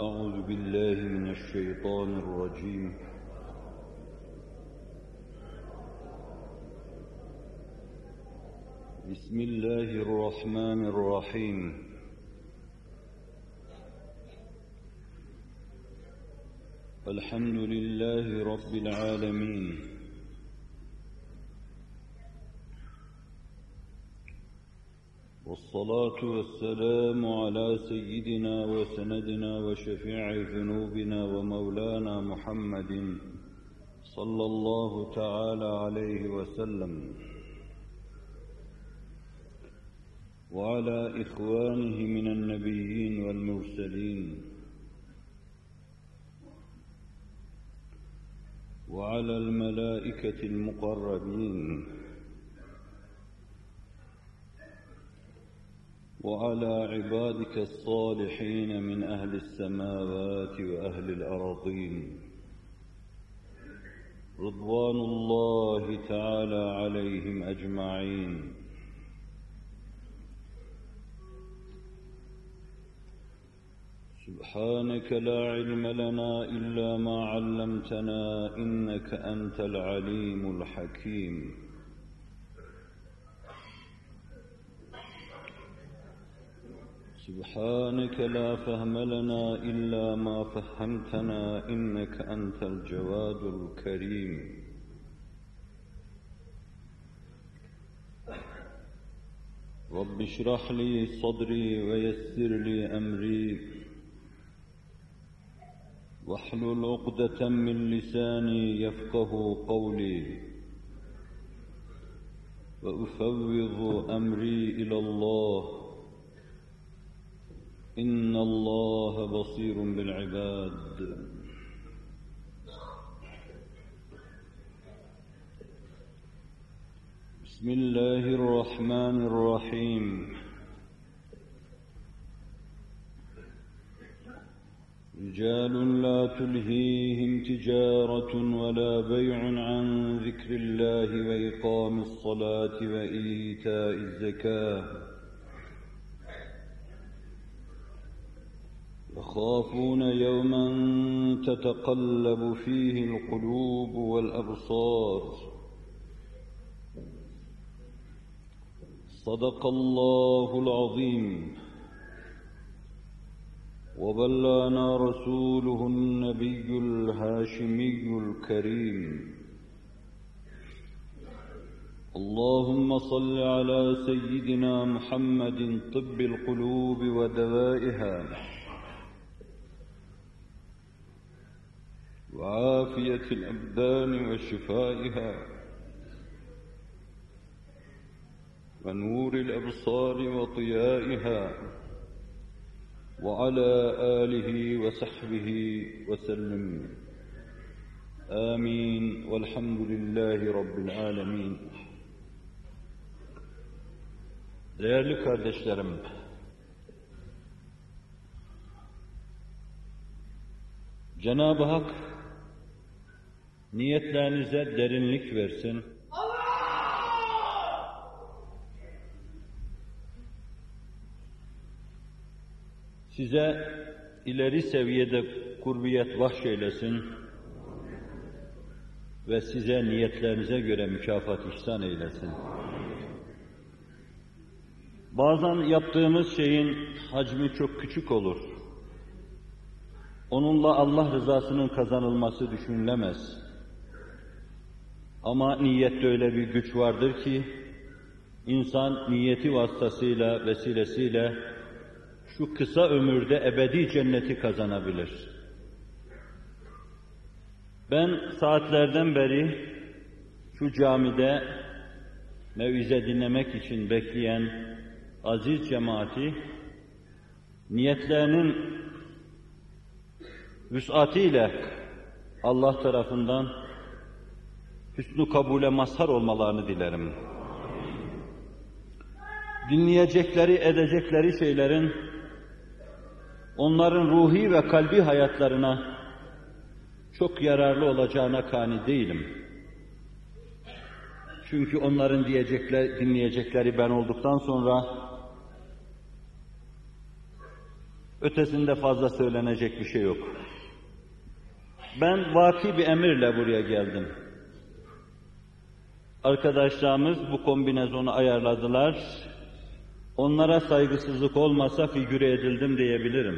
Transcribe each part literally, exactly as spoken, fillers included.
أعوذ بالله من الشيطان الرجيم. بسم الله الرحمن الرحيم. الحمد لله رب العالمين، والصلاة والسلام على سيدنا وسندنا وشفيع ذنوبنا ومولانا محمد صلى الله تعالى عليه وسلم، وعلى إخوانه من النبيين والمرسلين، وعلى الملائكة المقربين، وعلى عبادك الصالحين من أهل السماوات وأهل الأراضين، رضوان الله تعالى عليهم أجمعين. سبحانك لا علم لنا إلا ما علمتنا، إنك أنت العليم الحكيم. سبحانك لا فهم لنا إلا ما فهمتنا، إنك أنت الجواد الكريم. رب اشرح لي صدري ويسر لي أمري، واحلل عقدة من لساني يفقه قولي، وأفوض أمري إلى الله، إن الله بصير بالعباد. بسم الله الرحمن الرحيم. رجال لا تلهيهم تجارة ولا بيع عن ذكر الله وإقام الصلاة وإيتاء الزكاة، يخافون يوما تتقلب فيه القلوب والأبصار. صدق الله العظيم، وبلغنا رسوله النبي الهاشمي الكريم. اللهم صل على سيدنا محمد طب القلوب ودوائها، وعافية الأبدان وشفائها، ونور الأبصار وضيائها، وعلى آله وصحبه وسلم. آمين، والحمد لله رب العالمين. Değerli kardeşlerim, Cenab-ı Hak niyetlerinize derinlik versin. Size ileri seviyede kurbiyet bahşeylesin ve size niyetlerinize göre mükafat ihsan eylesin. Bazen yaptığımız şeyin hacmi çok küçük olur. Onunla Allah rızasının kazanılması düşünülemez. Ama niyette öyle bir güç vardır ki, insan niyeti vasıtasıyla, vesilesiyle şu kısa ömürde ebedi cenneti kazanabilir. Ben saatlerden beri şu camide mev'ize dinlemek için bekleyen aziz cemaati, niyetlerinin vüs'atiyle Allah tarafından hüsnü kabule mazhar olmalarını dilerim. Dinleyecekleri, edecekleri şeylerin onların ruhi ve kalbi hayatlarına çok yararlı olacağına kani değilim. Çünkü onların diyecekler, dinleyecekleri ben olduktan sonra Ötesinde fazla söylenecek bir şey yok. Ben vaki bir emirle buraya geldim. Arkadaşlarımız bu kombinezonu ayarladılar. Onlara saygısızlık olmasa figüre edildim diyebilirim.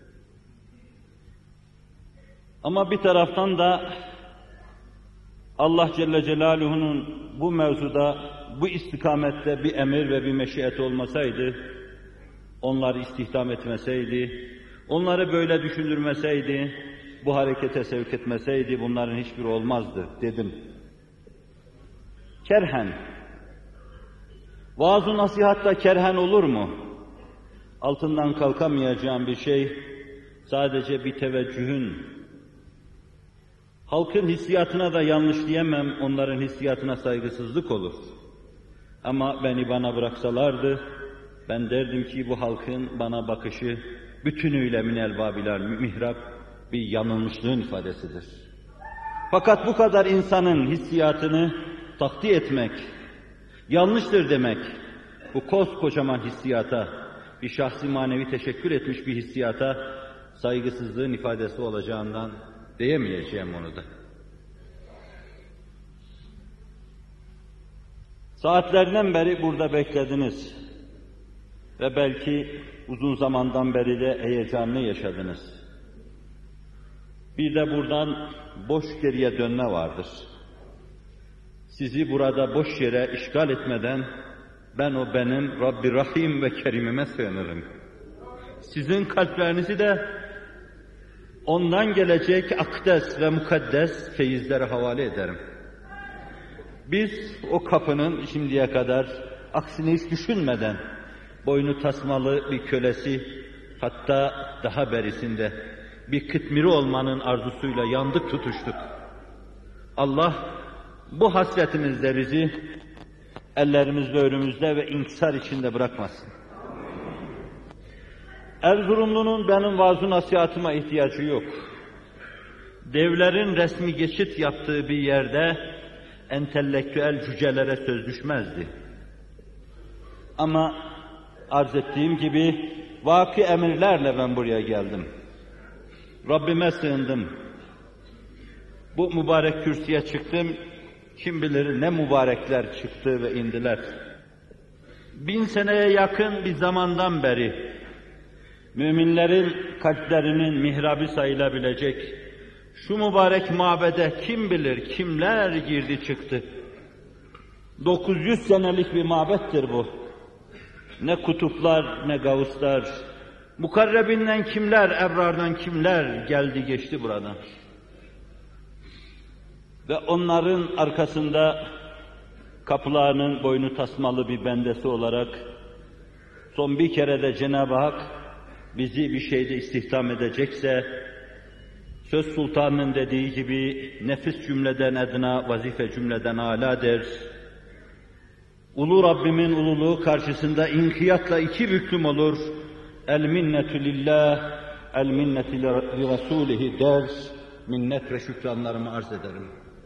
Ama bir taraftan da Allah Celle Celaluhu'nun bu mevzuda, bu istikamette bir emir ve bir meşiyet olmasaydı, onları istihdam etmeseydi, onları böyle düşündürmeseydi, bu harekete sevk etmeseydi bunların hiçbiri olmazdı dedim. Kerhen. Vaaz-ı nasihatta kerhen olur mu? Altından kalkamayacağım bir şey, sadece bir teveccühün. Halkın hissiyatına da yanlış diyemem, onların hissiyatına saygısızlık olur. Ama beni bana bıraksalardı, ben derdim ki bu halkın bana bakışı bütünüyle minel babiler mihrab bir yanılmışlığın ifadesidir. Fakat bu kadar insanın hissiyatını takdir etmek, yanlıştır demek, bu koskocaman hissiyata, bir şahsi manevi teşekkür etmiş bir hissiyata saygısızlığın ifadesi olacağından diyemeyeceğim onu da. Saatlerden beri burada beklediniz ve belki uzun zamandan beri de heyecanlı yaşadınız. Bir de buradan boş geriye dönme vardır. Sizi burada boş yere işgal etmeden ben o benim Rabbi Rahim ve Kerim'ime sığınırım. Sizin kalplerinizi de ondan gelecek akdes ve mukaddes feyizlere havale ederim. Biz o kapının şimdiye kadar aksini hiç düşünmeden boynu tasmalı bir kölesi, hatta daha berisinde bir kıtmiri olmanın arzusuyla yandık tutuştuk. Allah bu hasretimizde bizi ellerimizde, önümüzde ve inkisar içinde bırakmasın. Erzurumlu'nun benim vaaz-ı nasihatıma ihtiyacı yok. Devlerin resmi geçit yaptığı bir yerde entelektüel cücelere söz düşmezdi. Ama arz ettiğim gibi vaki emirlerle ben buraya geldim. Rabbime sığındım. Bu mübarek kürsüye çıktım. Kim bilir ne mübarekler çıktı ve indiler. Bin seneye yakın bir zamandan beri müminlerin kalplerinin mihrabı sayılabilecek şu mübarek mabede kim bilir kimler girdi çıktı. dokuz yüz senelik bir mabettir bu. Ne kutuplar ne gavuslar, mukarrebinden kimler, ebrardan kimler geldi geçti buradan. Ve onların arkasında kapılarının boynu tasmalı bir bendesi olarak son bir kere de Cenab-ı Hak bizi bir şeyde istihdam edecekse, söz sultanının dediği gibi nefis cümleden edna, vazife cümleden âlâ der. Ulu Rabbimin ululuğu karşısında inkiyatla iki büklüm olur. El minnetü lillah, el minnetü li rasulihi der. Minnet ve şükranlarımı arz ederim.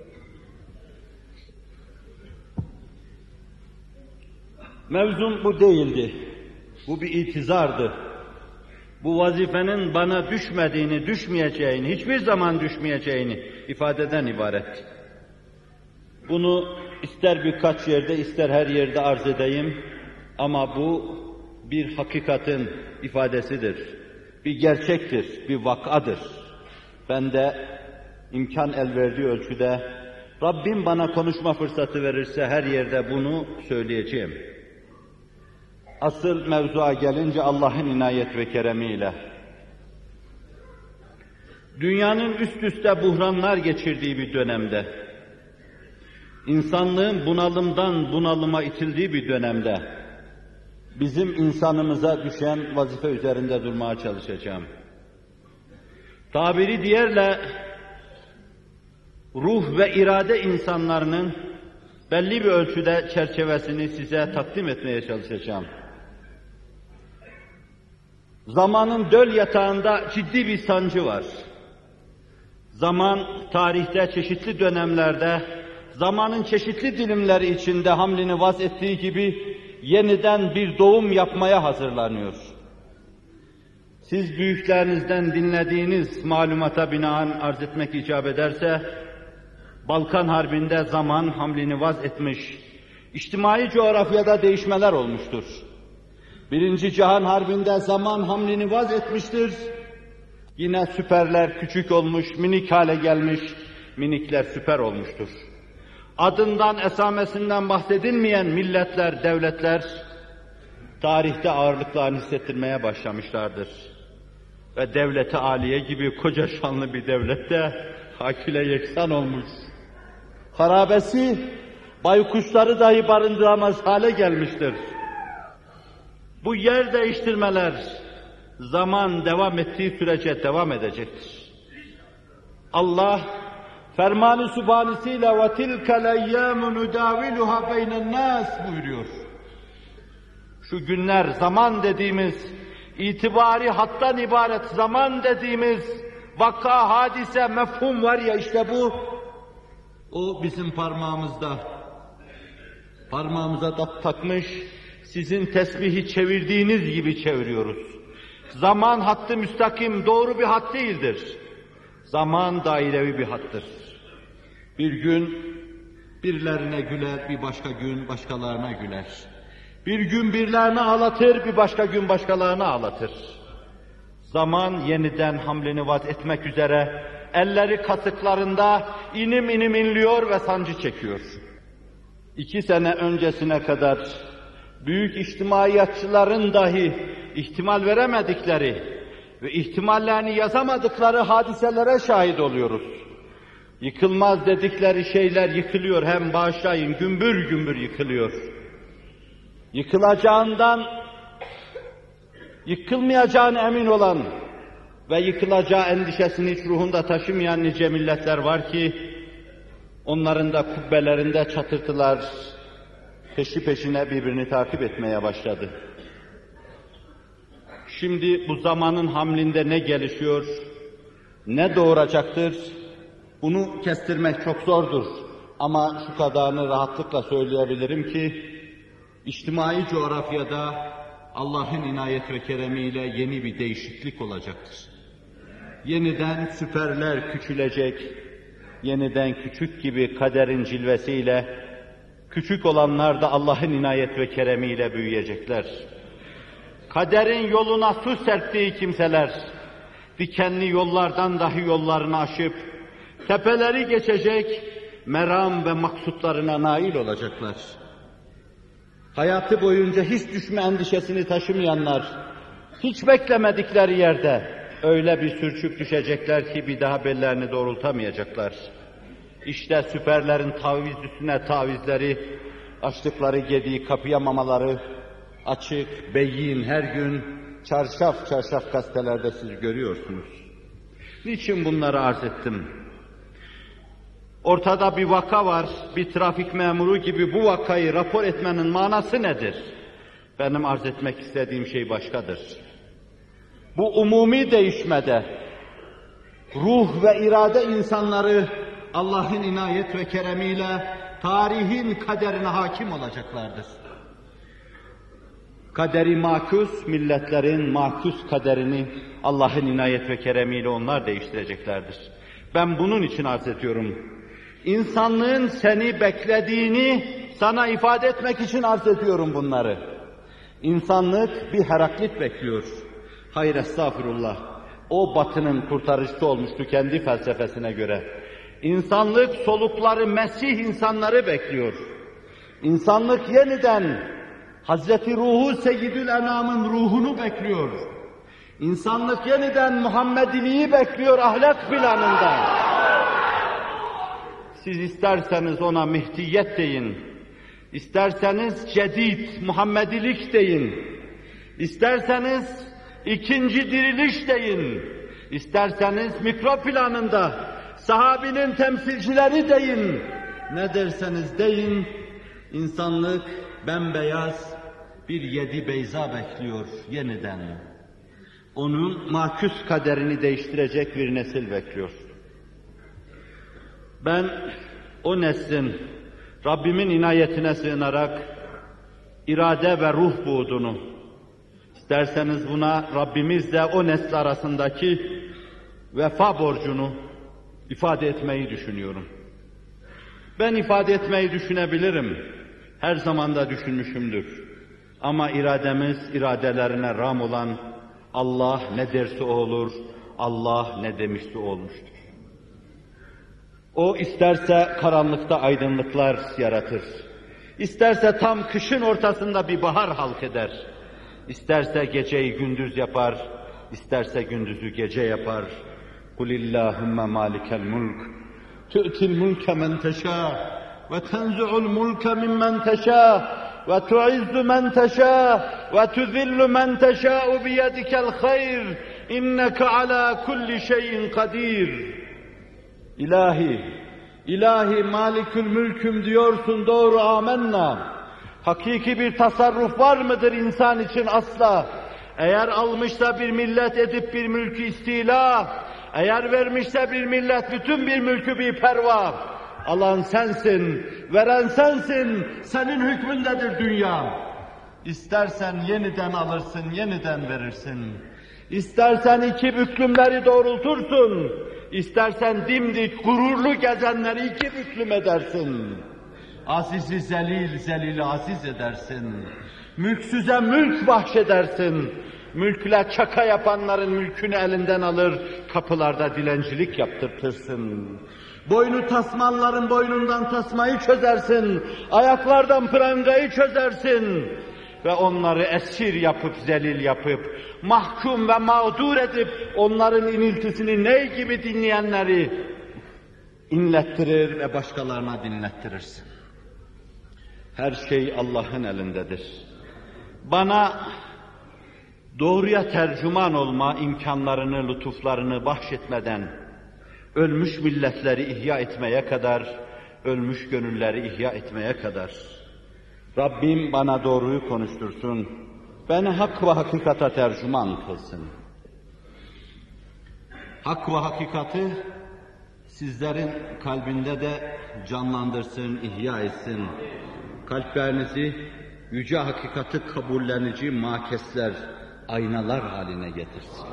Mevzum bu değildi. Bu bir itizardı. Bu vazifenin bana düşmediğini, düşmeyeceğini, hiçbir zaman düşmeyeceğini ifadeden ibaret. Bunu ister birkaç yerde, ister her yerde arz edeyim ama bu bir hakikatin ifadesidir. Bir gerçektir, bir vakadır. Ben de imkan el verdiği ölçüde Rabbim bana konuşma fırsatı verirse her yerde bunu söyleyeceğim. Asıl mevzuya gelince Allah'ın inayet ve keremiyle dünyanın üst üste buhranlar geçirdiği bir dönemde, insanlığın bunalımdan bunalıma itildiği bir dönemde bizim insanımıza düşen vazife üzerinde durmaya çalışacağım. Tabiri diğerle ruh ve irade insanlarının belli bir ölçüde çerçevesini size takdim etmeye çalışacağım. Zamanın döl yatağında ciddi bir sancı var. Zaman, tarihte çeşitli dönemlerde, zamanın çeşitli dilimleri içinde hamlini vaz ettiği gibi yeniden bir doğum yapmaya hazırlanıyor. siz büyüklerinizden dinlediğiniz malumata binaen arz etmek icap ederse, Balkan Harbi'nde zaman hamlini vaz etmiş, içtimai coğrafyada değişmeler olmuştur. Birinci Cihan Harbi'nde zaman hamlini vaz etmiştir. Yine süperler küçük olmuş, minik hale gelmiş, minikler süper olmuştur. Adından, esamesinden bahsedilmeyen milletler, devletler, tarihte ağırlıklarını hissettirmeye başlamışlardır. Ve devlet-i âliye gibi koca şanlı bir devlette hakile yeksan olmuş. Harabesi, baykuşları dahi barındıramaz hale gelmiştir. Bu yer değiştirmeler, zaman devam ettiği sürece devam edecektir. Allah, ferman-ı sübhanesiyle وَتِلْكَ الْاَيَّامُ نُدَاوِلُهَا بَيْنَ النَّاسِ buyuruyor. Şu günler, zaman dediğimiz, itibari hattan ibaret zaman dediğimiz vaka, hadise, mefhum var ya, işte bu, o bizim parmağımızda. Parmağımıza da takmış, sizin tesbihi çevirdiğiniz gibi çeviriyoruz. Zaman hattı müstakim, doğru bir hat değildir. Zaman dairevi bir hattır. Bir gün birilerine güler, bir başka gün başkalarına güler. Bir gün birilerine ağlatır, bir başka gün başkalarına ağlatır. Zaman yeniden hamleni vaz etmek üzere, elleri katıklarında inim inim inliyor ve sancı çekiyor. İki sene öncesine kadar büyük içtimaiyatçıların dahi ihtimal veremedikleri ve ihtimallerini yazamadıkları hadiselere şahit oluyoruz. Yıkılmaz dedikleri şeyler yıkılıyor, hem bağışlayın gümbür gümbür yıkılıyor. Yıkılacağından, yıkılmayacağına emin olan ve yıkılacağı endişesini hiç ruhunda taşımayan nice milletler var ki, onların da kubbelerinde çatırtılar peşi peşine birbirini takip etmeye başladı. Şimdi bu zamanın hamlinde ne gelişiyor, ne doğuracaktır, bunu kestirmek çok zordur. Ama şu kadarını rahatlıkla söyleyebilirim ki, içtimai coğrafyada Allah'ın inayet ve keremiyle yeni bir değişiklik olacaktır. Yeniden süperler küçülecek, yeniden küçük gibi kaderin cilvesiyle, küçük olanlar da Allah'ın inayet ve keremiyle büyüyecekler. Kaderin yoluna su serptiği kimseler, dikenli yollardan dahi yollarını aşıp, tepeleri geçecek, meram ve maksutlarına nail olacaklar. Hayatı boyunca hiç düşme endişesini taşımayanlar, hiç beklemedikleri yerde öyle bir sürçüp düşecekler ki bir daha bellerini doğrultamayacaklar. İşte süperlerin taviz üstüne tavizleri, açtıkları gediği kapayamamaları, açık, beyin her gün çarşaf çarşaf gazetelerde siz görüyorsunuz. Niçin bunları arz ettim? Ortada bir vaka var, bir trafik memuru gibi bu vakayı rapor etmenin manası nedir? Benim arz etmek istediğim şey başkadır. Bu umumi değişmede, ruh ve irade insanları Allah'ın inayet ve keremiyle tarihin kaderine hakim olacaklardır. Kaderi makus, milletlerin makus kaderini Allah'ın inayet ve keremiyle onlar değiştireceklerdir. Ben bunun için arz ediyorum. İnsanlığın seni beklediğini sana ifade etmek için arz ediyorum bunları. İnsanlık bir Heraklit bekliyor. Hayır, estağfurullah. O batının kurtarıcısı olmuştu kendi felsefesine göre. İnsanlık solukları Mesih insanları bekliyor. İnsanlık yeniden Hazreti Ruhu Seyyidül Enam'ın ruhunu bekliyor. İnsanlık yeniden Muhammediliği bekliyor ahlak planında. Siz isterseniz ona Mehdiyet deyin, isterseniz Cedid, Muhammedilik deyin, isterseniz ikinci diriliş deyin, isterseniz mikro planında sahabinin temsilcileri deyin, ne derseniz deyin, insanlık bembeyaz bir yedi beyza bekliyor yeniden. Onun makus kaderini değiştirecek bir nesil bekliyor. Ben o neslin Rabbimin inayetine sığınarak irade ve ruh buğdunu, İsterseniz buna Rabbimizle o nesl arasındaki vefa borcunu ifade etmeyi düşünüyorum. Ben ifade etmeyi düşünebilirim. Her zaman da düşünmüşümdür. Ama irademiz, iradelerine ram olan Allah ne derse o olur, Allah ne demişse o olmuştur. O isterse karanlıkta aydınlıklar yaratır. İsterse tam kışın ortasında bir bahar halk eder. İsterse geceyi gündüz yapar, isterse gündüzü gece yapar. قُلِ اللّٰهُمَّ مَالِكَ الْمُلْكِ تُؤْتِ الْمُلْكَ مَنْ تَشَاءُ وَتَنْزِعُ الْمُلْكَ مِمَّنْ تَشَاءُ وَتُعِزُّ مَنْ تَشَاءُ وَتُذِلُّ مَنْ تَشَاءُ بِيَدِكَ الْخَيْرُ اِنَّكَ عَلَى كُلِّ شَيْءٍ قَدِيرٌ. İlahi, ilahi malikül mülküm diyorsun, doğru, amenna. Hakiki bir tasarruf var mıdır insan için? Asla. Eğer almışsa bir millet edip bir mülkü istila, eğer vermişse bir millet bütün bir mülkü bir perva, alan sensin, veren sensin, senin hükmündedir dünya. İstersen yeniden alırsın, yeniden verirsin. İstersen iki büklümleri doğrultursun, istersen dimdik gururlu gezenleri iki büklüm edersin. Azizi zelil, zelili aziz edersin. Mülksüze mülk bahşedersin. Mülkle çaka yapanların mülkünü elinden alır, kapılarda dilencilik yaptırtırsın. Boynu tasmanların boynundan tasmayı çözersin, ayaklardan prangayı çözersin. Ve onları esir yapıp, zelil yapıp, mahkum ve mağdur edip, onların iniltisini ney gibi dinleyenleri inlettirir ve başkalarına dinlettirirsin. Her şey Allah'ın elindedir. Bana doğruya tercüman olma imkanlarını, lütuflarını bahşetmeden, ölmüş milletleri ihya etmeye kadar, ölmüş gönülleri ihya etmeye kadar, Rabbim bana doğruyu konuştursun, beni hak ve hakikata tercüman kılsın. Hak ve hakikati sizlerin kalbinde de canlandırsın, ihya etsin. Kalplerinizi yüce hakikati kabullenici makesler, aynalar haline getirsin.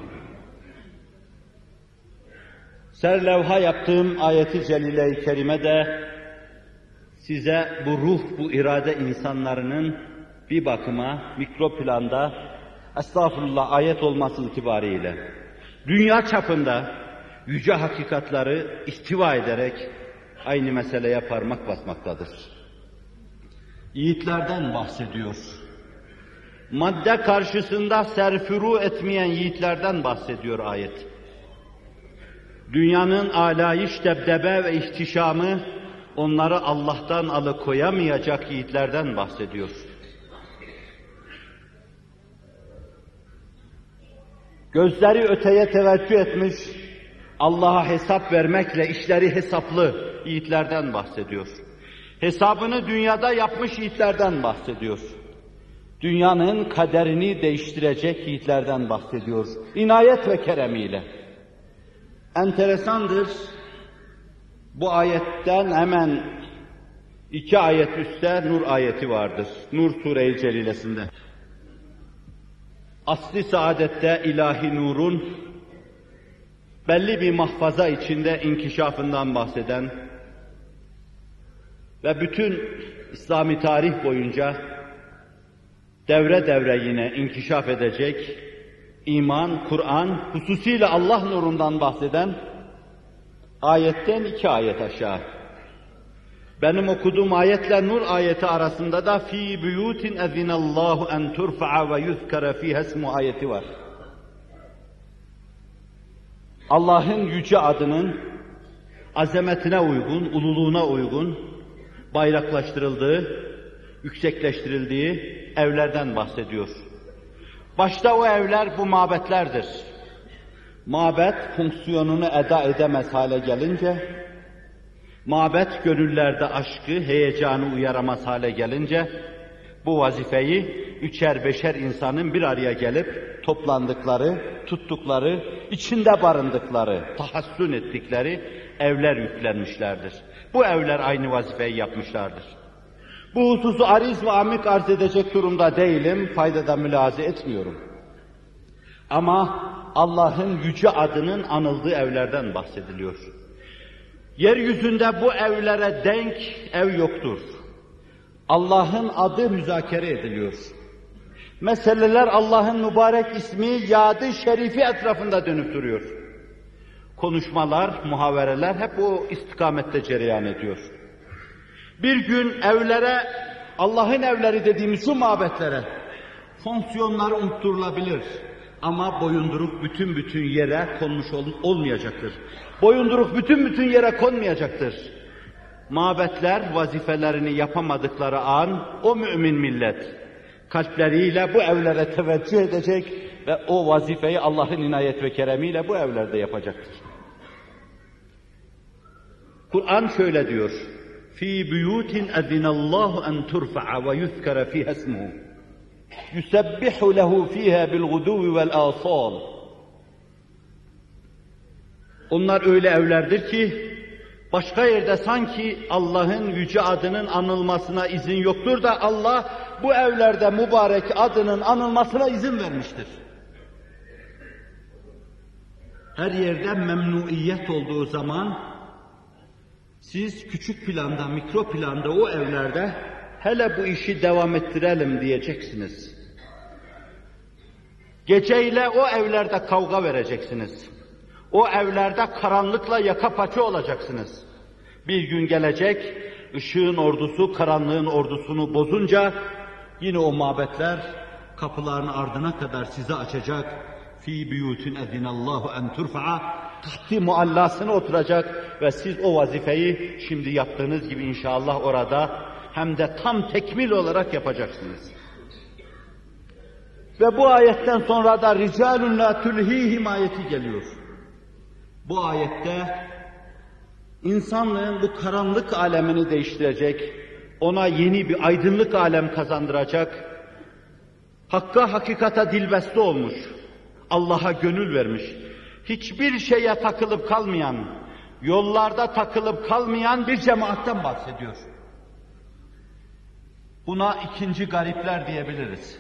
Serlevha yaptığım ayeti celile-i kerime de size bu ruh, bu irade insanlarının bir bakıma mikro planda, estağfurullah, ayet olması itibariyle dünya çapında yüce hakikatları istiva ederek aynı meseleye parmak basmaktadır. Yiğitlerden bahsediyor. Madde karşısında serfuru etmeyen yiğitlerden bahsediyor ayet. Dünyanın alayış, debdebe ve ihtişamı onları Allah'tan alıkoyamayacak yiğitlerden bahsediyor. Gözleri öteye teveccüh etmiş, Allah'a hesap vermekle işleri hesaplı yiğitlerden bahsediyor. Hesabını dünyada yapmış yiğitlerden bahsediyor. Dünyanın kaderini değiştirecek yiğitlerden bahsediyor. İnayet ve keremiyle. Enteresandır, bu ayetten hemen iki ayet üstte Nur ayeti vardır. Nur Sure-i Celilesinde. Asli saadette ilahi nurun belli bir mahfaza içinde inkişafından bahseden ve bütün İslami tarih boyunca devre devre yine inkişaf edecek iman, Kur'an, hususiyle Allah nurundan bahseden ayetten iki ayet aşağı. Benim okuduğum ayetle Nur ayeti arasında da fi buyutin ezinallahu en turfa'a ve yuzkara fiha ismu ayeti var. Allah'ın yüce adının azametine uygun, ululuğuna uygun bayraklaştırıldığı, yüksekleştirildiği evlerden bahsediyor. Başta o evler bu mabetlerdir. Mabet fonksiyonunu eda edemez hale gelince, mabet gönüllerde aşkı, heyecanı uyaramaz hale gelince, bu vazifeyi üçer beşer insanın bir araya gelip toplandıkları, tuttukları, içinde barındıkları, tahassün ettikleri evler yüklenmişlerdir. Bu evler aynı vazifeyi yapmışlardır. Bu hususu ariz ve amik arz edecek durumda değilim, faydadan mülahaza etmiyorum. Ama Allah'ın yüce adının anıldığı evlerden bahsediliyor. Yeryüzünde bu evlere denk ev yoktur. Allah'ın adı müzakere ediliyor. Meseleler Allah'ın mübarek ismi, yadı şerifi etrafında dönüp duruyor. Konuşmalar, muhavereler hep o istikamette cereyan ediyor. Bir gün evlere, Allah'ın evleri dediğimiz şu mabetlere, fonksiyonları unutturulabilir. Ama boyunduruk bütün bütün yere konmuş ol, olmayacaktır. Boyunduruk bütün bütün yere konmayacaktır. Mabetler vazifelerini yapamadıkları an, o mümin millet kalpleriyle bu evlere teveccüh edecek ve o vazifeyi Allah'ın inayet ve keremiyle bu evlerde yapacaktır. Kur'an şöyle diyor: "Fi buyutin azinallahu en turfa'a ve yuzkara fiha ismuhu. Yusebbihu lehu fiha bil-guduvi vel-asal." Onlar öyle evlerdir ki başka yerde sanki Allah'ın yüce adının anılmasına izin yoktur da Allah bu evlerde mübarek adının anılmasına izin vermiştir. Her yerde memnuiyet olduğu zaman siz küçük planda, mikro planda o evlerde hele bu işi devam ettirelim diyeceksiniz. Geceyle o evlerde kavga vereceksiniz. O evlerde karanlıkla yaka paça olacaksınız. Bir gün gelecek, ışığın ordusu karanlığın ordusunu bozunca yine o mabetler kapılarını ardına kadar size açacak. Fi buyutin ezinallahu en turfa'a, tahti muallasına oturacak ve siz o vazifeyi şimdi yaptığınız gibi inşallah orada hem de tam tekmil olarak yapacaksınız. Ve bu ayetten sonra da ricalun la tulhihim ayeti geliyor. Bu ayette insanlığın bu karanlık alemini değiştirecek, ona yeni bir aydınlık alem kazandıracak, hakka hakikata dilbeste olmuş, Allah'a gönül vermiş, hiçbir şeye takılıp kalmayan, yollarda takılıp kalmayan bir cemaatten bahsediyor. Buna ikinci garipler diyebiliriz.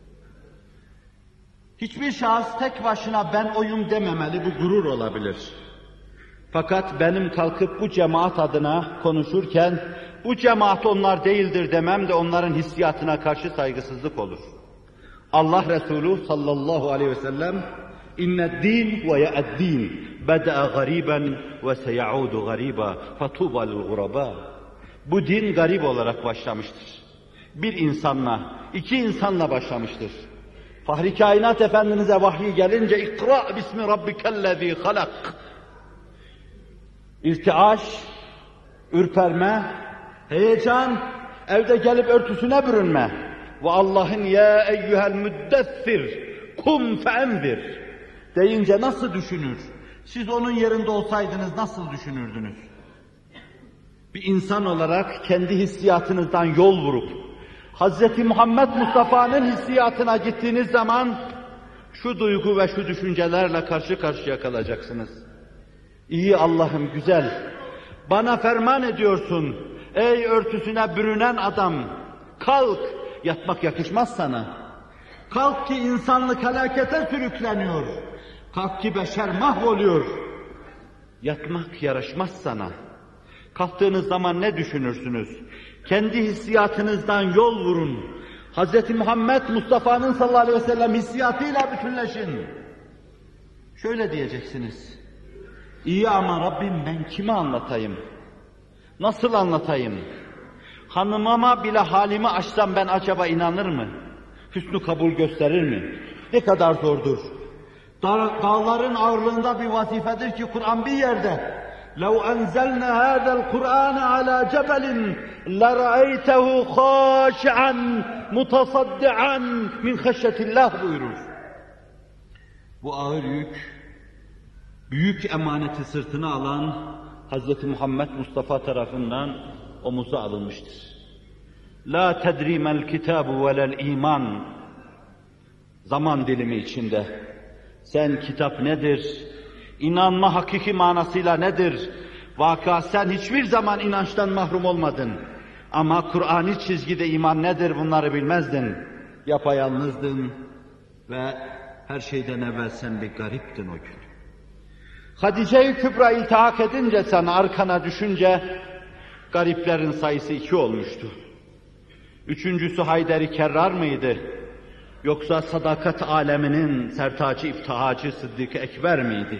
Hiçbir şahıs tek başına ben oyum dememeli, bu gurur olabilir. Fakat benim kalkıp bu cemaat adına konuşurken, bu cemaat onlar değildir demem de onların hissiyatına karşı saygısızlık olur. Allah Resulü sallallahu aleyhi ve sellem, İnne din ve ya'd-din bada'a gariben ve seyaudu gariba fatuba lil-guraba. Bu din garip olarak başlamıştır. Bir insanla, iki insanla başlamıştır. Fahri Kainat Efendimiz'e vahiy gelince İkra bismi rabbikellezî halak. İrtiaş, ürperme, heyecan, evde gelip örtüsüne bürünme. Ve Allah'ın ya eyyuhel müddessir kum feenzir deyince nasıl düşünür? Siz onun yerinde olsaydınız nasıl düşünürdünüz? Bir insan olarak kendi hissiyatınızdan yol vurup Hazreti Muhammed Mustafa'nın hissiyatına gittiğiniz zaman şu duygu ve şu düşüncelerle karşı karşıya kalacaksınız. İyi Allah'ım güzel, bana ferman ediyorsun, ey örtüsüne bürünen adam, kalk, yatmak yakışmaz sana. Kalk ki insanlık helakete sürükleniyor, kalk ki beşer mahvoluyor. Yatmak yaraşmaz sana. Kalktığınız zaman ne düşünürsünüz? Kendi hissiyatınızdan yol vurun. Hz. Muhammed Mustafa'nın sallallahu aleyhi ve sellem hissiyatıyla bütünleşin. Şöyle diyeceksiniz. İyi ama Rabbim ben kime anlatayım? Nasıl anlatayım? Hanımama bile halimi açsam ben acaba inanır mı? Hüsnü kabul gösterir mi? Ne kadar zordur. Dağ, dağların ağırlığında bir vazifedir ki Kur'an bir yerde لَوْ أَنْزَلْنَا هَذَا الْقُرْآنَ عَلَى جَبَلٍ لَرَأَيْتَهُ خَاشِعًا مُتَصَدِّعًا مِنْ خَشَّةِ اللّٰهِ buyurur. Bu ağır yük, büyük emaneti sırtına alan Hz. Muhammed Mustafa tarafından omuza alınmıştır. لَا تَدْرِيمَ الْكِتَابُ وَلَا الْا۪يمَانِ Zaman dilimi içinde. Sen kitap nedir? İnanma hakiki manasıyla nedir? Vaka sen hiçbir zaman inançtan mahrum olmadın. Ama Kur'an'ı çizgide iman nedir bunları bilmezdin. Yapayalnızdın ve her şeyden evvel sen bir gariptin o gün. Hatice-i Kübra iltihak edince sen arkana düşünce gariplerin sayısı iki olmuştu. Üçüncüsü Haydar-ı Kerrar mıydı? Yoksa sadakat aleminin sertacı, iftihacı Sıddık-ı Ekber miydi?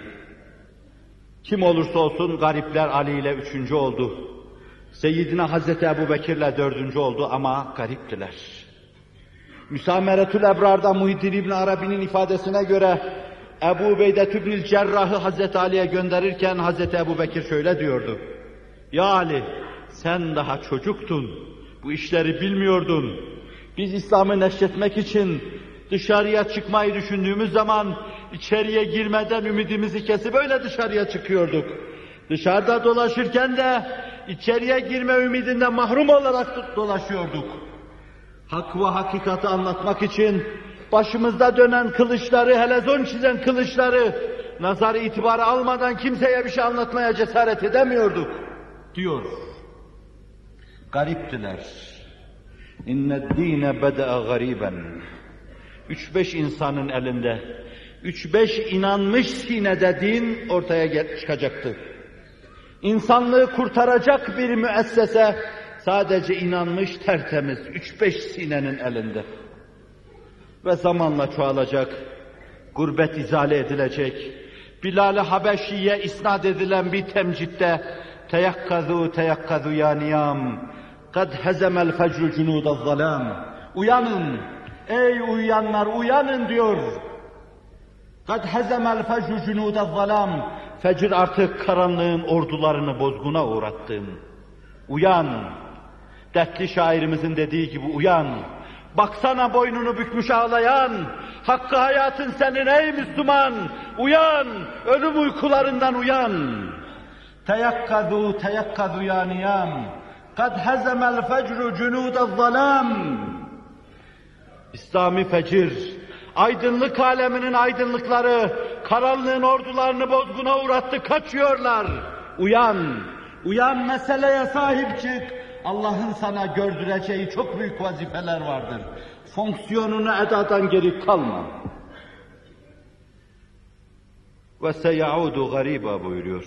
Kim olursa olsun garipler Ali ile üçüncü oldu. Seyyidina Hazreti Ebu Bekir'le dördüncü oldu ama gariptiler. Müsameretül Ebrar'da Muhyiddin İbn Arabi'nin ifadesine göre Ebu Ubeyde İbnül Cerrah'ı Hazreti Ali'ye gönderirken Hazreti Ebu Bekir şöyle diyordu. Ya Ali, sen daha çocuktun, bu işleri bilmiyordun. Biz İslam'ı neşretmek için dışarıya çıkmayı düşündüğümüz zaman içeriye girmeden ümidimizi kesip öyle dışarıya çıkıyorduk. Dışarıda dolaşırken de içeriye girme ümidinden mahrum olarak dolaşıyorduk. Hak ve hakikati anlatmak için başımızda dönen kılıçları, helezon çizen kılıçları nazar itibarı almadan kimseye bir şey anlatmaya cesaret edemiyorduk diyor. Gariptiler. İnned dîne bede'a gariben. Üç beş insanın elinde, üç beş inanmış sinede din ortaya çıkacaktı. İnsanlığı kurtaracak bir müessese sadece inanmış tertemiz üç beş sinenin elinde. Ve zamanla çoğalacak, gurbet izale edilecek, Bilal-i Habeşi'ye isnat edilen bir temcitte teyakkazu teyakkazu ya niyam kad hezemel fecru cunudaz zalam. Uyanın, ey uyuyanlar uyanın diyor. Kad hezemel fecru cunudaz zalam. Fecir artık karanlığın ordularını bozguna uğrattın. Uyan, dertli şairimizin dediği gibi uyan. Baksana boynunu bükmüş ağlayan, hakkı hayatın senin ey Müslüman, uyan, ölüm uykularından uyan. Teyakkadu teyakkadu ya niyam, kad hezemel fecru cunudaz zalam. İslami fecir, aydınlık aleminin aydınlıkları, karanlığın ordularını bozguna uğrattı, kaçıyorlar. Uyan, uyan meseleye sahip çık. Allah'ın sana gördüreceği çok büyük vazifeler vardır. Fonksiyonunu edadan geri kalma. Ve seyaudu gariba buyuruyor.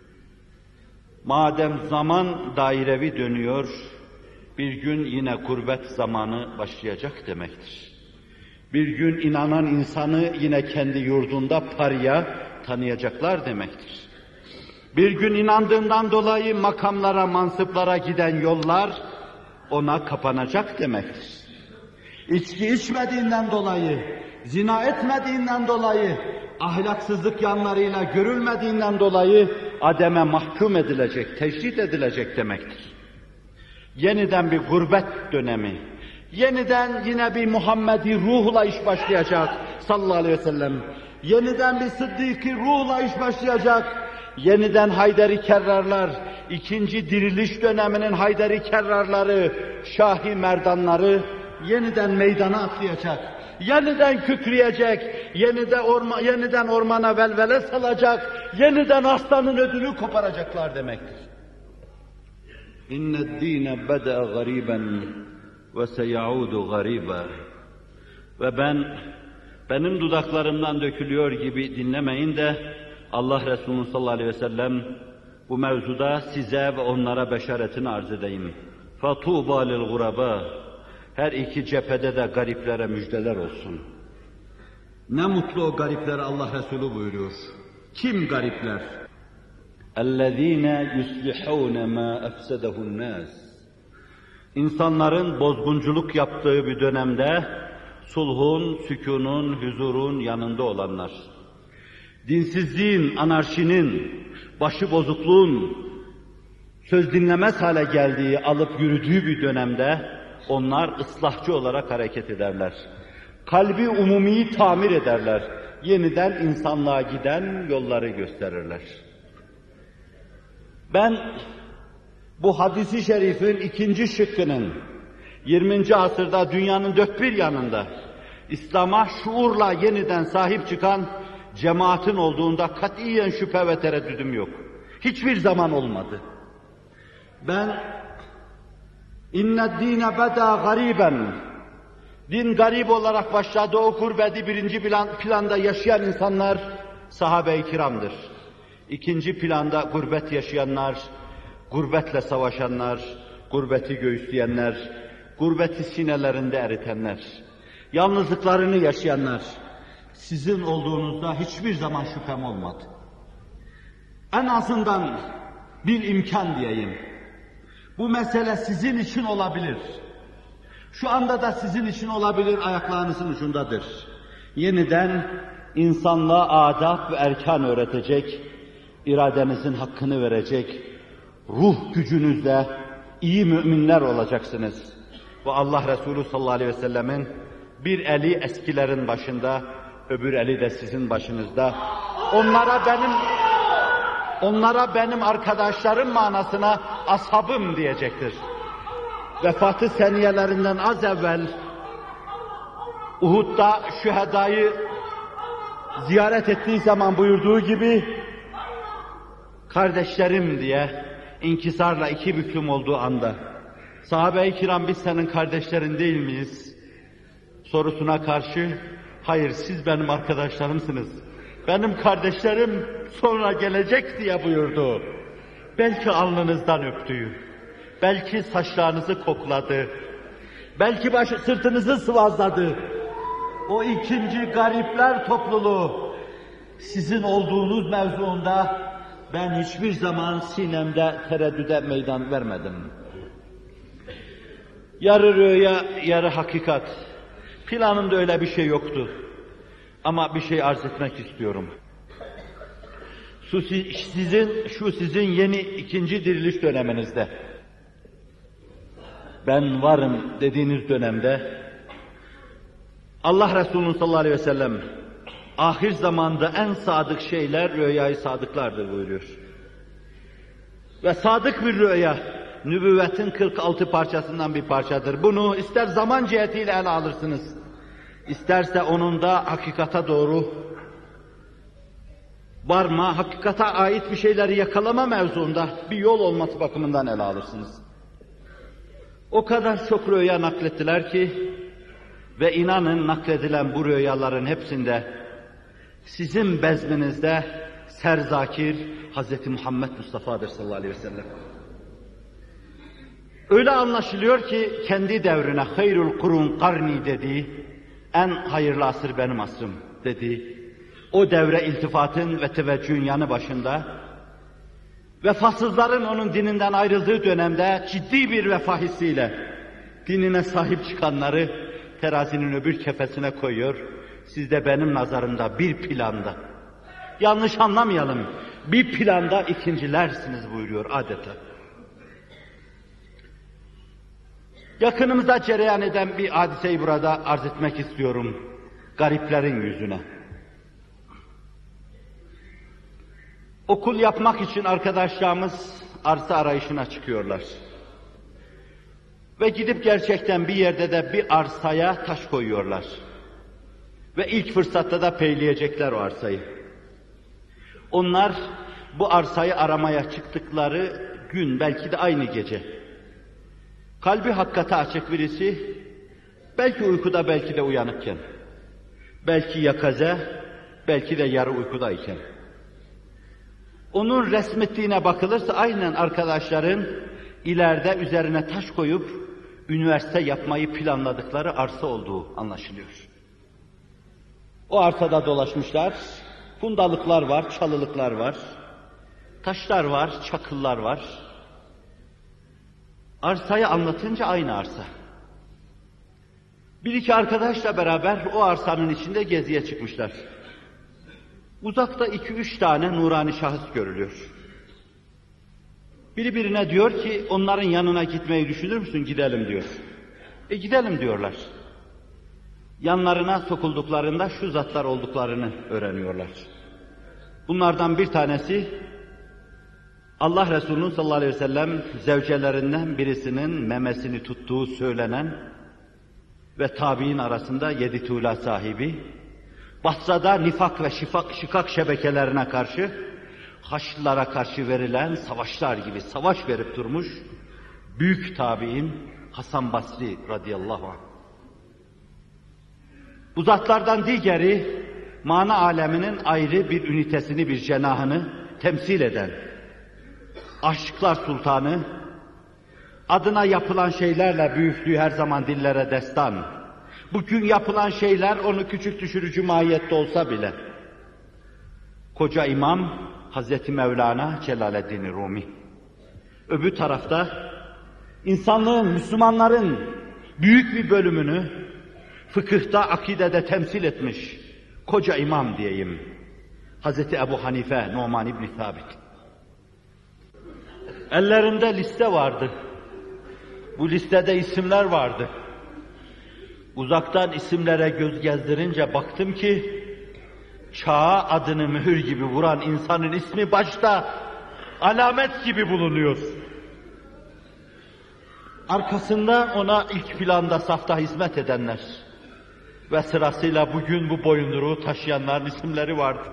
Madem zaman dairevi dönüyor, bir gün yine gurbet zamanı başlayacak demektir. Bir gün inanan insanı yine kendi yurdunda parya tanıyacaklar demektir. Bir gün inandığından dolayı makamlara, mansıplara giden yollar ona kapanacak demektir. İçki içmediğinden dolayı, zina etmediğinden dolayı, ahlaksızlık yanlarıyla görülmediğinden dolayı ademe mahkum edilecek, tecrit edilecek demektir. Yeniden bir gurbet dönemi, yeniden yine bir Muhammedi ruhla iş başlayacak sallallahu aleyhi ve sellem. Yeniden bir Sıddık-ı ruhla iş başlayacak. Yeniden Haydar-ı Kerrarlar, ikinci diriliş döneminin Haydar-ı Kerrarları, Şah-ı Merdanları yeniden meydana atlayacak. Yeniden kükreyecek, yeniden, orma, yeniden ormana velvele salacak, yeniden aslanın ödünü koparacaklar demektir. İnned dîne bede'a gariben ve seyaudu gariba. Ve ben, benim dudaklarımdan dökülüyor gibi dinlemeyin de, Allah Resulü sallallahu aleyhi ve sellem bu mevzuda size ve onlara beşaretini arz edeyim. فَطُوبَا لِلْغُرَبَا. Her iki cephede de gariplere müjdeler olsun. Ne mutlu o gariplere Allah Resulü buyuruyor. Kim garipler? اَلَّذ۪ينَ يُسْلِحُونَ مَا اَفْسَدَهُ النَّاسِ. İnsanların bozgunculuk yaptığı bir dönemde sulhun, sükunun, huzurun yanında olanlar. Dinsizliğin, anarşinin, başıbozukluğun söz dinlemez hale geldiği, alıp yürüdüğü bir dönemde onlar ıslahçı olarak hareket ederler. Kalbi umumiyi tamir ederler. Yeniden insanlığa giden yolları gösterirler. Ben bu hadisi şerifin ikinci şıkkının yirminci asırda dünyanın dört bir yanında İslam'a şuurla yeniden sahip çıkan cemaatin olduğunda katiyen şüphe ve tereddüdüm yok. Hiçbir zaman olmadı. Ben İnne dîne beda gariben. Din garip olarak başladı. O gurbeti birinci plan, planda yaşayan insanlar sahabe-i kiramdır. İkinci planda gurbet yaşayanlar, gurbetle savaşanlar, gurbeti göğüsleyenler, gurbeti sinelerinde eritenler, yalnızlıklarını yaşayanlar. Sizin olduğunuzda hiçbir zaman şüphem olmadı. En azından bir imkan diyeyim. Bu mesele sizin için olabilir. Şu anda da sizin için olabilir, ayaklarınızın ucundadır. Yeniden insanlığa adab ve erkan öğretecek, iradenizin hakkını verecek, ruh gücünüzle iyi müminler olacaksınız. Ve Allah Resulü sallallahu aleyhi ve sellemin bir eli eskilerin başında, öbür eli de sizin başınızda. Onlara benim onlara benim arkadaşlarım manasına ashabım diyecektir. Vefatı seniyelerinden az evvel Uhud'da şühedayı ziyaret ettiği zaman buyurduğu gibi kardeşlerim diye inkisarla iki büklüm olduğu anda sahabe-i kiram biz senin kardeşlerin değil miyiz sorusuna karşı hayır siz benim arkadaşlarımsınız. Benim kardeşlerim sonra gelecek diye buyurdu. Belki alnınızdan öptü. Belki saçlarınızı kokladı. Belki başı sırtınızı sıvazladı. O ikinci garipler topluluğu sizin olduğunuz mevzuunda ben hiçbir zaman sinemde tereddüde meydan vermedim. Yarı rüya, yarı hakikat. Planımda öyle bir şey yoktu. Ama bir şey arz etmek istiyorum. Şu sizin, şu sizin yeni ikinci diriliş döneminizde, ben varım dediğiniz dönemde, Allah Resulü sallallahu aleyhi ve sellem, ahir zamanda en sadık şeyler rüyayı sadıklardır buyuruyor. Ve sadık bir rüya, nübüvvetin kırk altı parçasından bir parçadır. Bunu ister zaman cihetiyle ele alırsınız, isterse onun da hakikata doğru varma, hakikate ait bir şeyleri yakalama mevzuunda bir yol olması bakımından ele alırsınız. O kadar çok rüya naklettiler ki ve inanın nakledilen bu rüyaların hepsinde sizin bezminizde serzakir Hazreti Muhammed Mustafa'dır sallallahu aleyhi ve sellem. Öyle anlaşılıyor ki kendi devrine hayrul kurun karni dediği, en hayırlı asır benim asrım dediği, o devre iltifatın ve teveccühün yanı başında, vefasızların onun dininden ayrıldığı dönemde ciddi bir vefa hissiyle dinine sahip çıkanları terazinin öbür kefesine koyuyor. Siz de benim nazarımda bir planda, yanlış anlamayalım, bir planda ikincilersiniz buyuruyor adeta. Yakınımıza cereyan eden bir hadiseyi burada arz etmek istiyorum, gariplerin yüzüne. Okul yapmak için arkadaşlarımız arsa arayışına çıkıyorlar. Ve gidip gerçekten bir yerde de bir arsaya taş koyuyorlar. Ve ilk fırsatta da peyleyecekler o arsayı. Onlar bu arsayı aramaya çıktıkları gün, belki de aynı gece, kalbi hakikate açık birisi, belki uykuda belki de uyanıkken, belki yakaze, belki de yarı uykudayken, onun resmettiğine bakılırsa aynen arkadaşların ileride üzerine taş koyup üniversite yapmayı planladıkları arsa olduğu anlaşılıyor. O arsada dolaşmışlar, fundalıklar var, çalılıklar var, taşlar var, çakıllar var. Arsayı anlatınca aynı arsa. Bir iki arkadaşla beraber o arsanın içinde geziye çıkmışlar. Uzakta iki üç tane nurani şahıs görülüyor. Biri birine diyor ki, onların yanına gitmeyi düşünür müsün? Gidelim diyor. E gidelim diyorlar. Yanlarına sokulduklarında şu zatlar olduklarını öğreniyorlar. Bunlardan bir tanesi, Allah Resulü sallallahu aleyhi ve sellem zevcelerinden birisinin memesini tuttuğu söylenen ve tabi'in arasında yedi tuğla sahibi, Basra'da nifak ve şifak, şikak şebekelerine karşı, Haçlılara karşı verilen savaşlar gibi savaş verip durmuş büyük tabi'in, Hasan Basri radıyallahu anh. Bu zatlardan diğeri, mana aleminin ayrı bir ünitesini, bir cenahını temsil eden, aşıklar sultanı, adına yapılan şeylerle büyüklüğü her zaman dillere destan, bugün yapılan şeyler onu küçük düşürücü mahiyette olsa bile, koca imam Hazreti Mevlana Celaleddin Rumi. Öbür tarafta insanlığın, Müslümanların büyük bir bölümünü fıkıhta, akidede temsil etmiş koca imam diyeyim, Hazreti Ebu Hanife Numan İbni Sabit. Ellerinde liste vardı. Bu listede isimler vardı. Uzaktan isimlere göz gezdirince baktım ki, çağa adını mühür gibi vuran insanın ismi başta alamet gibi bulunuyor. Arkasında ona ilk planda safta hizmet edenler ve sırasıyla bugün bu boyunduruğu taşıyanların isimleri vardı.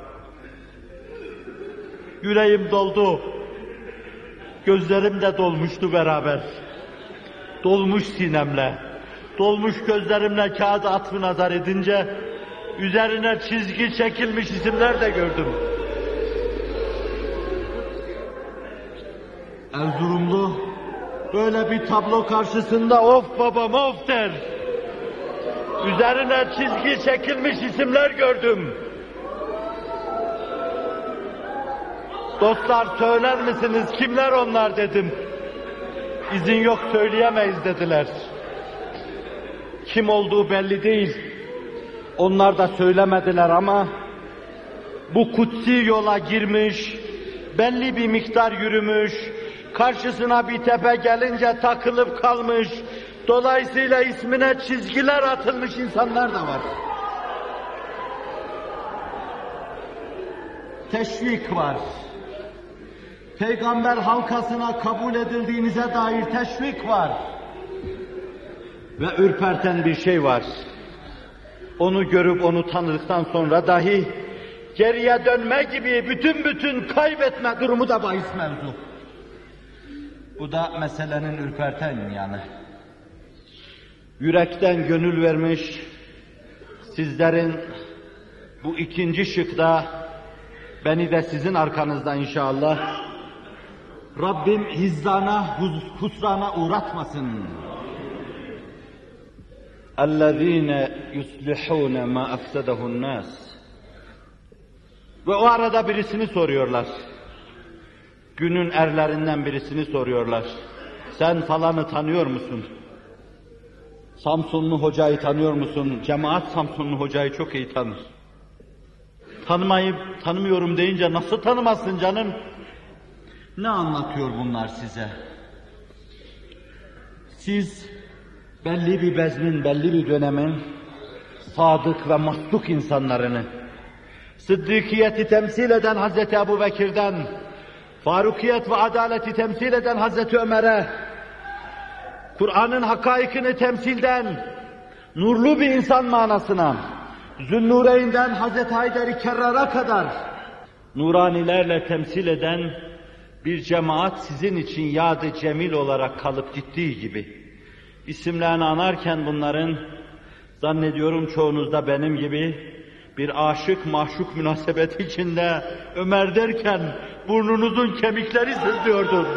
Yüreğim doldu, gözlerim de dolmuştu beraber. Dolmuş sinemle, dolmuş gözlerimle kağıda atfı nazar edince, üzerine çizgi çekilmiş isimler de gördüm. Erzurumlu, böyle bir tablo karşısında of babam of der. Üzerine çizgi çekilmiş isimler gördüm. Dostlar söyler misiniz kimler onlar dedim. İzin yok söyleyemeyiz dediler. Kim olduğu belli değil. Onlar da söylemediler ama bu kutsi yola girmiş, belli bir miktar yürümüş, karşısına bir tepe gelince takılıp kalmış, dolayısıyla ismine çizgiler atılmış insanlar da var. Teşvik var. Peygamber halkasına kabul edildiğinize dair teşvik var. Ve ürperten bir şey var. Onu görüp onu tanıdıktan sonra dahi geriye dönme gibi bütün bütün kaybetme durumu da bahis mevzu. Bu da meselenin ürperten yanı. Yürekten gönül vermiş, sizlerin bu ikinci şıkta, beni de sizin arkanızda inşallah, Rabbim hizzana, husrana uğratmasın. اَلَّذ۪ينَ يُسْلِحُونَ مَا اَفْسَدَهُ النَّاسِ. Ve o arada birisini soruyorlar. Günün erlerinden birisini soruyorlar. Sen falanı tanıyor musun? Samsunlu hocayı tanıyor musun? Cemaat Samsunlu hocayı çok iyi tanır. Tanımayıp tanımıyorum deyince nasıl tanımazsın canım? Ne anlatıyor bunlar size? Siz belli bir bezmin, belli bir dönemin sadık ve masduk insanlarını, sıddıkiyeti temsil eden Hazreti Ebu Bekir'den, farukiyet ve adaleti temsil eden Hazreti Ömer'e, Kur'an'ın hakaikini temsilden, nurlu bir insan manasına, Zünnûreyn'den Hazreti Haydar-ı Kerrar'a kadar, nuranilerle temsil eden bir cemaat sizin için yad-ı cemil olarak kalıp gittiği gibi, isimlerini anarken bunların, zannediyorum çoğunuzda benim gibi, bir aşık maşuk münasebeti içinde Ömer derken burnunuzun kemikleri sızlıyordur.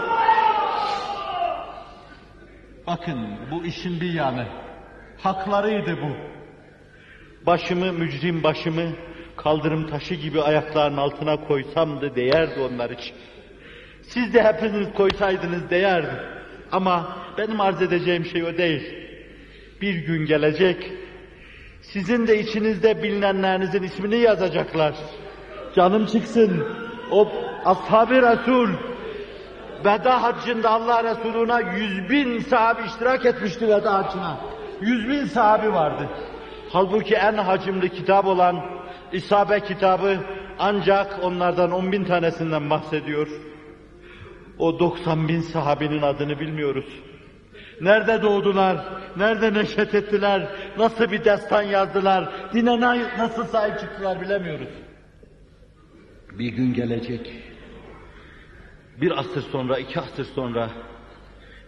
Bakın bu işin bir yanı, haklarıydı bu. Başımı, mücrim başımı kaldırım taşı gibi ayaklarının altına koysamdı değerdi onlar için. Siz de hepiniz koysaydınız değerdi. Ama benim arz edeceğim şey o değil. Bir gün gelecek, sizin de içinizde bilinenlerinizin ismini yazacaklar. Canım çıksın, o ashab-ı Resul, veda haccında Allah Resulü'ne yüz bin sahabi iştirak etmişti veda haccına. Yüz bin sahabi vardı. Halbuki en hacimli kitap olan İsabe kitabı ancak onlardan on bin tanesinden bahsediyor. O doksan bin sahabinin adını bilmiyoruz. Nerede doğdular, nerede neşet ettiler, nasıl bir destan yazdılar, dine nasıl sahip çıktılar bilemiyoruz. Bir gün gelecek, bir asır sonra, iki asır sonra,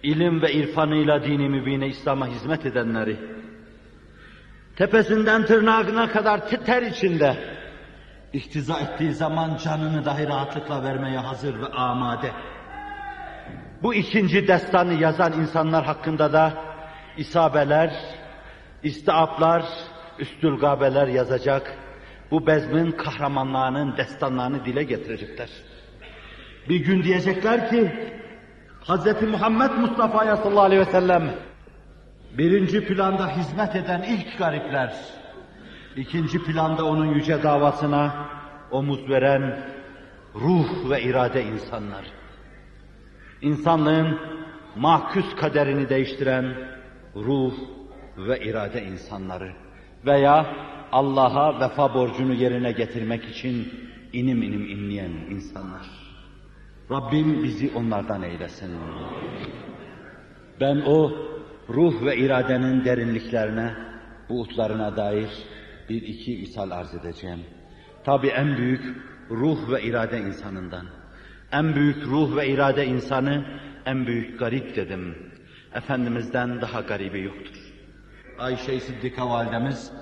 ilim ve irfanıyla dini mübine İslam'a hizmet edenleri, tepesinden tırnağına kadar ter içinde, iktiza ettiği zaman canını dahi rahatlıkla vermeye hazır ve amade. Bu ikinci destanı yazan insanlar hakkında da isabeler, istiaplar, üstülgabeler yazacak, bu bezmin kahramanlarının destanlarını dile getirecekler. Bir gün diyecekler ki, Hz. Muhammed Mustafa'ya sallallahu aleyhi ve sellem, birinci planda hizmet eden ilk garipler, ikinci planda onun yüce davasına omuz veren ruh ve irade insanlar. İnsanlığın mahkus kaderini değiştiren ruh ve irade insanları veya Allah'a vefa borcunu yerine getirmek için inim inim inleyen insanlar. Rabbim bizi onlardan eylesin. Ben o ruh ve iradenin derinliklerine, buğutlarına dair bir iki misal arz edeceğim. Tabii en büyük ruh ve irade insanından. En büyük ruh ve irade insanı, en büyük garip dedim. Efendimiz'den daha garibi yoktur. Ayşe-i Sıddika validemiz,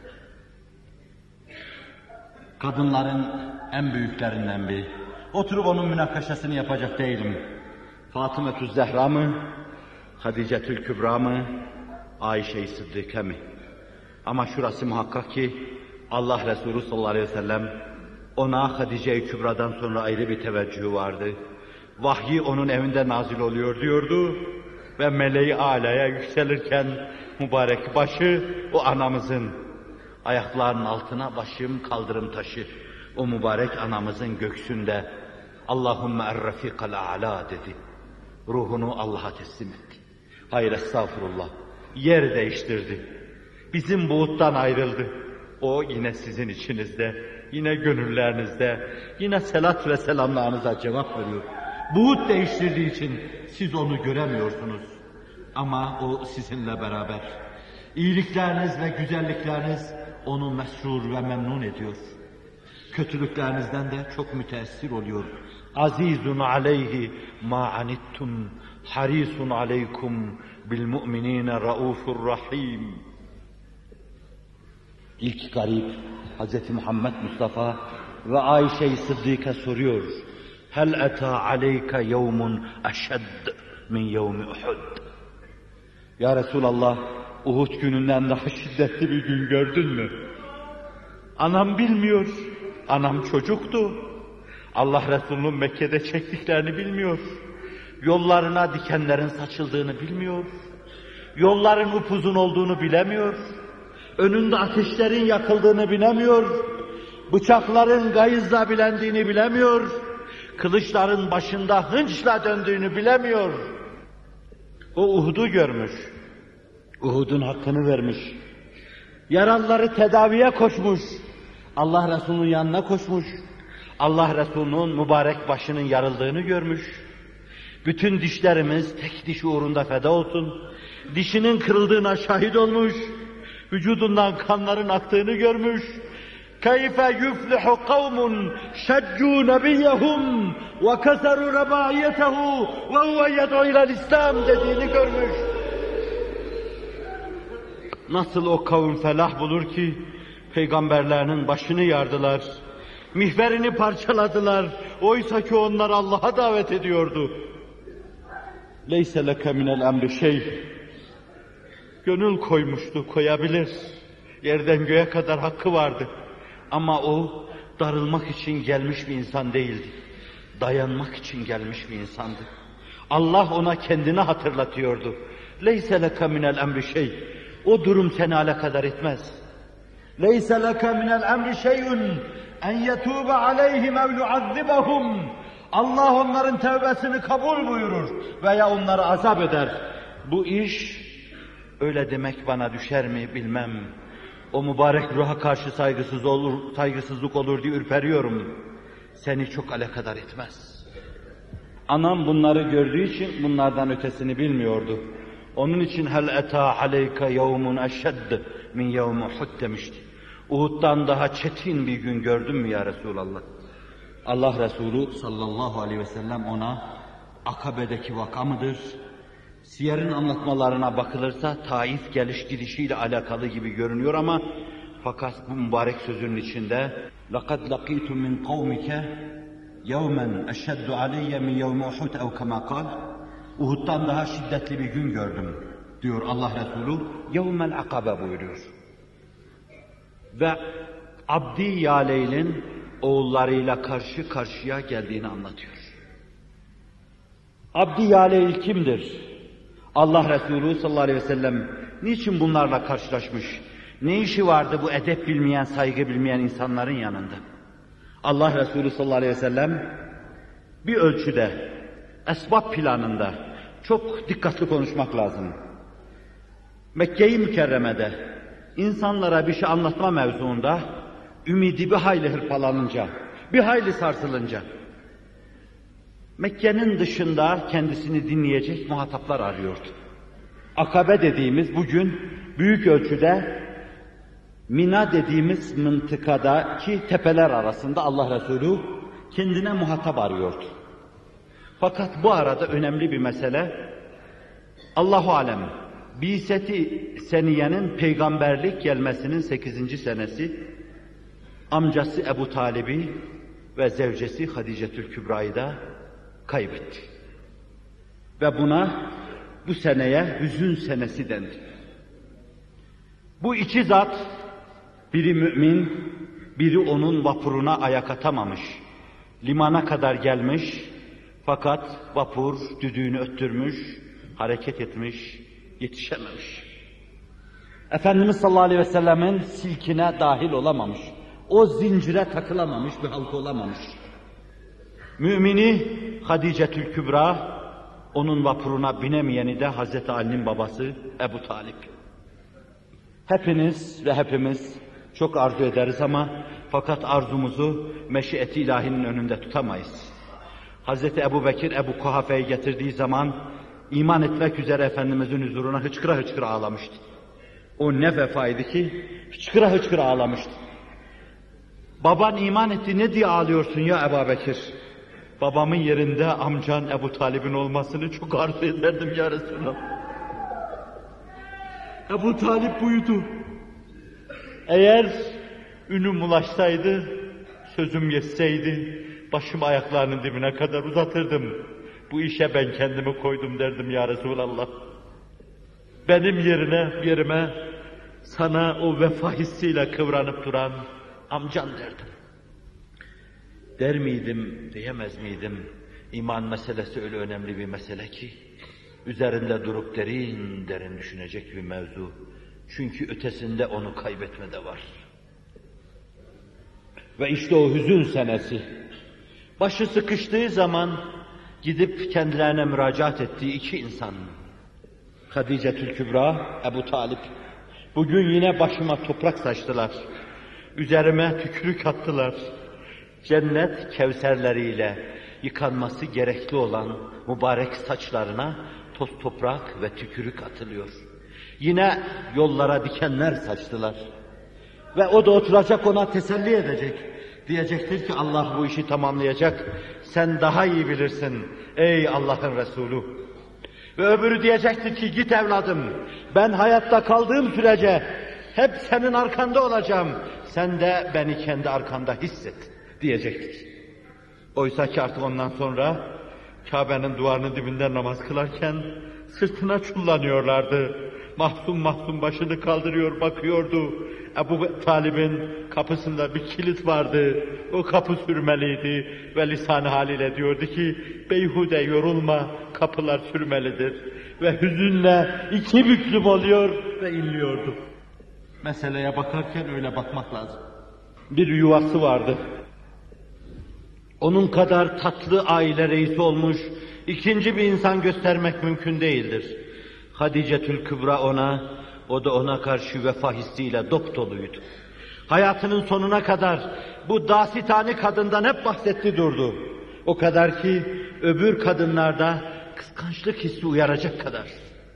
kadınların en büyüklerinden biri. Oturup onun münakaşasını yapacak değilim. Fatıma-tü Zehra mı, Hadicetül Kübra mı, Ayşe-i Sıddika mı? Ama şurası muhakkak ki Allah Resulü sallallahu aleyhi ve sellem ona Hadice-i Kübra'dan sonra ayrı bir teveccühü vardı. Vahyi onun evinde nazil oluyor diyordu ve meleği âlaya yükselirken mübarek başı o anamızın ayaklarının altına başım kaldırım taşı. O mübarek anamızın göksünde Allahümme er-rafikal a'la dedi. Ruhunu Allah'a teslim etti. Hayır estağfurullah. Yer değiştirdi. Bizim buğuttan ayrıldı. O yine sizin içinizde, yine gönüllerinizde, yine selat ve selamlarınıza cevap veriyor. Buğut değiştirdiği için siz onu göremiyorsunuz. Ama o sizinle beraber. İyilikleriniz ve güzellikleriniz onu mesrur ve memnun ediyor. Kötülüklerinizden de çok müteessir oluyor. Azizun aleyhi ma anittum, harisun aleykum bil mu'minine raufur rahim. İlk garip Hz. Muhammed Mustafa ve Ayşe-i Sıddika soruyor. Hel eta aleyke yevmun eşedd min yevmi Uhud. Ya Resulallah, Uhud gününden daha şiddetli bir gün gördün mü? Anam bilmiyor. Anam çocuktu. Allah Resulü'nün Mekke'de çektiklerini bilmiyor. Yollarına dikenlerin saçıldığını bilmiyor. Yolların upuzun olduğunu bilemiyor. Önünde ateşlerin yakıldığını bilemiyor. Bıçakların gayızla bilendiğini bilemiyor. Kılıçların başında hınçla döndüğünü bilemiyor. O Uhud'u görmüş. Uhud'un hakkını vermiş. Yaralıları tedaviye koşmuş. Allah Resulü'nün yanına koşmuş. Allah Resulü'nün mübarek başının yarıldığını görmüş. Bütün dişlerimiz tek diş uğrunda feda olsun. Dişinin kırıldığına şahit olmuş. Vücudundan kanların aktığını görmüş. Keyfe yuflihu kavmun şeccu nebiyehum ve keseru reba'iyetehu ve huve yed'u ilel İslam dediğini görmüş. Nasıl o kavim felah bulur ki peygamberlerinin başını yardılar, mihverini parçaladılar, oysa ki onlar Allah'a davet ediyordu. Leyse leke minel emri şey. Gönül koymuştu, koyabilir. Yerden göğe kadar hakkı vardı. Ama o darılmak için gelmiş bir insan değildi. Dayanmak için gelmiş bir insandı. Allah ona kendini hatırlatıyordu. Leyse leke minel emri şey. O durum seni alakadar etmez. Leyse leke minel emri şey'un en yetûbe aleyhim ev yuazzibahum. Allah onların tevbesini kabul buyurur veya onları azap eder. Bu iş öyle demek bana düşer mi bilmem. O mübarek ruha karşı saygısız olur, saygısızlık olur diye ürperiyorum. Seni çok alakadar etmez. Anam bunları gördüğü için bunlardan ötesini bilmiyordu. Onun için hel eta aleyke yevmun eşedd min yevmi Uhud demişti. Uhud'dan daha çetin bir gün gördün mü ya Resulallah? Allah Resulü sallallahu aleyhi ve sellem ona Akabe'deki vaka mıdır, Siyer'in anlatmalarına bakılırsa Taif geliş gidişiyle alakalı gibi görünüyor ama fakat bu mübarek sözünün içinde لَقَدْ لَقِيتُ مِنْ قَوْمِكَ يَوْمًا اَشَّدُّ عَلَيَّ مِنْ يَوْمِ اُحُدْ اَوْ كَمَا قَالْ Uhud'dan daha şiddetli bir gün gördüm diyor Allah Resulü. يَوْمَ الْعَقَبَ buyuruyor. Ve Abdi Yaleyl'in oğullarıyla karşı karşıya geldiğini anlatıyor. Abdi Yaleyl kimdir? Allah Resulü sallallahu aleyhi ve sellem niçin bunlarla karşılaşmış? Ne işi vardı bu edep bilmeyen, saygı bilmeyen insanların yanında? Allah Resulü sallallahu aleyhi ve sellem bir ölçüde, esbab planında çok dikkatli konuşmak lazım. Mekke-i Mükerreme'de insanlara bir şey anlatma mevzuunda ümidi bir hayli hırpalanınca, bir hayli sarsılınca Mekke'nin dışında kendisini dinleyecek muhataplar arıyordu. Akabe dediğimiz bugün büyük ölçüde Mina dediğimiz mıntıkadaki tepeler arasında Allah Resulü kendine muhatap arıyordu. Fakat bu arada önemli bir mesele, Allahu alem, Bi'set-i Seniye'nin peygamberlik gelmesinin sekizinci senesi, amcası Ebu Talib'i ve zevcesi Hadicetül Kübra'yı da kaybetti. Ve buna bu seneye hüzün senesi dendi. Bu iki zat, biri mümin, biri onun vapuruna ayak atamamış. Limana kadar gelmiş, fakat vapur düdüğünü öttürmüş, hareket etmiş, yetişememiş. Efendimiz sallallahu aleyhi ve sellemin silkine dahil olamamış. O zincire takılamamış, bir halka olamamış. Mümini Hadicetül Kübra, onun vapuruna binemeyeni de Hazreti Ali'nin babası Ebu Talip. Hepiniz ve hepimiz çok arzu ederiz ama fakat arzumuzu meşiyeti ilahinin önünde tutamayız. Hazreti Ebu Bekir Ebu Kuhafe'yi getirdiği zaman iman etmek üzere Efendimizin huzuruna hıçkıra hıçkıra ağlamıştı. O ne vefaydı ki hıçkıra hıçkıra ağlamıştı. Baban iman etti, ne diye ağlıyorsun ya Ebu Bekir? Babamın yerinde amcan Ebu Talib'in olmasını çok arzu ederdim ya Resulallah. Ebu Talib buydu. Eğer ünüm ulaşsaydı, sözüm yetseydi, başımı ayaklarının dibine kadar uzatırdım. Bu işe ben kendimi koydum derdim ya Resulallah. Benim yerine, yerime sana o vefa hissiyle kıvranıp duran amcan derdim. Der miydim, diyemez miydim? İman meselesi öyle önemli bir mesele ki, üzerinde durup derin derin düşünecek bir mevzu. Çünkü ötesinde onu kaybetme de var. Ve işte o hüzün senesi. Başı sıkıştığı zaman gidip kendilerine müracaat ettiği iki insan. Hadicetül Kübra, Ebu Talip. Bugün yine başıma toprak saçtılar. Üzerime tükürük attılar. Cennet kevserleriyle yıkanması gerekli olan mübarek saçlarına toz toprak ve tükürük atılıyor. Yine yollara dikenler saçtılar. Ve o da oturacak, ona teselli edecek. Diyecektir ki Allah bu işi tamamlayacak. Sen daha iyi bilirsin ey Allah'ın Resulü. Ve öbürü diyecektir ki git evladım, ben hayatta kaldığım sürece hep senin arkanda olacağım. Sen de beni kendi arkanda hisset diyecektir. Oysa ki artık ondan sonra Kabe'nin duvarının dibinde namaz kılarken sırtına çullanıyorlardı. Mahzun mahzun başını kaldırıyor, bakıyordu. Ebu Talib'in kapısında bir kilit vardı. O kapı sürmeliydi ve lisan-ı haliyle diyordu ki beyhude yorulma, kapılar sürmelidir. Ve hüzünle iki büklüm oluyor ve inliyordu. Meseleye bakarken öyle bakmak lazım. Bir yuvası vardı. Onun kadar tatlı aile reisi olmuş ikinci bir insan göstermek mümkün değildir. Hadicetül Kübra ona, o da ona karşı vefa hissiyle dopdoluydu. Hayatının sonuna kadar bu dasitani kadından hep bahsetti durdu. O kadar ki öbür kadınlarda kıskançlık hissi uyaracak kadar.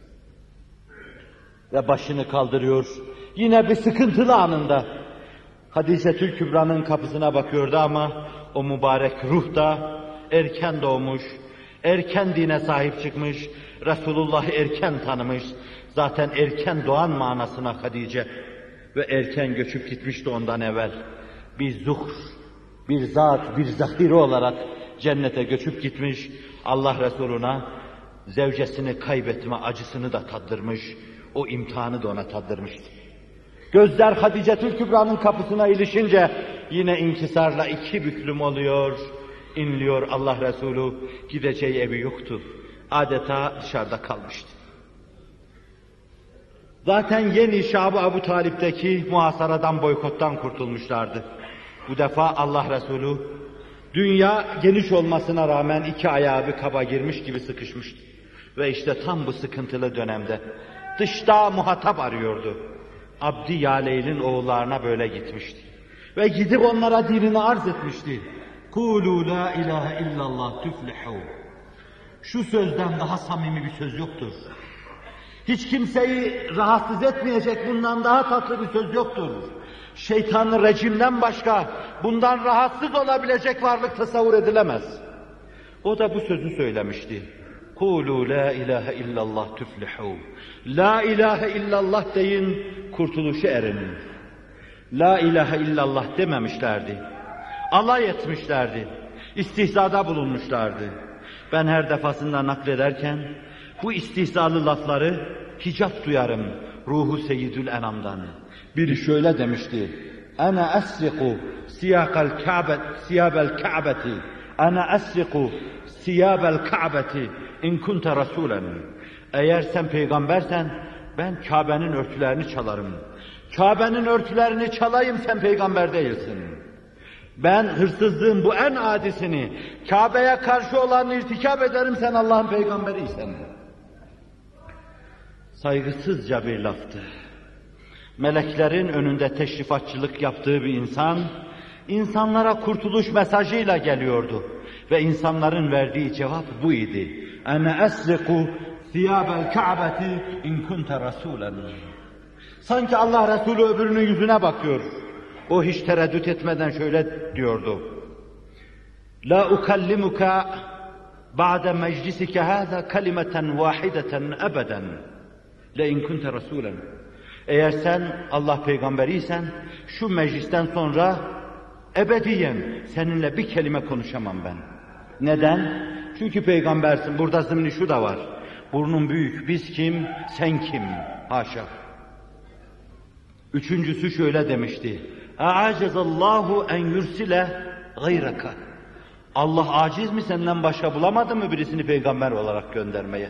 Ve başını kaldırıyor, yine bir sıkıntılı anında Hadicetül Kübra'nın kapısına bakıyordu ama o mübarek ruh da erken doğmuş, Erken dine sahip çıkmış, Resulullah'ı erken tanımış, zaten erken doğan manasına Hadice ve erken göçüp gitmişti ondan evvel. Bir zuhr, bir zat, bir zahiri olarak cennete göçüp gitmiş, Allah Resuluna zevcesini kaybetme acısını da tattırmış, o imtihanı da ona tattırmıştı. Gözler Hadicetül Kübra'nın kapısına ilişince yine inkisarla iki büklüm oluyor, inliyor Allah Resulü, gideceği evi yoktu. Adeta dışarıda kalmıştı. Zaten yeni Şab-ı Ebu Talip'teki muhasaradan, boykottan kurtulmuşlardı. Bu defa Allah Resulü dünya geniş olmasına rağmen iki ayağı bir kaba girmiş gibi sıkışmıştı. Ve işte tam bu sıkıntılı dönemde dışta muhatap arıyordu. Abdi Yaleyl'in oğullarına böyle gitmişti. Ve gidip onlara dinini arz etmişti. Kulu la ilahe illallah tuflihu. Şu sözden daha samimi bir söz yoktur. Hiç kimseyi rahatsız etmeyecek bundan daha tatlı bir söz yoktur. Şeytanın rejimden başka bundan rahatsız olabilecek varlık tasavvur edilemez. O da bu sözü söylemişti. Kulu la ilahe illallah tuflihu. La ilahe illallah deyin, kurtuluşu erin. La ilahe illallah dememişlerdi. Alay etmişlerdi. İstihzada bulunmuşlardı. Ben her defasında naklederken bu istihzalı lafları hicap duyarım ruhu Seyyidül Enam'dan. Biri şöyle demişti. Ana esriku siyakal ka'bet siyabel ka'beti. Ana esriku siyabel ka'beti in kunte rasulen. Eğer sen peygambersen ben Kabe'nin örtülerini çalarım. Kabe'nin örtülerini çalayım, sen peygamber değilsin. Ben hırsızlığın bu en adisini, Kabe'ye karşı olanı irtikap ederim, sen Allah'ın peygamberiysen. Saygısızca bir laftı. Meleklerin önünde teşrifatçılık yaptığı bir insan, insanlara kurtuluş mesajıyla geliyordu. Ve insanların verdiği cevap bu idi. Ene esriku thiyâbel ka'beti in kunte rasûlen. Sanki Allah Resulü öbürünün yüzüne bakıyor. O hiç tereddüt etmeden şöyle diyordu. La ukallimuka ba'de meclisike hâzâ kalimeten vâhideten ebeden. Le in kunte rasûlen. Eğer sen Allah peygamberiysen şu meclisten sonra ebediyen seninle bir kelime konuşamam ben. Neden? Çünkü peygambersin. Burada zımni şu da var. Burnun büyük. Biz kim? Sen kim? Haşa. Üçüncüsü şöyle demişti. A'acezallahu en yursile gayraka. Allah aciz mi, senden başka bulamadı mı birisini peygamber olarak göndermeye?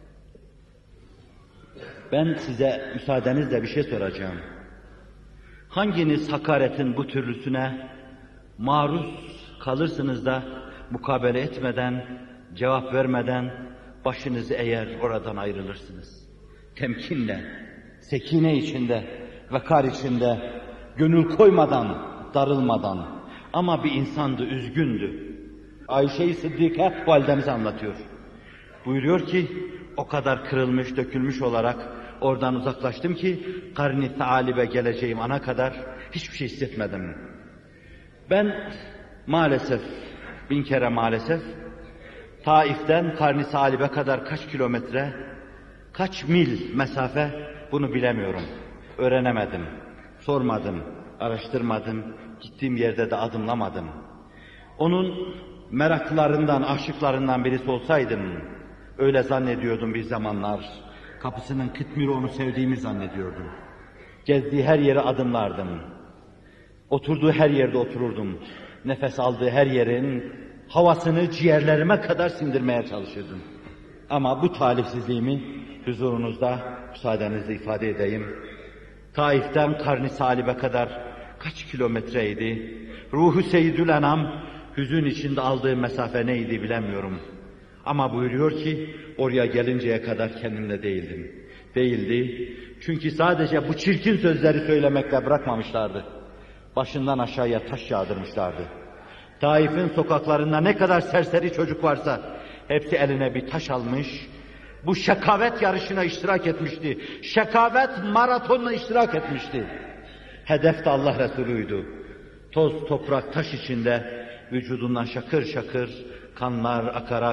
Ben size müsaadenizle bir şey soracağım. Hanginiz hakaretin bu türlüsüne maruz kalırsınız da mukabele etmeden, cevap vermeden başınızı eğer oradan ayrılırsınız? Temkinle, sekine içinde, vakar içinde, gönül koymadan, darılmadan. Ama bir insandı, üzgündü. Ayşe-i Sıddike validemize anlatıyor. Buyuruyor ki, o kadar kırılmış, dökülmüş olarak oradan uzaklaştım ki, karni taalibe geleceğim ana kadar hiçbir şey hissetmedim. Ben maalesef, bin kere maalesef, Taif'ten karni taalibe kadar kaç kilometre, kaç mil mesafe bunu bilemiyorum. Öğrenemedim, sormadım, araştırmadım, gittiğim yerde de adımlamadım. Onun meraklarından, aşıklarından birisi olsaydım, öyle zannediyordum bir zamanlar. Kapısının kıtmiri onu sevdiğimi zannediyordum. Gezdiği her yere adımlardım. Oturduğu her yerde otururdum. Nefes aldığı her yerin havasını ciğerlerime kadar sindirmeye çalışırdım. Ama bu talihsizliğimi huzurunuzda müsaadenizle ifade edeyim. Taif'ten Karni Salib'e kadar kaç kilometreydi? Ruhu Seyyidül Enam hüzün içinde aldığı mesafe neydi bilemiyorum. Ama buyuruyor ki oraya gelinceye kadar kendimle değildim. Değildi. Çünkü sadece bu çirkin sözleri söylemekle bırakmamışlardı. Başından aşağıya taş yağdırmışlardı. Taif'in sokaklarında ne kadar serseri çocuk varsa hepsi eline bir taş almış. Bu şakavet yarışına iştirak etmişti. Şakavet maratonuna iştirak etmişti. Hedef de Allah Resulü'ydü. Toz, toprak, taş içinde vücudundan şakır şakır kanlar akarak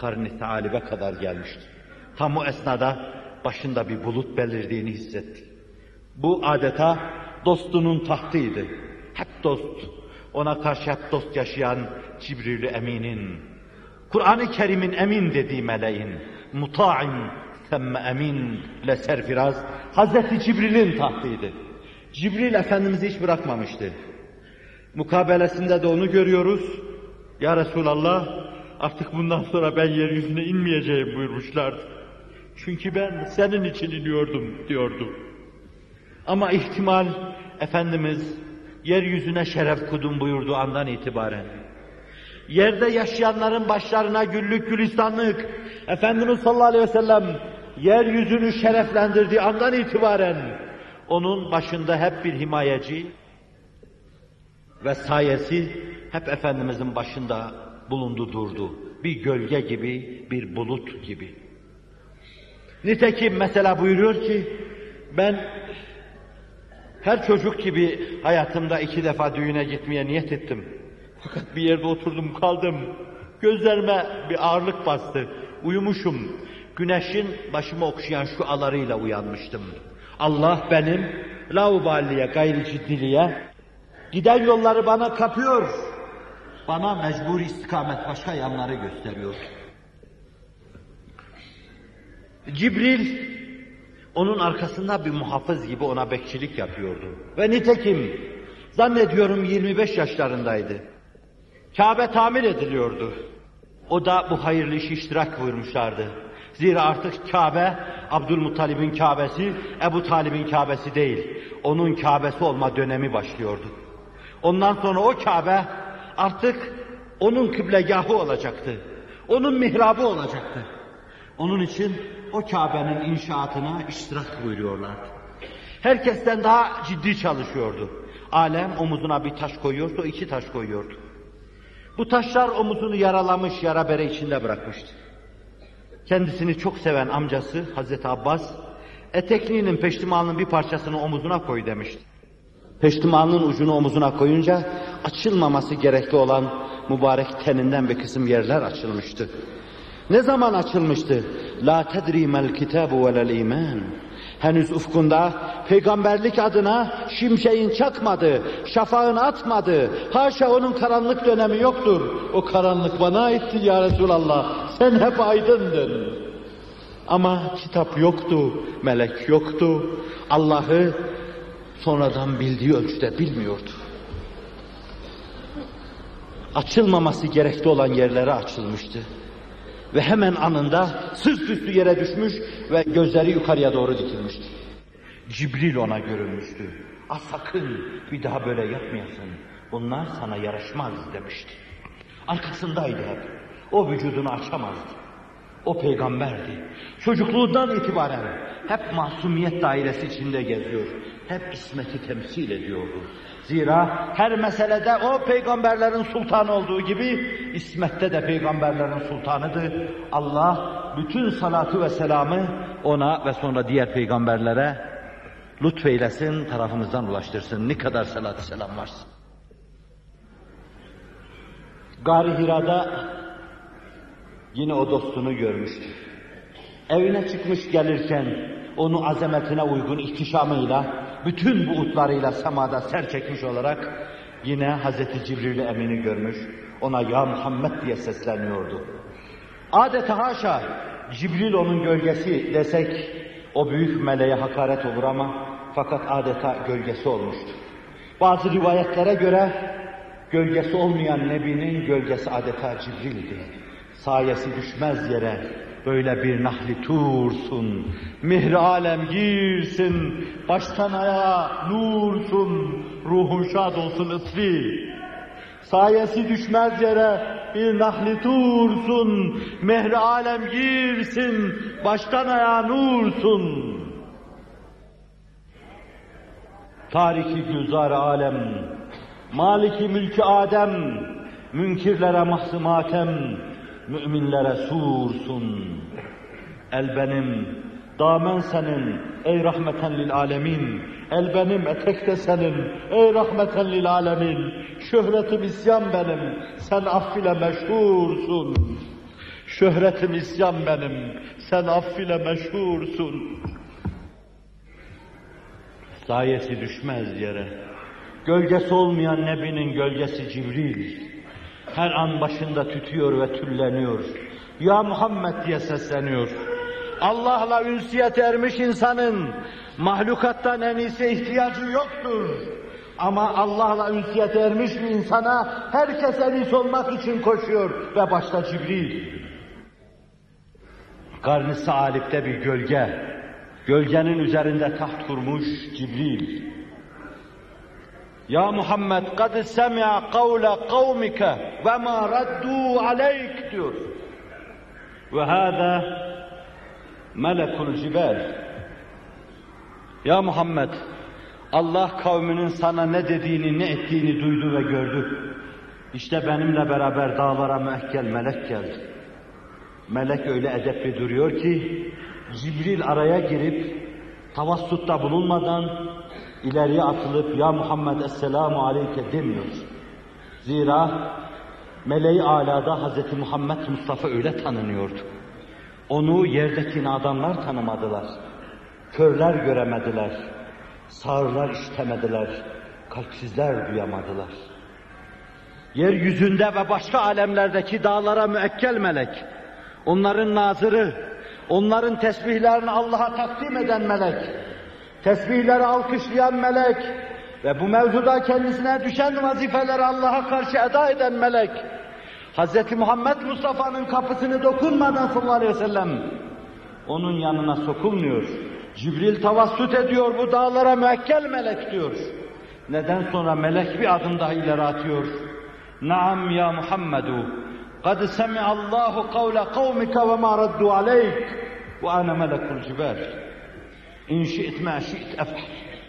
karn-ı taalibe kadar gelmişti. Tam o esnada başında bir bulut belirdiğini hissetti. Bu adeta dostunun tahtıydı. Hep dost. Ona karşı hep dost yaşayan Cibril-i Emin'in, Kur'an-ı Kerim'in emin dediği meleğin, muta'in temme emin le serfiraz, Hazreti Cibril'in tahtıydı. Cibril Efendimiz'i hiç bırakmamıştı. Mukabelesinde de onu görüyoruz. Ya Resulallah, artık bundan sonra ben yeryüzüne inmeyeceğim buyurmuşlardı. Çünkü ben senin için iniyordum diyordu. Ama ihtimal Efendimiz yeryüzüne şeref kudum buyurduğu andan itibaren, yerde yaşayanların başlarına güllük gülistanlık, Efendimiz sallallahu aleyhi ve sellem yeryüzünü şereflendirdiği andan itibaren, onun başında hep bir himayeci ve sayesi hep Efendimizin başında bulundu durdu. Bir gölge gibi, bir bulut gibi. Nitekim mesela buyuruyor ki, ben her çocuk gibi hayatımda iki defa düğüne gitmeye niyet ettim. Fakat bir yerde oturdum kaldım. Gözlerime bir ağırlık bastı. Uyumuşum. Güneşin başımı okşayan şu alarıyla uyanmıştım. Allah benim laubaliye, gayri ciddiliğe, giden yolları bana kapıyor. Bana mecburi istikamet başka yanları gösteriyor. Cibril, onun arkasında bir muhafız gibi ona bekçilik yapıyordu. Ve nitekim, zannediyorum yirmi beş yaşlarındaydı. Kabe tamir ediliyordu. O da bu hayırlı işi iştirak buyurmuşlardı. Zira artık Kabe, Abdülmuttalib'in Kabe'si, Ebu Talib'in Kabe'si değil. Onun Kabe'si olma dönemi başlıyordu. Ondan sonra o Kabe artık onun kıblegahı olacaktı. Onun mihrabı olacaktı. Onun için o Kabe'nin inşaatına iştirak buyuruyorlardı. Herkesten daha ciddi çalışıyordu. Alem omuzuna bir taş koyuyordu, iki taş koyuyordu. Bu taşlar omuzunu yaralamış, yara bere içinde bırakmıştı. Kendisini çok seven amcası Hazreti Abbas, etekliğinin, peştimalının bir parçasını omuzuna koy demişti. Peştimalının ucunu omuzuna koyunca açılmaması gerekli olan mübarek teninden bir kısım yerler açılmıştı. Ne zaman açılmıştı? La tedri mel kitabu velel iman. Henüz ufkunda peygamberlik adına şimşeğin çakmadı, şafağın atmadı. Haşa, onun karanlık dönemi yoktur. O karanlık bana aitti ya Resulallah. Sen hep aydındın. Ama kitap yoktu, melek yoktu. Allah'ı sonradan bildiği ölçüde bilmiyordu. Açılmaması gerekli olan yerlere açılmıştı. Ve hemen anında sırt üstü yere düşmüş ve gözleri yukarıya doğru dikilmişti. Cibril ona görünmüştü. "Ah, sakın bir daha böyle yapmayasın. Bunlar sana yaraşmaz" demişti. Arkasındaydı hep. O vücudunu açamazdı. O peygamberdi. Çocukluğundan itibaren hep masumiyet dairesi içinde geziyor. Hep ismeti temsil ediyordu. Zira her meselede o peygamberlerin sultanı olduğu gibi ismette de peygamberlerin sultanıdır. Allah bütün salatu ve selamı ona ve sonra diğer peygamberlere lütfeylesin, tarafımızdan ulaştırsın. Ne kadar salatü selam varsa. Gâr-ı Hira'da yine o dostunu görmüştü. Evine çıkmış gelirken onu azametine uygun ihtişamıyla, bütün buğutlarıyla semada ser çekmiş olarak yine Hazreti Cibril-i Emin'i görmüş, ona "Ya Muhammed" diye sesleniyordu. Adeta haşa, Cibril onun gölgesi desek o büyük meleğe hakaret olur ama fakat adeta gölgesi olmuştu. Bazı rivayetlere göre gölgesi olmayan Nebi'nin gölgesi adeta Cibril'di. Sayesi düşmez yere, böyle bir nahli tursun, mihri alem girsin, baştan ayağa nursun, ruhun şad olsun ısri. Sayesi düşmez yere, bir nahli tursun, mihri alem girsin, baştan ayağa nursun. Tariki gülzar alem, maliki mülkü adem, münkirlere mahzı matem, müminlere sursun. El benim, damen senin, ey rahmeten lil alemin. El benim, etek de senin, ey rahmeten lil alemin. Şöhretim isyan benim, sen affile meşhursun. Şöhretim isyan benim, sen affile meşhursun. Sayesi düşmez yere. Gölgesi olmayan Nebi'nin gölgesi Cibril. Her an başında tütüyor ve tülleniyor. Ya Muhammed diye sesleniyor. Allah'la ünsiyet ermiş insanın mahlukattan en iyisi ihtiyacı yoktur. Ama Allah'la ünsiyet ermiş bir insana herkes en iyisi olmak için koşuyor ve başta Cibril. Karn-ı Saalip'te bir gölge, gölgenin üzerinde taht kurmuş Cibril. Ya Muhammed, قَدْ سَمِعَ قَوْلَ قَوْمِكَ وَمَا رَدُّوا عَلَيْكَ diyor. وَهَذَا مَلَكُ الْجِبَالِ. Ya Muhammed, Allah kavminin sana ne dediğini, ne ettiğini duydu ve gördü. İşte benimle beraber dağlara müekkel melek geldi. Melek öyle edepli duruyor ki, Cibril araya girip, tavassutta bulunmadan, ileriye atılıp, Ya Muhammed Esselamu Aleyke demiyor. Zira, Meleği Alâ'da Hz. Muhammed Mustafa öyle tanınıyordu. Onu yerdeki nadanlar tanımadılar. Körler göremediler. Sağırlar işitemediler. Kalpsizler duyamadılar. Yeryüzünde ve başka alemlerdeki dağlara müekkel melek, onların nazırı, onların tesbihlerini Allah'a takdim eden melek, tesbihleri alkışlayan melek ve bu mevzuda kendisine düşen vazifeleri Allah'a karşı eda eden melek, Hz. Muhammed Mustafa'nın kapısını dokunmadan sallallahu aleyhi ve sellem onun yanına sokulmuyor. Cibril tavassut ediyor, bu dağlara müekkel melek diyor. Neden sonra melek bir adım daha ileri atıyor. Naam ya Muhammedu, قَدْ سَمِعَ اللّٰهُ قَوْلَ قَوْمِكَ وَمَا رَدُّوا عَلَيْكَ وَأَنَا مَلَكُ الْجِبَالِ اِنْ شِئْتْ مَا شِئْتْ اَفْعَلْ.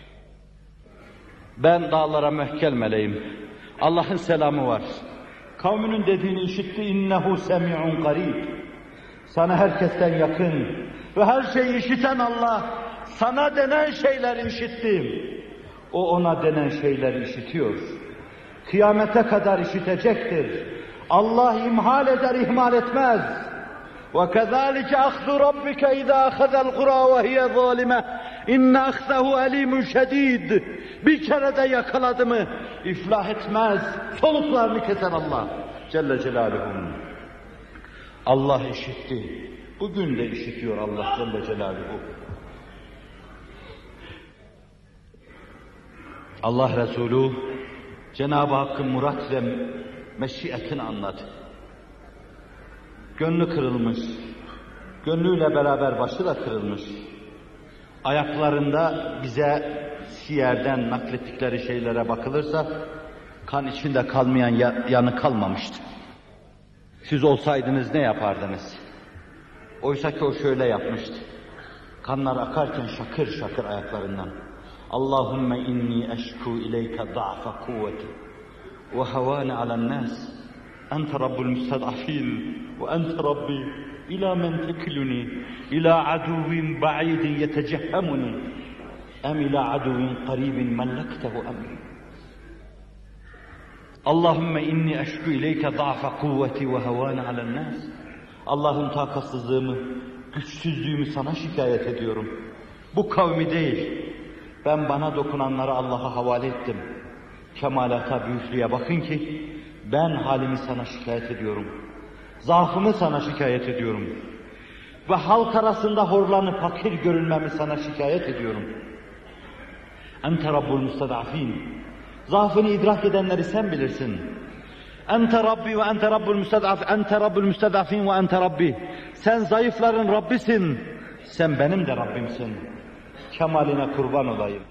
Ben dağlara müekkel meleğim. Allah'ın selamı var. Kavminin dediğini işitti. İnnehu semi'un garib. Sana herkesten yakın ve her şeyi işiten Allah, sana denen şeyleri işittim. O ona denen şeyleri işitiyor. Kıyamete kadar işitecektir. Allah imhal eder, ihmal etmez. وَكَذَٰلِكَ أَخْذُ رَبِّكَ اِذَا أَخَذَ الْقُرَى وَهِيَ ظَالِمَةٌ اِنَّ أَخْذَهُ أَلِيمٌ شَد۪يدٌ. Bir kere de yakaladı mı iflah etmez. Soluklarını keser Allah Celle Celaluhu. Allah işitti. Bugün de işitiyor Allah Celle Celaluhu. Allah Resulü Cenab-ı Hakk'ın murat ve meşiyetini anladı. Gönlü kırılmış, gönlüyle beraber başı da kırılmış. Ayaklarında bize siyerden naklettikleri şeylere bakılırsa, kan içinde kalmayan yanı kalmamıştı. Siz olsaydınız ne yapardınız? Oysa ki o şöyle yapmıştı. Kanlar akarken şakır şakır ayaklarından. Allahümme inni eşku ileyke da'fa kuvveti ve havane alen nas. Ente rabbul müsted'afin ve ente rabbi ila men tekiluni ila aduvin ba'idin yetecehhemuni em ila aduvin qaribin mellektehu emri. Allahümme inni eşku ileyke da'fa kuvveti ve havane alen nas. Allah'ın takatsızlığımı, güçsüzlüğümü sana şikayet ediyorum. Bu kavmi değil. Ben bana dokunanları Allah'a havale ettim. Kemalata, büyüklüğe bakın ki ben halimi sana şikayet ediyorum. Zaafımı sana şikayet ediyorum. Ve halk arasında horlanıp fakir görünmemi sana şikayet ediyorum. Ente rabbul müsted'afin. Zaafını idrak edenleri sen bilirsin. Ente Rabbi ve ente Rabbul müsted'af, ente Rabbul müsted'afin ve ente Rabbi. Sen zayıfların Rabbisin, sen benim de Rabbimsin. Kemaline kurban olayım.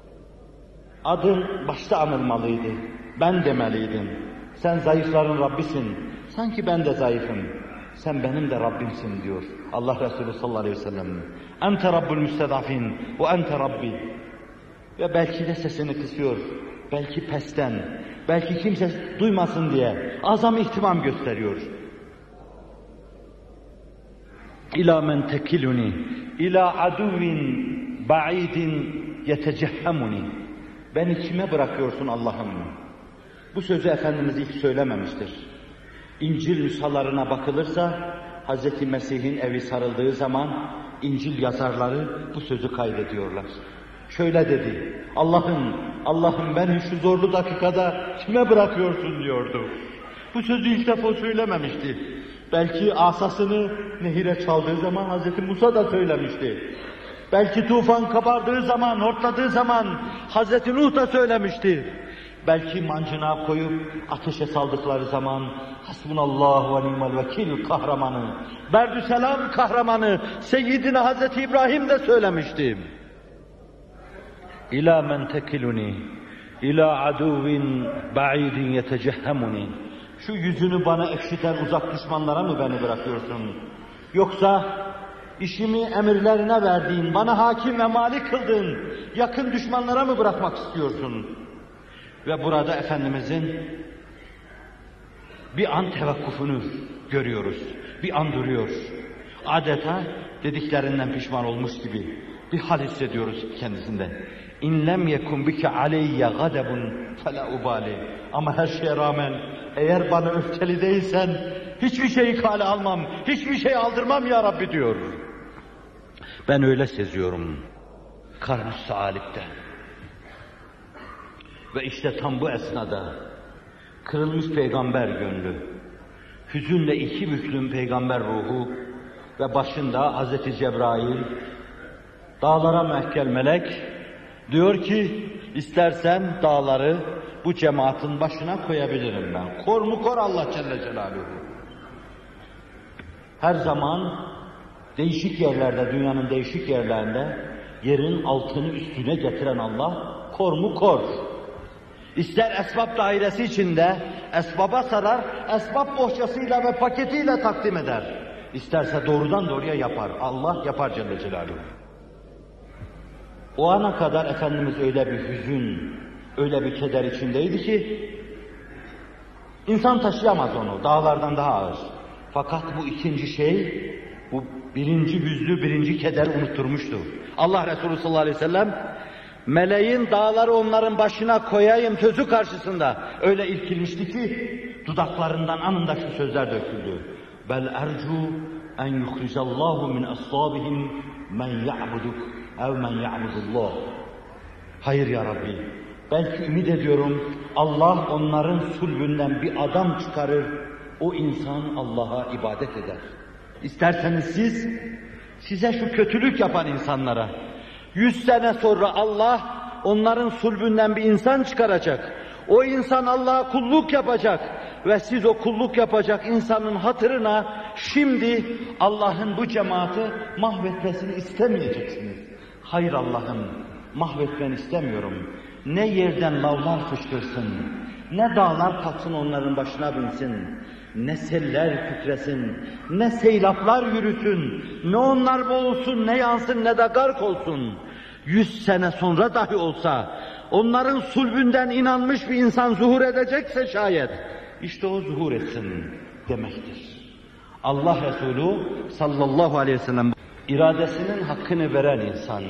Adın başta anılmalıydı, ben demeliydin. Sen zayıfların Rabbisin, sanki ben de zayıfım. Sen benim de Rabbimsin diyor Allah Resulü sallallahu aleyhi ve sellem. Ente Rabbul müsted'afin ve ente Rabbi. Ve belki de sesini kısıyor, belki pesten, belki kimse duymasın diye azam ihtimam gösteriyor. İlâ men tekiluni, ilâ aduvin ba'idin yetecehhemuni. Beni kime bırakıyorsun Allah'ım? Bu sözü Efendimiz ilk söylememiştir. İncil nüshalarına bakılırsa Hazreti Mesih'in evi sarıldığı zaman İncil yazarları bu sözü kaydediyorlar. Şöyle dedi, Allah'ım, Allah'ım beni şu zorlu dakikada kime bırakıyorsun diyordu. Bu sözü ilk defa söylememişti. Belki asasını nehire çaldığı zaman Hazreti Musa da söylemişti. Belki tufan kabardığı zaman, hortladığı zaman Hazreti Nuh da söylemişti. Belki mancına koyup ateşe saldıkları zaman Hasbunallah ve ni'mel vekil kahramanı, Berdüselam kahramanı Seyyidina Hazreti İbrahim de söylemişti. İlâ men tekiluni, ilâ aduvin ba'idin yetecehhemuni. Şu yüzünü bana ekşiten uzak düşmanlara mı beni bırakıyorsun? Yoksa işimi emirlerine verdiğin, bana hakim ve malik kıldığın yakın düşmanlara mı bırakmak istiyorsun? Ve burada Efendimizin bir an tevakkufunu görüyoruz. Bir an duruyor. Adeta dediklerinden pişman olmuş gibi bir hal hissediyoruz kendisinde. İn lem yekun bike aleyye gadebun fela ubali. Ama her şeye rağmen eğer bana öfkeli değilsen hiçbir şeyi kale almam, hiçbir şey aldırmam ya Rabbi diyor. Ben öyle seziyorum. Karnı saalikte. Ve işte tam bu esnada kırılmış peygamber gönlü, hüzünle iki büklüm peygamber ruhu ve başında Hazreti Cebrail, dağlara mehkel melek, diyor ki istersen dağları bu cemaatin başına koyabilirim ben. Kor mu kor Allah Celle Celaluhu. Her zaman değişik yerlerde, dünyanın değişik yerlerinde yerin altını üstüne getiren Allah kor mu kor. İster esbab dairesi içinde esbaba sarar, esbab bohçasıyla ve paketiyle takdim eder. İsterse doğrudan doğruya yapar. Allah yapar Celle Celaluhu. O ana kadar Efendimiz öyle bir hüzün, öyle bir keder içindeydi ki insan taşıyamaz onu, dağlardan daha ağır. Fakat bu ikinci şey, bu birinci hüznü, birinci keder unutturmuştu. Allah Resulü sallallahu aleyhi ve sellem meleğin dağları onların başına koyayım sözü karşısında öyle irkilmişti ki dudaklarından anında şu sözler döküldü. Bel ercu en yukhrijallahu min ashabihim men ya'buduk ev men ya'budullah. Hayır ya Rabbi, belki ümit ediyorum Allah onların sulbünden bir adam çıkarır, o insan Allah'a ibadet eder. İsterseniz siz, size şu kötülük yapan insanlara, yüz sene sonra Allah onların sulbünden bir insan çıkaracak. O insan Allah'a kulluk yapacak ve siz o kulluk yapacak insanın hatırına şimdi Allah'ın bu cemaati mahvetmesini istemeyeceksiniz. Hayır Allah'ım, mahvetmeni istemiyorum. Ne yerden lavlar fışkırsın, ne dağlar kalksın onların başına binsin, ne seller kükresin, ne seylaplar yürüsün, ne onlar boğulsun, ne yansın, ne de gark olsun. Yüz sene sonra dahi olsa, onların sulbünden inanmış bir insan zuhur edecekse şayet, işte o zuhur etsin demektir. Allah Resulü sallallahu aleyhi ve sellem, iradesinin hakkını veren insan,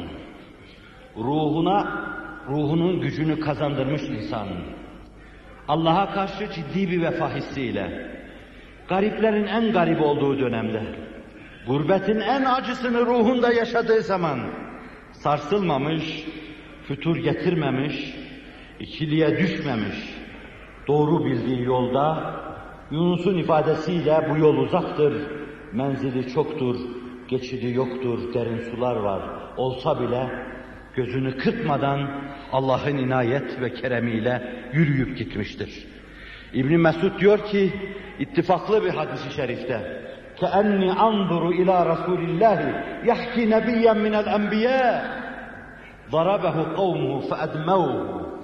ruhuna, ruhunun gücünü kazandırmış insan, Allah'a karşı ciddi bir vefa hissiyle, gariplerin en garip olduğu dönemde, gurbetin en acısını ruhunda yaşadığı zaman, sarsılmamış, fütur getirmemiş, ikiliye düşmemiş, doğru bildiği yolda, Yunus'un ifadesiyle bu yol uzaktır, menzili çoktur, geçidi yoktur, derin sular var, olsa bile gözünü kırpmadan Allah'ın inayet ve keremiyle yürüyüp gitmiştir. İbn Mesud diyor ki, ittifaklı bir hadis-i şerifte, كَأَنِّي أَنْظُرُ إِلَى رَسُولِ اللّٰهِ يَحْكِي نَبِيًّا مِنَ الْأَنْبِيَاءِ ضَرَبَهُ قَوْمُهُ فَأَدْمَوْهُ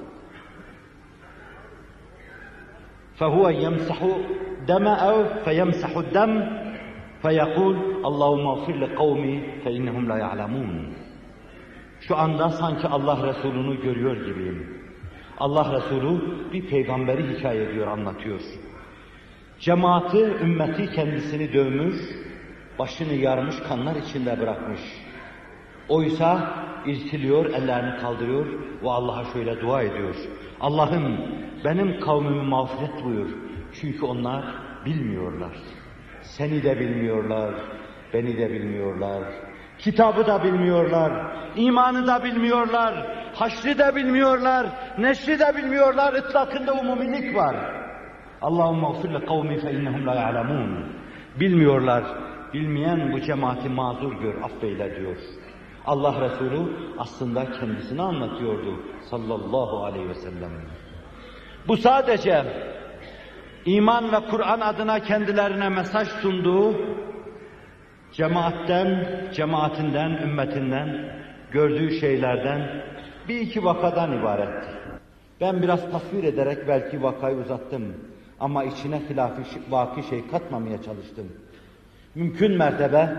فَهُوَ يَمْسَحُ دَمَأَهُ فَيَمْسَحُ الدَّمْ فَيَقُولُ اللّٰهُمَّ اغْفِرْ لِقَوْمِي فَإِنَّهُمْ لَا يَعْلَمُونَ. Şu anda sanki Allah Resulü'nü görüyor gibiyim. Allah Resulü bir peygamberi hikaye ediyor, anlatıyor. Cemaati, ümmeti kendisini dövmüş, başını yarmış, kanlar içinde bırakmış. Oysa irkiliyor, ellerini kaldırıyor ve Allah'a şöyle dua ediyor. Allah'ım benim kavmimi mağfiret buyur. Çünkü onlar bilmiyorlar. Seni de bilmiyorlar, beni de bilmiyorlar. Kitabı da bilmiyorlar, imanı da bilmiyorlar, haşrı da bilmiyorlar, neşri de bilmiyorlar, ıtlakında umumilik var. Allahümme gfir li kavmi fe innehum la ya'lemun. Bilmiyorlar, bilmeyen bu cemaati mazur gör, affeyle diyor. Allah Resulü aslında kendisini anlatıyordu sallallahu aleyhi ve sellem. Bu sadece iman ve Kur'an adına kendilerine mesaj sunduğu, cemaatten, cemaatinden, ümmetinden gördüğü şeylerden bir iki vakadan ibaretti. Ben biraz tasvir ederek belki vakayı uzattım ama içine hilaf-ı vaki şey katmamaya çalıştım. Mümkün mertebe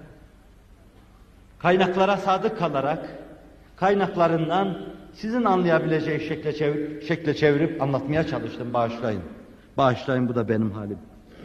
kaynaklara sadık kalarak kaynaklarından sizin anlayabileceği şekle, çevir, şekle çevirip anlatmaya çalıştım. Bağışlayın. Bağışlayın, bu da benim halim.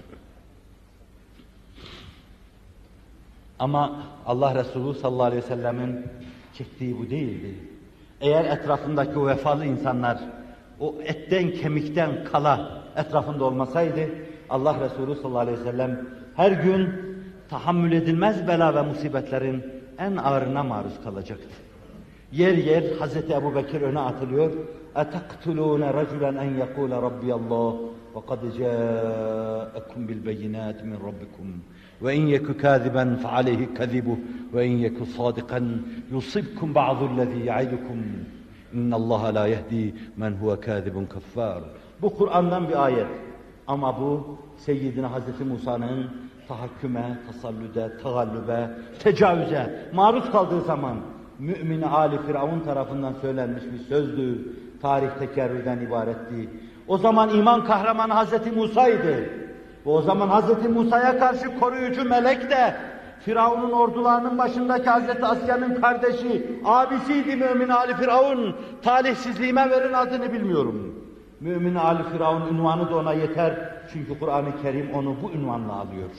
Ama Allah Resulü sallallahu aleyhi ve sellemin çektiği bu değildi. Eğer etrafındaki o vefalı insanlar o etten kemikten kala etrafında olmasaydı Allah Resulü sallallahu aleyhi ve sellem her gün tahammül edilmez bela ve musibetlerin en ağırına maruz kalacaktı. Yer yer Hazreti Ebu Bekir öne atılıyor. اَتَقْتُلُونَ رَجُلًا اَنْ يَقُولَ رَبِّيَ اللّٰهِ وَقَدْ جَاءَكُمْ بِالْبَيِّنَاتِ مِنْ رَبِّكُمْ وَاِنْ يَكُ كَاذِبًا فَعَلَيْهِ كَذِبُهُ وَاِنْ يَكُ صَادِقًا يُصِبْكُمْ بَعْضُ الَّذ۪ي يَعِدُكُمْ اِنَّ اللّٰهَ لَا يَهْدِي مَنْ هُوَ كَاذِبٌ كَفَّارٌ. Bu Kur'an'dan bir ayet. Ama bu Seyyidina Hazreti Musa'nın tahakküme, tasallüde, tagallübe, tecavüze maruz kaldığı zaman mümin Ali Firavun tarafından söylenmiş bir sözdü, tarih tekerrürden ibaretti. O zaman iman kahramanı Hazreti Musa'ydı. Ve o zaman Hazreti Musa'ya karşı koruyucu melek de Firavun'un ordularının başındaki Hazreti Asya'nın kardeşi, abisiydi mümin Ali Firavun. Talihsizliğime verin adını bilmiyorum. Mümin Ali Firavun ünvanı da ona yeter. Çünkü Kur'an-ı Kerim onu bu ünvanla alıyor.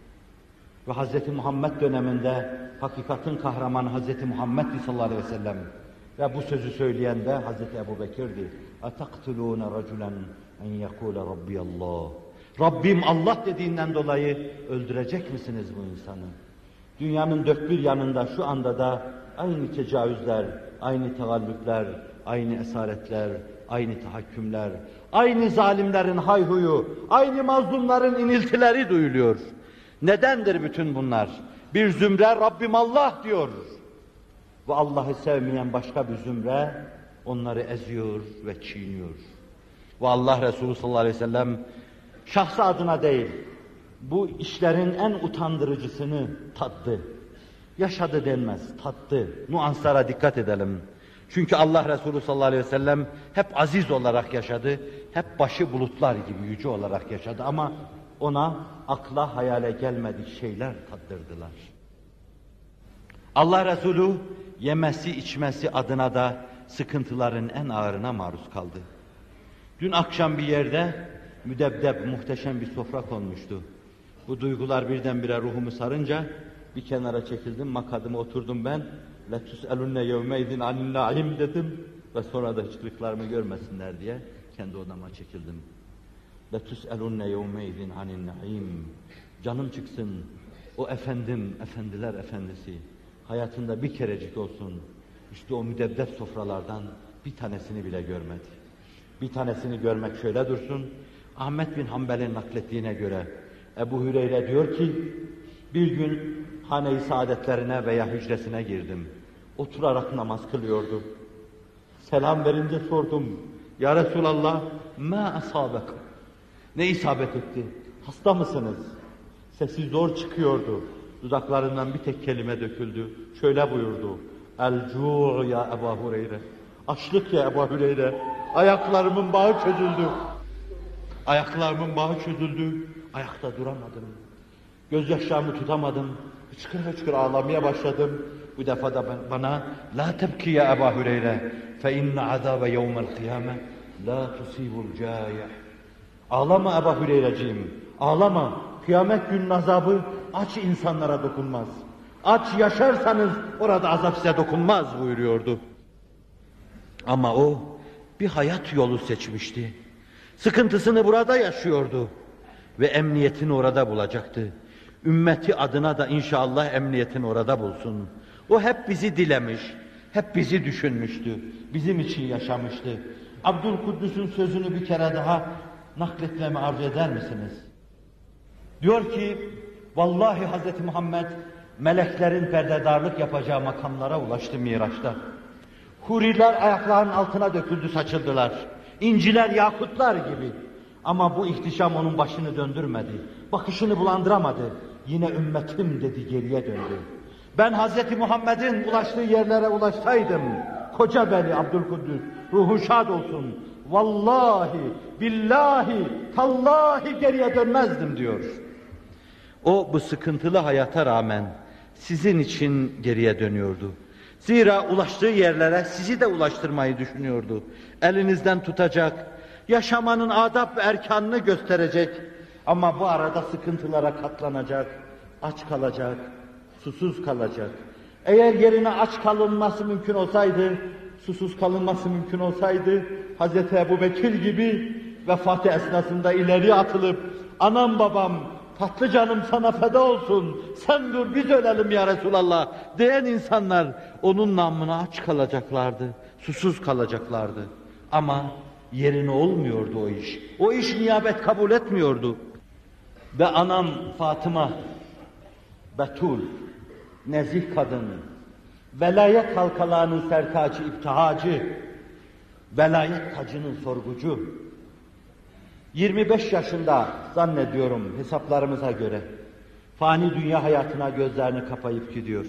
Ve Hazreti Muhammed döneminde hakikatin kahramanı Hazreti Muhammed sallallahu aleyhi ve sellem ve bu sözü söyleyen de Hazreti Ebu Bekir'di. اَتَقْتُلُونَ رَجُلًا اَنْ يَقُولَ رَبِّيَ اللّٰهِ. Rabbim Allah dediğinden dolayı öldürecek misiniz bu insanı? Dünyanın dört bir yanında şu anda da aynı tecavüzler, aynı tagallüpler, aynı esaretler, aynı tahakkümler, aynı zalimlerin hayhuyu, aynı mazlumların iniltileri duyuluyor. Nedendir bütün bunlar? Bir zümre Rabbim Allah diyor. Ve Allah'ı sevmeyen başka bir zümre onları eziyor ve çiğniyor. Ve Allah Resulü sallallahu aleyhi ve sellem şahsı adına değil, bu işlerin en utandırıcısını tattı. Yaşadı denmez, tattı. Nuanslara dikkat edelim. Çünkü Allah Resulü sallallahu aleyhi ve sellem hep aziz olarak yaşadı, hep başı bulutlar gibi yüce olarak yaşadı ama ona akla hayale gelmedik şeyler tattırdılar. Allah Resulü yemesi içmesi adına da sıkıntıların en ağırına maruz kaldı. Dün akşam bir yerde müdebdeb, muhteşem bir sofra konmuştu. Bu duygular birdenbire ruhumu sarınca bir kenara çekildim, makadıma oturdum ben. لَتُسْأَلُنَّ يَوْمَيْذٍ عَنِ النَّعِيمِ dedim ve sonra da hıçkırıklarımı görmesinler diye kendi odama çekildim. لَتُسْأَلُنَّ يَوْمَيْذٍ عَنِ النَّعِيمِ. Canım çıksın, o efendim, efendiler efendisi, hayatında bir kerecik olsun, işte o müdebdeb sofralardan bir tanesini bile görmedi. Bir tanesini görmek şöyle dursun, Ahmet bin Hanbel'in naklettiğine göre, Ebu Hüreyre diyor ki, bir gün hane-i saadetlerine veya hücresine girdim. Oturarak namaz kılıyordu. Selam verince sordum, Ya Resulallah, مَا أَصَابَكُمْ? Ne isabet etti? Hasta mısınız? Sesi zor çıkıyordu. Dudaklarından bir tek kelime döküldü. Şöyle buyurdu, El-cu' ya Ebu Hüreyre. Açlık ya Ebu Hüreyre. Ayaklarımın bağı çözüldü. Ayaklarımın bağı çözüldü. Ayakta duramadım. Gözyaşlarımı tutamadım. Hıçkır hıçkır ağlamaya başladım. Bu defa da bana La tebki ya Ebu Hüreyre fe inne azabe yevmel kıyame la tusibul câye. Ağlama Ebu Hüreyreciğim. Ağlama. Kıyamet günün azabı aç insanlara dokunmaz. Aç yaşarsanız orada azap size dokunmaz buyuruyordu. Ama o bir hayat yolu seçmişti. Sıkıntısını burada yaşıyordu. ve emniyetini orada bulacaktı. Ümmeti adına da inşallah emniyetini orada bulsun. O hep bizi dilemiş, hep bizi düşünmüştü, bizim için yaşamıştı. Abdülkuddüs'ün sözünü bir kere daha nakletmemi arzu eder misiniz? Diyor ki, vallahi Hazreti Muhammed meleklerin perdedarlık yapacağı makamlara ulaştı Miraç'ta. Huriler ayaklarının altına döküldü, saçıldılar. İnciler, yakutlar gibi. Ama bu ihtişam onun başını döndürmedi. Bakışını bulandıramadı. Yine ümmetim dedi, geriye döndü. Ben Hazreti Muhammed'in ulaştığı yerlere ulaşsaydım, koca Veli Abdülkuddüs, ruhu şad olsun, vallahi, billahi, tallahi geriye dönmezdim diyor. O bu sıkıntılı hayata rağmen sizin için geriye dönüyordu. Zira ulaştığı yerlere sizi de ulaştırmayı düşünüyordu. Elinizden tutacak, yaşamanın adab ve erkanını gösterecek. Ama bu arada sıkıntılara katlanacak, aç kalacak, susuz kalacak. Eğer yerine aç kalınması mümkün olsaydı, susuz kalınması mümkün olsaydı, Hazreti Ebubekir gibi vefatı esnasında ileri atılıp, anam babam, tatlı canım sana feda olsun, sen dur biz ölelim ya Resulallah diyen insanlar onun namına aç kalacaklardı, susuz kalacaklardı. Ama yerine olmuyordu o iş. O iş niyabet kabul etmiyordu. Ve anam Fatıma, Betul, nezih kadın, velayet halkalarının sertacı, iptihacı, velayet tacının sorgucu, yirmi beş yaşında zannediyorum hesaplarımıza göre, fani dünya hayatına gözlerini kapayıp gidiyor.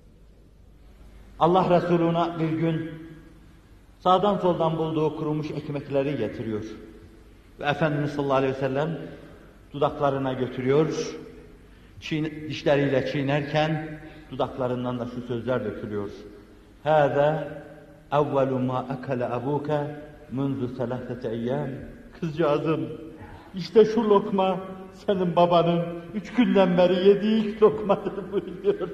Allah Resulü'ne bir gün sağdan soldan bulduğu kurumuş ekmekleri getiriyor. Ve Efendimiz sallallahu aleyhi ve sellem dudaklarına götürüyor, çiğne, dişleriyle çiğnerken dudaklarından da şu sözler dökülüyor. هَذَا اَوَّلُ مَا اَكَلَ أَبُوكَ مُنْذُ ثَلَاثَةَ اَيَّامٍ Kızcağızım, işte şu lokma senin babanın üç günden beri yediği ilk lokmadır buyuruyor.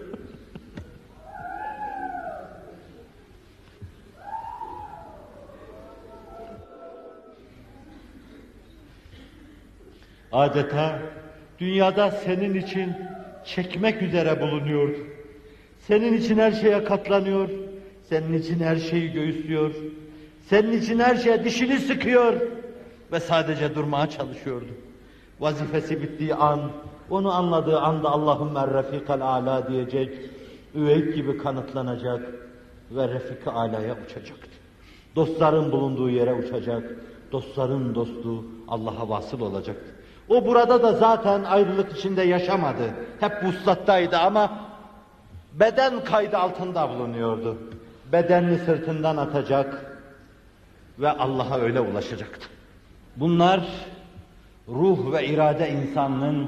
Adeta dünyada senin için çekmek üzere bulunuyor. Senin için her şeye katlanıyor. Senin için her şeyi göğüslüyor. Senin için her şeye dişini sıkıyor. Ve sadece durmaya çalışıyordu. Vazifesi bittiği an, onu anladığı anda Allahümme refikal âlâ diyecek. Üveyk gibi kanıtlanacak. Ve refik-i âlâya uçacaktı. Dostların bulunduğu yere uçacak. Dostların dostu Allah'a vasıl olacaktı. O burada da zaten ayrılık içinde yaşamadı. Hep vuslattaydı ama beden kaydı altında bulunuyordu. Bedenini sırtından atacak ve Allah'a öyle ulaşacaktı. Bunlar ruh ve irade insanının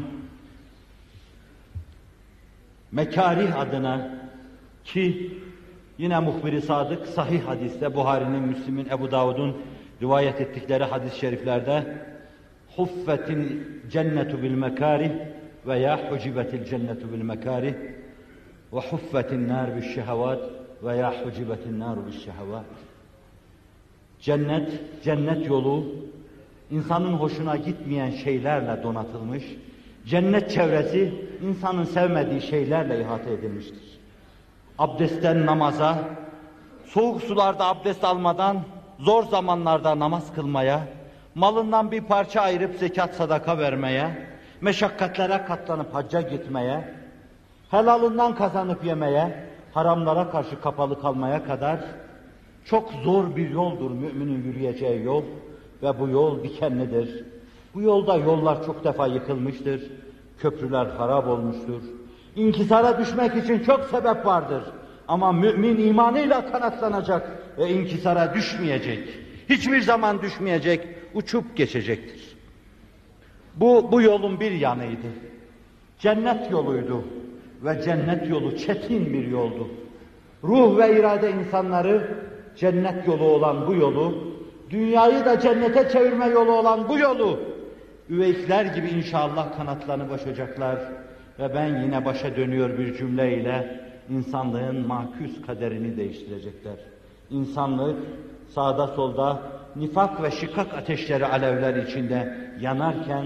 mekarih adına ki yine muhbir-i sadık sahih hadiste Buhari'nin, Müslim'in, Ebu Davud'un rivayet ettikleri hadis-i şeriflerde huffetil cennetu bil mekarih veya hucibetil cennetu bil mekarih ve huffetin nar bil şehavat veya hucibetin nar bil şehavat. Cennet, cennet yolu insanın hoşuna gitmeyen şeylerle donatılmış, cennet çevresi insanın sevmediği şeylerle ihate edilmiştir. Abdestten namaza, soğuk sularda abdest almadan zor zamanlarda namaz kılmaya, malından bir parça ayırıp zekat sadaka vermeye, meşakkatlere katlanıp hacca gitmeye, helalından kazanıp yemeye, haramlara karşı kapalı kalmaya kadar çok zor bir yoldur müminin yürüyeceği yol ve bu yol dikenlidir. Bu yolda yollar çok defa yıkılmıştır, köprüler harap olmuştur. İnkisara düşmek için çok sebep vardır ama mümin imanıyla kanatlanacak ve inkisara düşmeyecek. Hiçbir zaman düşmeyecek, uçup geçecektir. Bu, bu yolun bir yanıydı. Cennet yoluydu ve cennet yolu çetin bir yoldu. Ruh ve irade insanları cennet yolu olan bu yolu, dünyayı da cennete çevirme yolu olan bu yolu, üveykler gibi inşallah kanatlarını başacaklar ve ben yine başa dönüyor bir cümleyle insanlığın makûs kaderini değiştirecekler. İnsanlık sağda solda nifak ve şikak ateşleri alevler içinde yanarken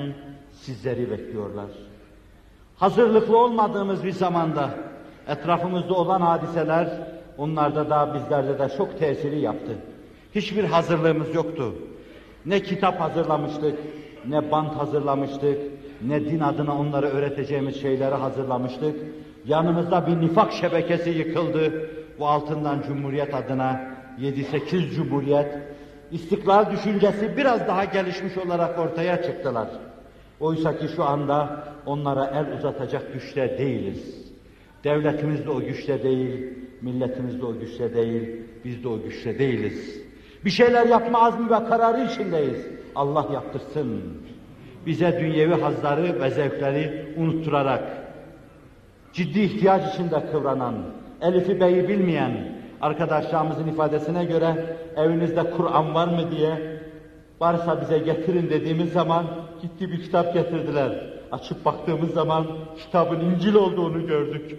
sizleri bekliyorlar. Hazırlıklı olmadığımız bir zamanda etrafımızda olan hadiseler onlarda da bizlerde de çok tesiri yaptı. Hiçbir hazırlığımız yoktu. Ne kitap hazırlamıştık, ne bant hazırlamıştık, ne din adına onlara öğreteceğimiz şeyleri hazırlamıştık. Yanımızda bir nifak şebekesi yıkıldı. Bu altından Cumhuriyet adına yedi sekiz Cumhuriyet, istiklal düşüncesi biraz daha gelişmiş olarak ortaya çıktılar. Oysa ki şu anda onlara el uzatacak güçte değiliz. Devletimiz de o güçte değil, milletimiz de o güçte değil, biz de o güçte değiliz. Bir şeyler yapma azmi ve kararı içindeyiz. Allah yaptırsın. Bize dünyevi hazları ve zevkleri unutturarak, ciddi ihtiyaç içinde kıvranan, Elif-i Bey'i bilmeyen arkadaşlarımızın ifadesine göre evinizde Kur'an var mı diye varsa bize getirin dediğimiz zaman gitti bir kitap getirdiler. Açıp baktığımız zaman kitabın İncil olduğunu gördük.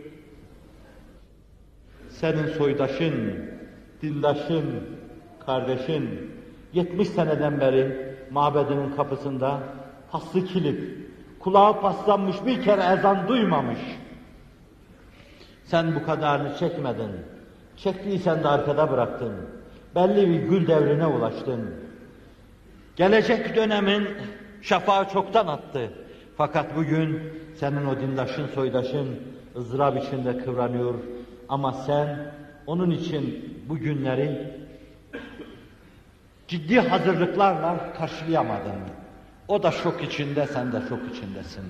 Senin soydaşın, dindaşın, kardeşin yetmiş seneden beri mabedinin kapısında paslı kilit, kulağı paslanmış bir kere ezan duymamış. Sen bu kadarını çekmedin. Çektiysen de arkada bıraktın. Belli bir gül devrine ulaştın. Gelecek dönemin şafağı çoktan attı. Fakat bugün senin o dindaşın, soydaşın ızdırap içinde kıvranıyor. Ama sen onun için bu günleri ciddi hazırlıklarla karşılayamadın. O da şok içinde, sen de şok içindesin.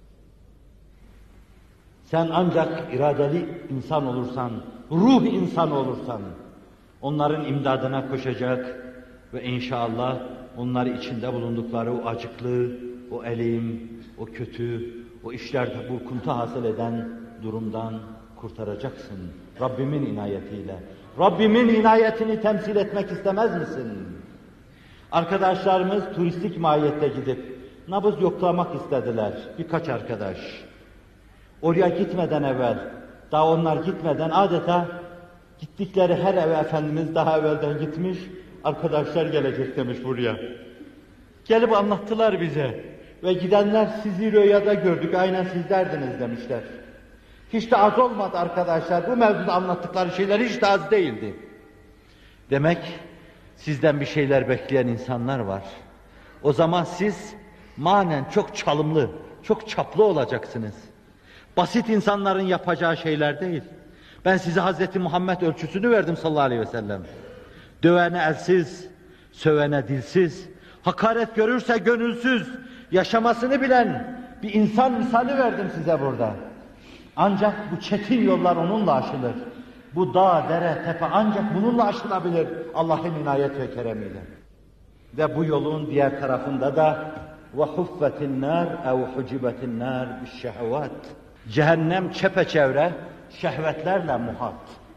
Sen ancak iradeli insan olursan, ruh insan olursan, onların imdadına koşacak ve inşallah onları içinde bulundukları o acıklı, o elim, o kötü, o işlerde burkuntu hasıl eden durumdan kurtaracaksın. Rabbimin inayetiyle. Rabbimin inayetini temsil etmek istemez misin? Arkadaşlarımız turistik mahiyette gidip nabız yoklamak istediler. Birkaç arkadaş. Oraya gitmeden evvel, daha onlar gitmeden adeta gittikleri her eve Efendimiz daha evvelden gitmiş, arkadaşlar gelecek demiş buraya. Gelip anlattılar bize ve gidenler sizi rüyada gördük, aynen sizlerdiniz demişler. Hiç de az olmadı arkadaşlar, bu mevzuda anlattıkları şeyler hiç de az değildi. Demek sizden bir şeyler bekleyen insanlar var. O zaman siz manen çok çalımlı, çok çaplı olacaksınız. Basit insanların yapacağı şeyler değil. Ben size Hazreti Muhammed ölçüsünü verdim sallallahu aleyhi ve sellem. Dövene elsiz, sövene dilsiz, hakaret görürse gönülsüz, yaşamasını bilen bir insan misali verdim size burada. Ancak bu çetin yollar onunla aşılır. Bu dağ, dere, tepe ancak bununla aşılabilir Allah'ın inayet ve keremiyle. Ve bu yolun diğer tarafında da وَحُفَّتِ النَّارِ اَوْ حُجِبَتِ النَّارِ بِالشَّهَوَاتِ Cehennem çepeçevre şehvetlerle muhat.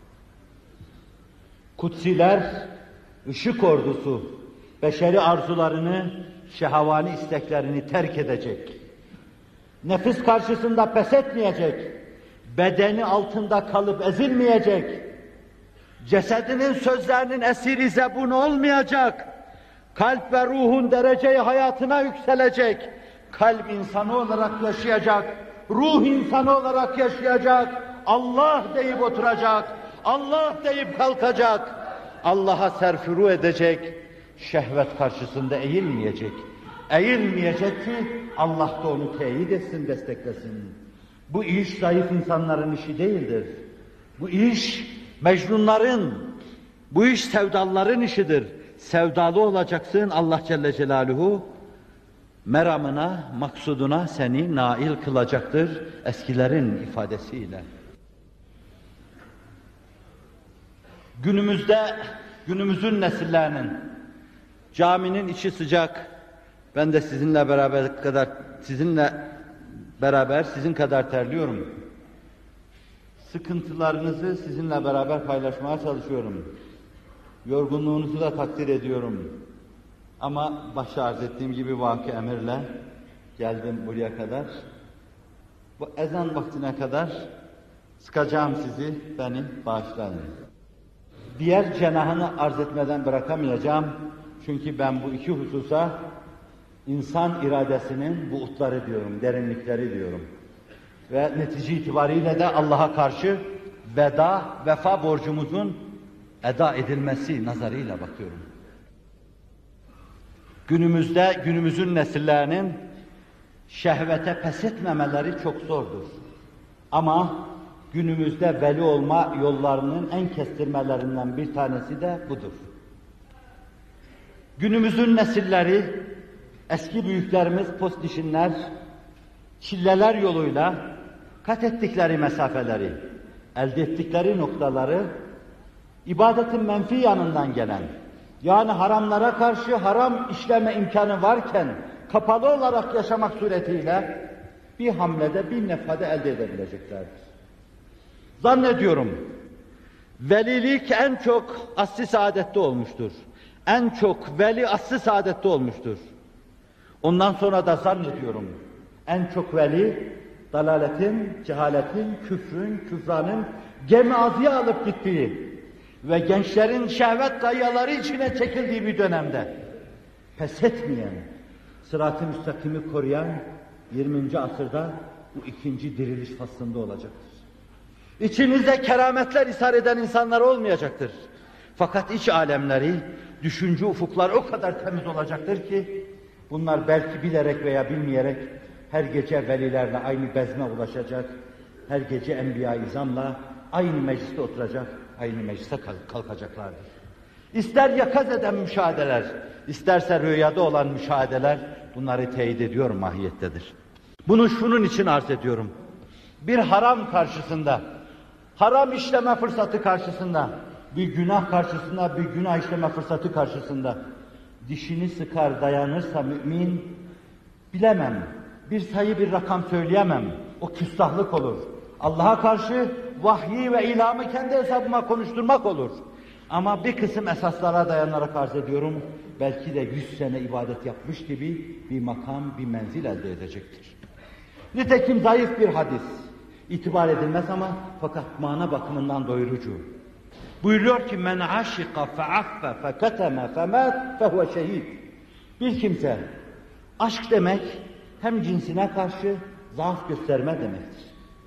Kutsiler, ışık ordusu, beşeri arzularını, şehavani isteklerini terk edecek. Nefis karşısında pes etmeyecek. Bedeni altında kalıp ezilmeyecek. Cesedinin sözlerinin esiri zebun olmayacak. Kalp ve ruhun dereceyi hayatına yükselecek. Kalp insanı olarak yaşayacak. Ruh insanı olarak yaşayacak. Allah deyip oturacak. Allah deyip kalkacak. Allah'a serfuru edecek. Şehvet karşısında eğilmeyecek. Eğilmeyecek ki Allah da onu teyit etsin, desteklesin. Bu iş zayıf insanların işi değildir. Bu iş mecnunların, bu iş sevdalıların işidir. Sevdalı olacaksın, Allah Celle Celaluhu meramına, maksuduna seni nail kılacaktır eskilerin ifadesiyle. Günümüzde, günümüzün nesillerinin caminin içi sıcak, ben de sizinle beraber kadar sizinle beraber sizin kadar terliyorum. Sıkıntılarınızı sizinle beraber paylaşmaya çalışıyorum. Yorgunluğunuzu da takdir ediyorum. Ama başta arz ettiğim gibi vaki emirle geldim buraya kadar. Bu ezan vaktine kadar sıkacağım sizi, beni bağışlayın. Diğer cenahını arz etmeden bırakamayacağım. Çünkü ben bu iki hususa İnsan iradesinin buğutları diyorum, derinlikleri diyorum. Ve netice itibariyle de Allah'a karşı veda, vefa borcumuzun eda edilmesi nazarıyla bakıyorum. Günümüzde, günümüzün nesillerinin şehvete pes etmemeleri çok zordur. Ama günümüzde veli olma yollarının en kestirmelerinden bir tanesi de budur. Günümüzün nesilleri, eski büyüklerimiz postişinler, çilleler yoluyla kat ettikleri mesafeleri, elde ettikleri noktaları, ibadetin menfi yanından gelen, yani haramlara karşı haram işleme imkanı varken, kapalı olarak yaşamak suretiyle bir hamlede, bir nefade elde edebileceklerdir. Zannediyorum, velilik en çok asr-ı saadette olmuştur. En çok veli asr-ı saadette olmuştur. Ondan sonra da zannediyorum, en çok veli, dalaletin, cehaletin, küfrün, küfranın gemi azıya alıp gittiği ve gençlerin şehvet kayaları içine çekildiği bir dönemde pes etmeyen, sırat-ı müstakimi koruyan yirminci asırda bu ikinci diriliş faslında olacaktır. İçinizde kerametler ishar eden insanlar olmayacaktır. Fakat iç alemleri, düşünce ufuklar o kadar temiz olacaktır ki bunlar belki bilerek veya bilmeyerek her gece velilerle aynı bezme ulaşacak, her gece enbiya-i izamla aynı mecliste oturacak, aynı meclise kalkacaklardır. İster yakaz eden müşahedeler, isterse rüyada olan müşahedeler bunları teyit ediyor mahiyettedir. Bunu şunun için arz ediyorum. Bir haram karşısında, haram işleme fırsatı karşısında, bir günah karşısında, bir günah işleme fırsatı karşısında dişini sıkar dayanırsa mümin, bilemem, bir sayı bir rakam söyleyemem, o küstahlık olur. Allah'a karşı vahyi ve ilhamı kendi hesabıma konuşturmak olur. Ama bir kısım esaslara dayanarak arz ediyorum, belki de yüz sene ibadet yapmış gibi bir makam, bir menzil elde edecektir. Nitekim zayıf bir hadis, itibar edilmez ama fakat mana bakımından doyurucu. Buyuruyor ki, men aşika fe'affe feketeme femat fehuve şehid. Bir kimse, aşk demek hem cinsine karşı zaaf gösterme demektir.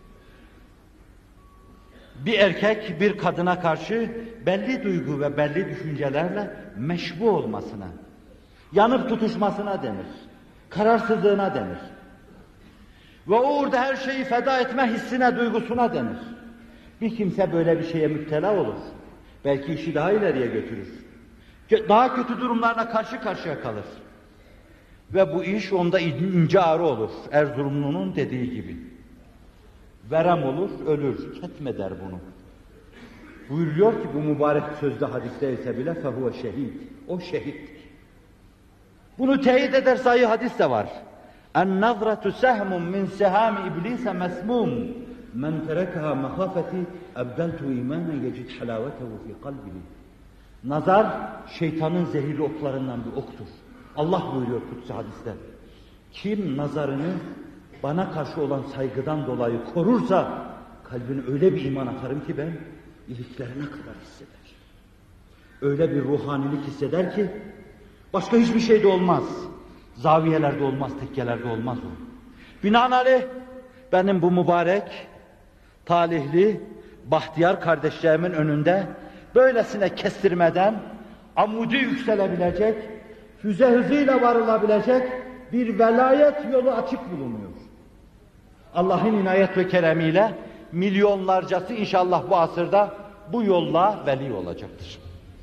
Bir erkek bir kadına karşı belli duygu ve belli düşüncelerle meşbu olmasına, yanıp tutuşmasına denir, kararsızlığına denir. Ve orada her şeyi feda etme hissine, duygusuna denir. Bir kimse böyle bir şeye müptela olur. Belki işi daha ileriye götürür. Daha kötü durumlarla karşı karşıya kalır. Ve bu iş onda ince ağrı olur. Erzurumlu'nun dediği gibi. Verem olur, ölür. Ketme der bunu. Buyuruyor ki bu mübarek sözde hadiste ise bile fehuve şehid. O şehittir. Bunu teyit eder sayı hadis de var. En-nazratu sehmun min sehami iblise mesmum. Men terekaha mahafeti ebdeltu imanen yecid halavetehu fi kalbihi. Nazar şeytanın zehirli oklarından bir oktur. Allah buyuruyor kutsi hadiste. Kim nazarını bana karşı olan saygıdan dolayı korursa kalbine öyle bir iman atarım ki ben iliklerine kadar hisseder. Öyle bir ruhanilik hisseder ki başka hiçbir şeyde olmaz. Zaviyelerde olmaz, tekkelerde olmaz o. Binaenaleyh benim bu mübarek, talihli, bahtiyar kardeşlerimin önünde böylesine kestirmeden amudi yükselebilecek, füze hızıyla varılabilecek bir velayet yolu açık bulunuyor. Allah'ın inayet ve keremiyle milyonlarcası inşallah bu asırda bu yolla veli olacaktır.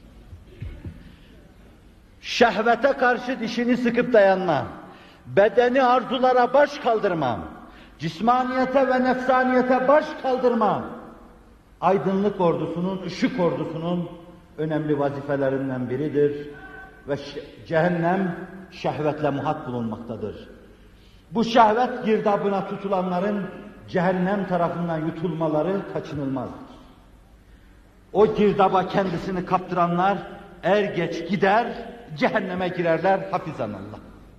Şehvete karşı dişini sıkıp dayanma, bedeni arzulara baş kaldırma, cismaniyete ve nefsaniyete baş kaldırma, aydınlık ordusunun, ışık ordusunun önemli vazifelerinden biridir ve cehennem şehvetle muhat bulunmaktadır. Bu şehvet girdabına tutulanların cehennem tarafından yutulmaları kaçınılmazdır. O girdaba kendisini kaptıranlar er geç gider, cehenneme girerler hafizanallah.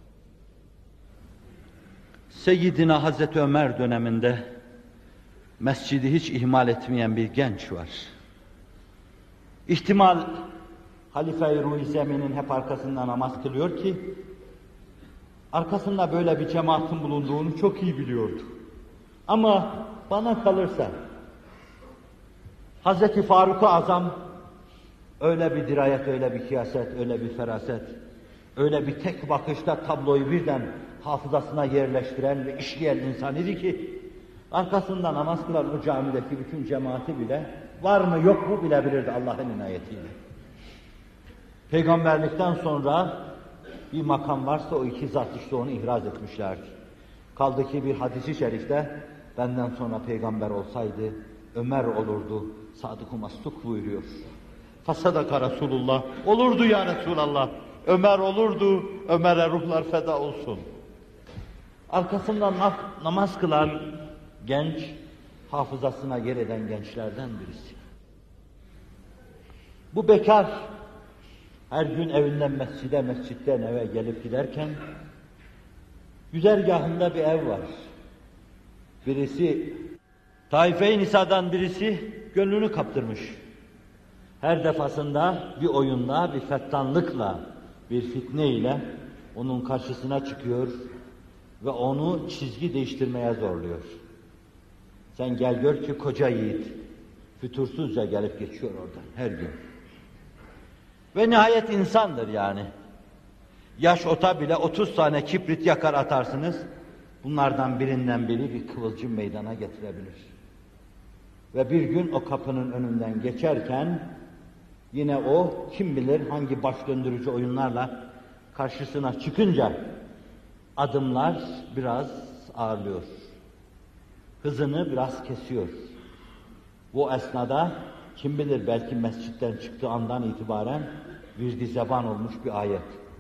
Seyyidina Hazreti Ömer döneminde mescidi hiç ihmal etmeyen bir genç var. İhtimal Halife-i Ruh-i Zemin'in hep arkasında namaz kılıyor ki arkasında böyle bir cemaatin bulunduğunu çok iyi biliyordu. Ama bana kalırsa Hazreti Faruk-u Azam öyle bir dirayet, öyle bir kiyaset, öyle bir feraset, öyle bir tek bakışta tabloyu birden hafızasına yerleştiren ve işleyen insan idi ki arkasında namaz kılan o camideki bütün cemaati bile var mı yok mu bilebilirdi Allah'ın inayetiyle. Peygamberlikten sonra bir makam varsa o iki zat işte onu ihraz etmişlerdi. Kaldı ki bir hadis-i şerifte benden sonra peygamber olsaydı Ömer olurdu, Sadık-ı Masduk buyuruyor. Fasadaka Resulullah, olurdu ya Resulallah, Ömer olurdu, Ömer'e ruhlar feda olsun. Arkasından namaz kılan genç, hafızasına yer eden gençlerden birisi. Bu bekar, her gün evinden mescide, mescitten eve gelip giderken, güzergahında bir ev var. Birisi, Taife-i Nisa'dan birisi gönlünü kaptırmış. Her defasında bir oyunda, bir fettanlıkla, bir fitneyle onun karşısına çıkıyor ve onu çizgi değiştirmeye zorluyor. Sen gel gör ki koca yiğit, fütursuzca gelip geçiyor oradan her gün. Ve nihayet insandır yani. Yaş ota bile otuz tane kibrit yakar atarsınız, bunlardan birinden biri bir kıvılcım meydana getirebilir. Ve bir gün o kapının önünden geçerken, yine o kim bilir hangi baş döndürücü oyunlarla karşısına çıkınca adımlar biraz ağırlıyor. Hızını biraz kesiyor. Bu esnada kim bilir belki mescitten çıktığı andan itibaren virdi zeban olmuş bir ayet.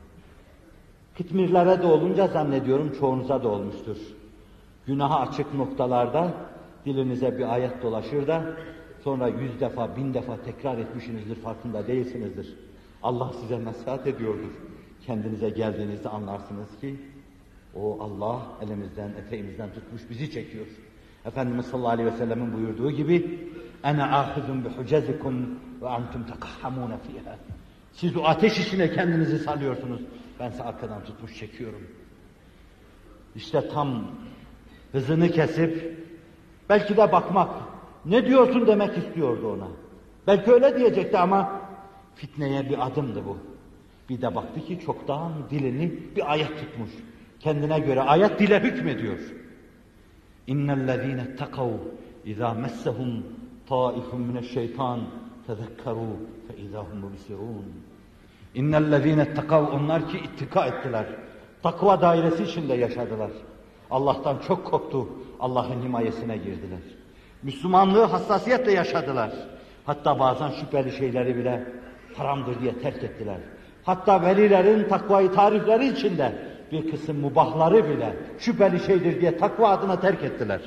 Kıtmirlere de olunca zannediyorum çoğunuza da olmuştur. Günaha açık noktalarda dilinize bir ayet dolaşır da sonra yüz defa, bin defa tekrar etmişsinizdir, farkında değilsinizdir. Allah size nasihat ediyordur. Kendinize geldiğinizde anlarsınız ki o Allah elimizden, eteğimizden tutmuş bizi çekiyor. Efendimiz sallallahu aleyhi ve sellem'in buyurduğu gibi "Ene âhidun bihucezikum ve antum tekahhamûne fîhâ." Siz o ateş içine kendinizi salıyorsunuz. Ben size arkadan tutmuş çekiyorum. İşte tam hızını kesip belki de bakmak, ne diyorsun demek istiyordu ona. Belki öyle diyecekti ama fitneye bir adımdı bu. Bir de baktı ki çoktan dilini bir ayet tutmuş. Kendine göre ayet dile hükmediyor. İnnellezîne tekav izâ messehum taifun mineşşeytan tezekkerû fe izâhum mubsirûn. İnnellezîne tekav, onlar ki ittika ettiler. Takva dairesi içinde yaşadılar. Allah'tan çok korktu. Allah'ın himayesine girdiler. Müslümanlığı hassasiyetle yaşadılar. Hatta bazen şüpheli şeyleri bile haramdır diye terk ettiler. Hatta velilerin takvayı tarifleri içinde bir kısım mubahları bile şüpheli şeydir diye takva adına terk ettiler.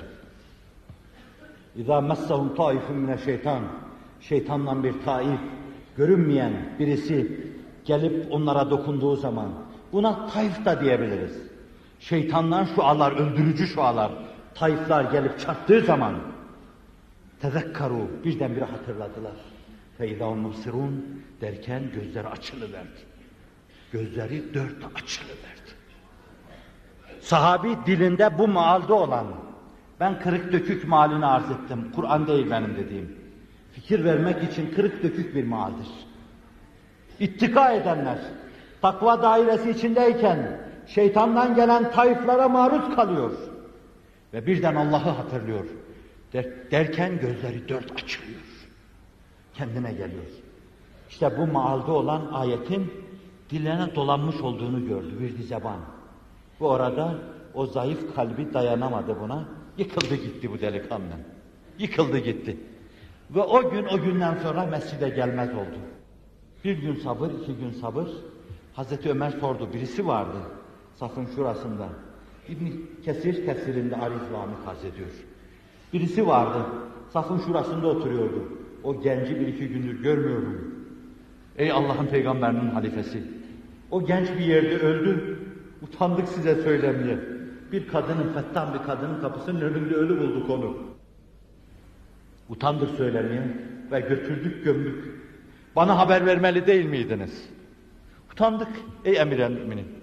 İzâ messehum taifun mineşşeytan, şeytandan bir taif, görünmeyen birisi gelip onlara dokunduğu zaman, buna taif da diyebiliriz. Şeytandan şualar, öldürücü şualar, taifler gelip çarptığı zaman tezekkaru, birdenbire hatırladılar. Feydâ mubsirûn derken gözleri açılıverdi. Gözleri dört açılıverdi. Sahabi dilinde bu mealde olan, ben kırık dökük mealini arz ettim. Kur'an değil benim dediğim. Fikir vermek için kırık dökük bir mealdir. İttika edenler, takva dairesi içindeyken şeytandan gelen taiflere maruz kalıyor. Ve birden Allah'ı hatırlıyor. Der, derken gözleri dört açılıyor. Kendine geliyor. İşte bu mealde olan ayetin diline dolanmış olduğunu gördü bir zeban. Bu arada o zayıf kalbi dayanamadı buna. Yıkıldı gitti bu delikanlı. Yıkıldı gitti. Ve o gün o günden sonra mescide gelmez oldu. Bir gün sabır, iki gün sabır. Hazreti Ömer sordu. Birisi vardı safın şurasında. İbn Kesir tefsirinde Arizvami kastediyor. Birisi vardı. Safın şurasında oturuyordu. O genci bir iki gündür görmüyorum. Ey Allah'ın peygamberinin halifesi. O genç bir yerde öldü. Utandık size söylemeye. Bir kadının, fettan bir kadının kapısının önünde ölü bulduk onu. Utandık söylemeye ve götürdük gömdük. Bana haber vermeli değil miydiniz? Utandık ey emir-i müminin.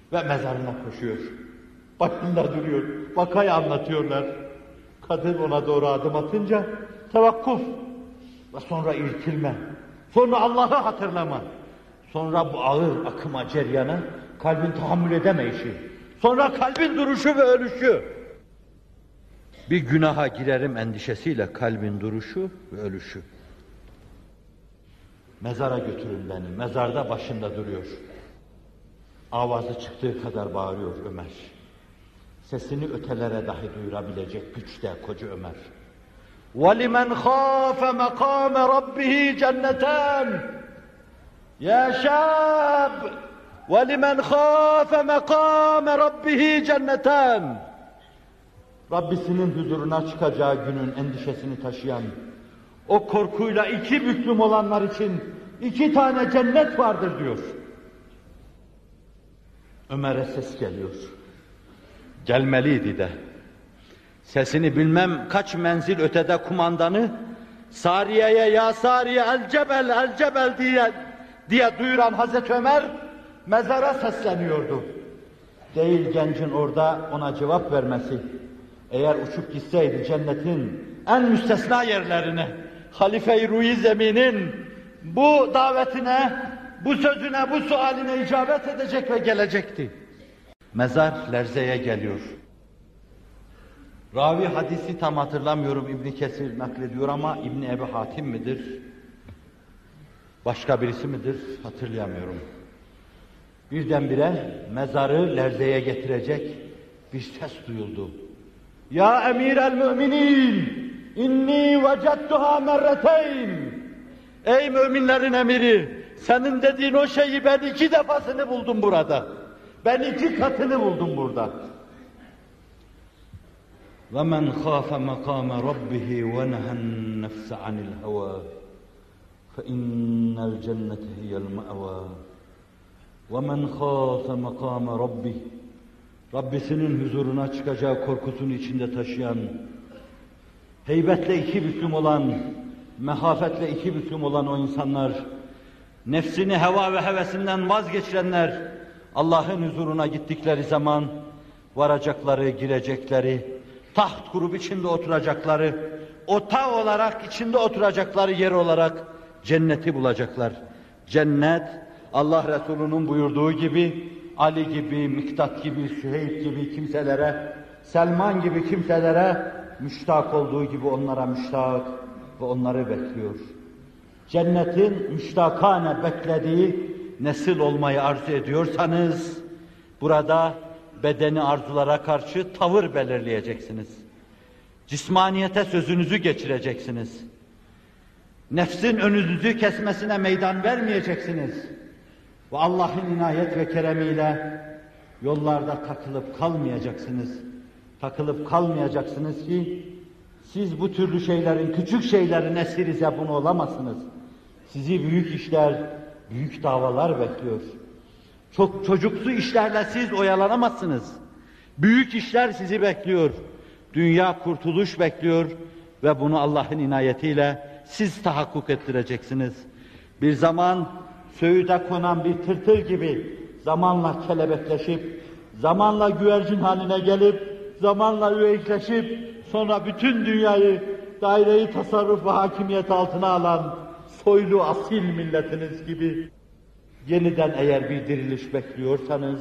ve mezarına koşuyor. Başında duruyor. Vakayı anlatıyorlar. Kadın ona doğru adım atınca tevakkuf ve sonra irkilme. Sonra Allah'ı hatırlama. Sonra bu ağır akıma, ceryana kalbin tahammül edemeyişi. Sonra kalbin duruşu ve ölüşü. Bir günaha girerim endişesiyle kalbin duruşu ve ölüşü. Mezara götürün beni. Mezarda başında duruyor. Avazı çıktığı kadar bağırıyor Ömer. Sesini ötelere dahi duyurabilecek güçte koca Ömer. وَلِمَنْ خَافَ مَقَامَ رَبِّهِ جَنَّتَانِ يَا شَابْ وَلِمَنْ خَافَ مَقَامَ رَبِّهِ جَنَّتَانِ Rabbisinin huzuruna çıkacağı günün endişesini taşıyan, o korkuyla iki büklüm olanlar için iki tane cennet vardır diyor. Ömer'e ses geliyor. Gelmeliydi de. Sesini bilmem kaç menzil ötede kumandanı, Sariye'ye ya Sariye el cebel el cebel diye, diye duyuran Hazreti Ömer, mezara sesleniyordu. Değil gencin orada ona cevap vermesi. Eğer uçup gitseydi cennetin en müstesna yerlerine, Halife-i Ruhi Zemin'in bu davetine, bu sözüne, bu sualine icabet edecek ve gelecekti. Mezar Lerze'ye geliyor. Ravi hadisi tam hatırlamıyorum, İbn Kesir naklediyor ama İbn Ebi Hatim midir? Başka birisi midir? Hatırlayamıyorum. Birdenbire mezarı Lerze'ye getirecek bir ses duyuldu. Ya emir el müminin, inni vecettuha merreteyn. Ey müminlerin emiri, senin dediğin o şeyi ben iki defasını buldum burada. Ben iki katını buldum burada. وَمَنْ خَافَ مَقَامَ رَبِّهِ وَنَهَى النَّفْسَ عَنِ الْهَوَى فَإِنَّ الْجَنَّةَ هِيَ الْمَأْوَى وَمَنْ خَافَ مَقَامَ رَبِّهِ Rabbisinin huzuruna çıkacağı korkusunu içinde taşıyan, heybetle iki büklüm olan, mehafetle iki büklüm olan o insanlar, nefsini heva ve hevesinden vazgeçirenler, Allah'ın huzuruna gittikleri zaman varacakları, girecekleri, taht kurup içinde oturacakları, ota olarak içinde oturacakları yer olarak cenneti bulacaklar. Cennet, Allah Resulü'nün buyurduğu gibi, Ali gibi, Miktat gibi, Süheyb gibi kimselere, Selman gibi kimselere müştak olduğu gibi onlara müştak ve onları bekliyor. Cennetin müştakane beklediği nesil olmayı arzu ediyorsanız, burada bedeni arzulara karşı tavır belirleyeceksiniz. Cismaniyete sözünüzü geçireceksiniz. Nefsin önünüzü kesmesine meydan vermeyeceksiniz. Ve Allah'ın inayet ve keremiyle yollarda takılıp kalmayacaksınız. Takılıp kalmayacaksınız ki siz bu türlü şeylerin, küçük şeylerin esiri zebunu olamazsınız. Sizi büyük işler, büyük davalar bekliyor. Çok çocuksu işlerle siz oyalanamazsınız. Büyük işler sizi bekliyor. Dünya kurtuluş bekliyor ve bunu Allah'ın inayetiyle siz tahakkuk ettireceksiniz. Bir zaman söğüde konan bir tırtıl gibi zamanla kelebekleşip, zamanla güvercin haline gelip, zamanla üveyikleşip, sonra bütün dünyayı daire-i tasarruf ve hakimiyet altına alan soylu asil milletiniz gibi yeniden eğer bir diriliş bekliyorsanız,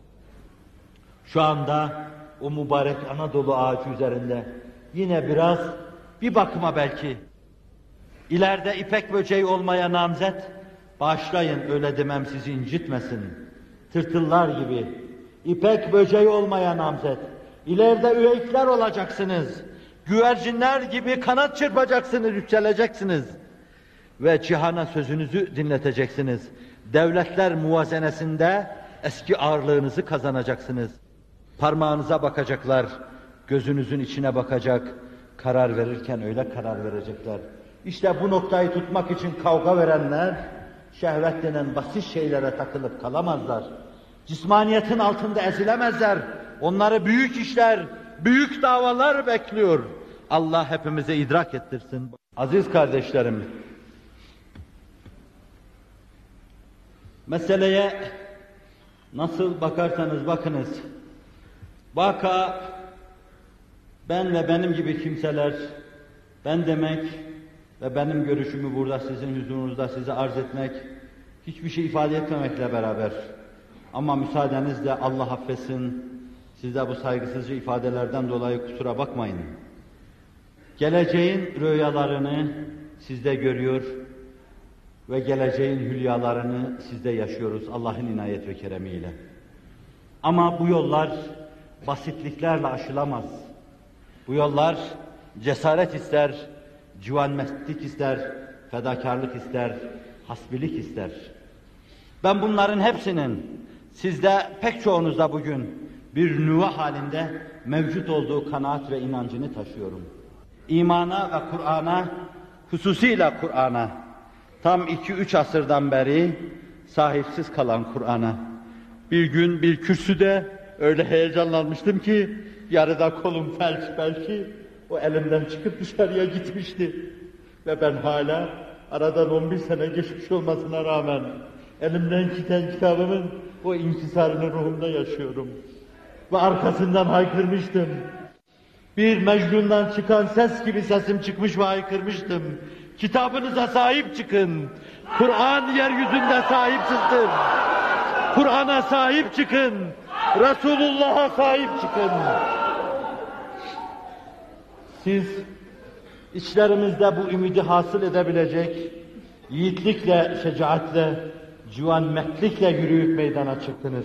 şu anda o mübarek Anadolu ağacı üzerinde yine biraz, bir bakıma belki, ileride ipek böceği olmaya namzet, bağışlayın öyle demem sizi incitmesin, tırtıllar gibi, ipek böceği olmaya namzet, ileride üveyikler olacaksınız, güvercinler gibi kanat çırpacaksınız, yükseleceksiniz ve cihana sözünüzü dinleteceksiniz. Devletler muvazenesinde eski ağırlığınızı kazanacaksınız. Parmağınıza bakacaklar, gözünüzün içine bakacak, karar verirken öyle karar verecekler. İşte bu noktayı tutmak için kavga verenler, şehvet denen basit şeylere takılıp kalamazlar. Cismaniyetin altında ezilemezler. Onları büyük işler, büyük davalar bekliyor. Allah hepimize idrak ettirsin. Aziz kardeşlerim, meseleye Nasıl bakarsanız bakınız, vaka ben ve benim gibi kimseler, ben demek ve benim görüşümü burada sizin huzurunuzda size arz etmek, hiçbir şey ifade etmemekle beraber, ama müsaadenizle Allah affetsin, siz de bu saygısızca ifadelerden dolayı kusura bakmayın. Geleceğin rüyalarını sizde görüyor ve geleceğin hülyalarını sizde yaşıyoruz Allah'ın inayet ve keremiyle. Ama bu yollar basitliklerle aşılamaz. Bu yollar cesaret ister, civanmestlik ister, fedakarlık ister, hasbilik ister. Ben bunların hepsinin sizde pek çoğunuzda bugün bir nüve halinde mevcut olduğu kanaat ve inancını taşıyorum. İmana ve Kur'an'a, hususiyle Kur'an'a, tam iki üç asırdan beri sahipsiz kalan Kur'an'a, bir gün bir kürsüde öyle heyecanlanmıştım ki, yarıda kolum felç belki, o elimden çıkıp dışarıya gitmişti. Ve ben hala, aradan on bir sene geçmiş olmasına rağmen, elimden giden kitabımın o inkisarını ruhumda yaşıyorum. Ve arkasından haykırmıştım. Bir Mecnun'dan çıkan ses gibi sesim çıkmış ve haykırmıştım. Kitabınıza sahip çıkın. Kur'an yeryüzünde sahipsizdir. Kur'an'a sahip çıkın. Resulullah'a sahip çıkın. Siz içlerimizde bu ümidi hasıl edebilecek yiğitlikle, şecaatle, civanmetlikle yürüyüp meydana çıktınız.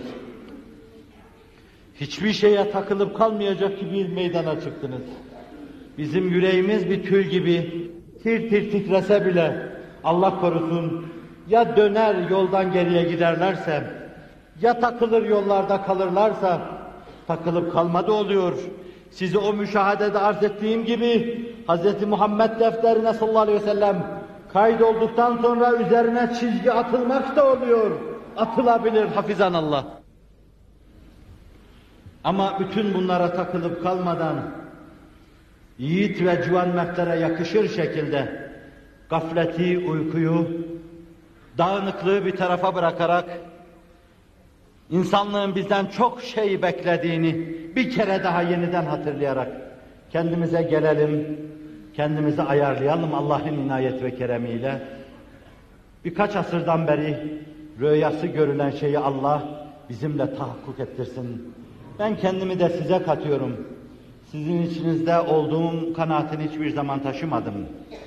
Hiçbir şeye takılıp kalmayacak gibi meydana çıktınız. Bizim yüreğimiz bir tül gibi tir tir titrese bile Allah korusun ya döner yoldan geriye giderlerse ya takılır yollarda kalırlarsa takılıp kalmadı oluyor. Sizi o müşahedede arz ettiğim gibi Hz. Muhammed defterine sallallahu aleyhi ve sellem kaydolduktan sonra üzerine çizgi atılmak da oluyor. Atılabilir hafizanallah. Ama bütün bunlara takılıp kalmadan yiğit ve civanmetlere yakışır şekilde gafleti, uykuyu, dağınıklığı bir tarafa bırakarak insanlığın bizden çok şey beklediğini bir kere daha yeniden hatırlayarak kendimize gelelim, kendimizi ayarlayalım Allah'ın inayet ve keremiyle. Birkaç asırdan beri rüyası görülen şeyi Allah bizimle tahakkuk ettirsin. Ben kendimi de size katıyorum. Sizin içinizde olduğum kanaatini hiçbir zaman taşımadım.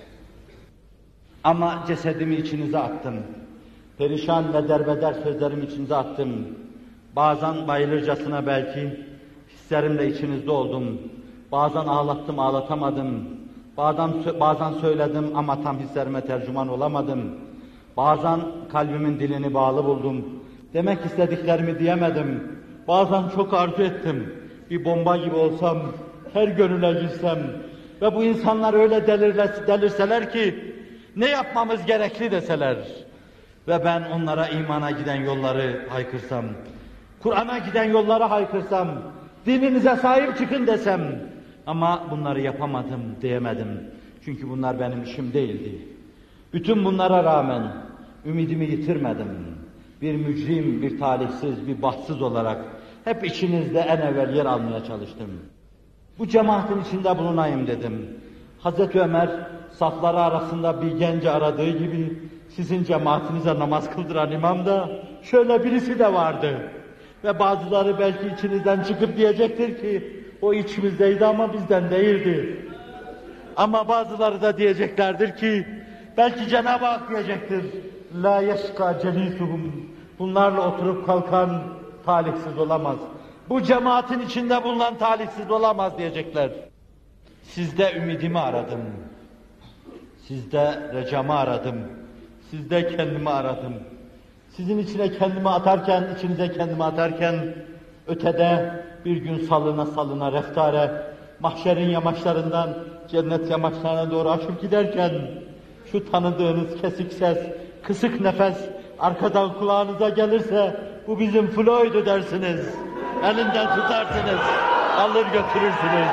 Ama cesedimi içinize attım. Perişan ve derbeder sözlerimi içinize attım. Bazen bayılırcasına belki hislerimle içinizde oldum. Bazen ağlattım, ağlatamadım. Bazen, bazen söyledim ama tam hislerime tercüman olamadım. Bazen kalbimin dilini bağlı buldum. Demek istediklerimi diyemedim. Bazen çok arzu ettim. Bir bomba gibi olsam, her gönüle girsem ve bu insanlar öyle delirle, delirseler ki ne yapmamız gerekli deseler ve ben onlara imana giden yolları haykırsam, Kur'an'a giden yolları haykırsam, dininize sahip çıkın desem ama bunları yapamadım, diyemedim. Çünkü bunlar benim işim değildi. Bütün bunlara rağmen ümidimi yitirmedim. Bir mücrim, bir talihsiz, bir bahtsız olarak hep içinizde en evvel yer almaya çalıştım. Bu cemaatin içinde bulunayım dedim. Hazreti Ömer safları arasında bir genci aradığı gibi sizin cemaatinize namaz kıldıran imam da şöyle birisi de vardı. Ve bazıları belki içinizden çıkıp diyecektir ki o içimizdeydi ama bizden değildi. Ama bazıları da diyeceklerdir ki belki Cenab-ı Hak diyecektir. La yeşka celisuhum. Bunlarla oturup kalkan talihsiz olamaz. Bu cemaatin içinde bulunan talihsiz olamaz diyecekler. Sizde ümidimi aradım. Sizde recamı aradım. Sizde kendimi aradım. Sizin içine kendimi atarken, içinize kendimi atarken, ötede bir gün salına salına reftare, mahşerin yamaçlarından cennet yamaçlarına doğru aşıp giderken, şu tanıdığınız kesik ses, kısık nefes arkadan kulağınıza gelirse, bu bizim Floyd'u dersiniz. Elinden tutarsınız, alır götürürsünüz.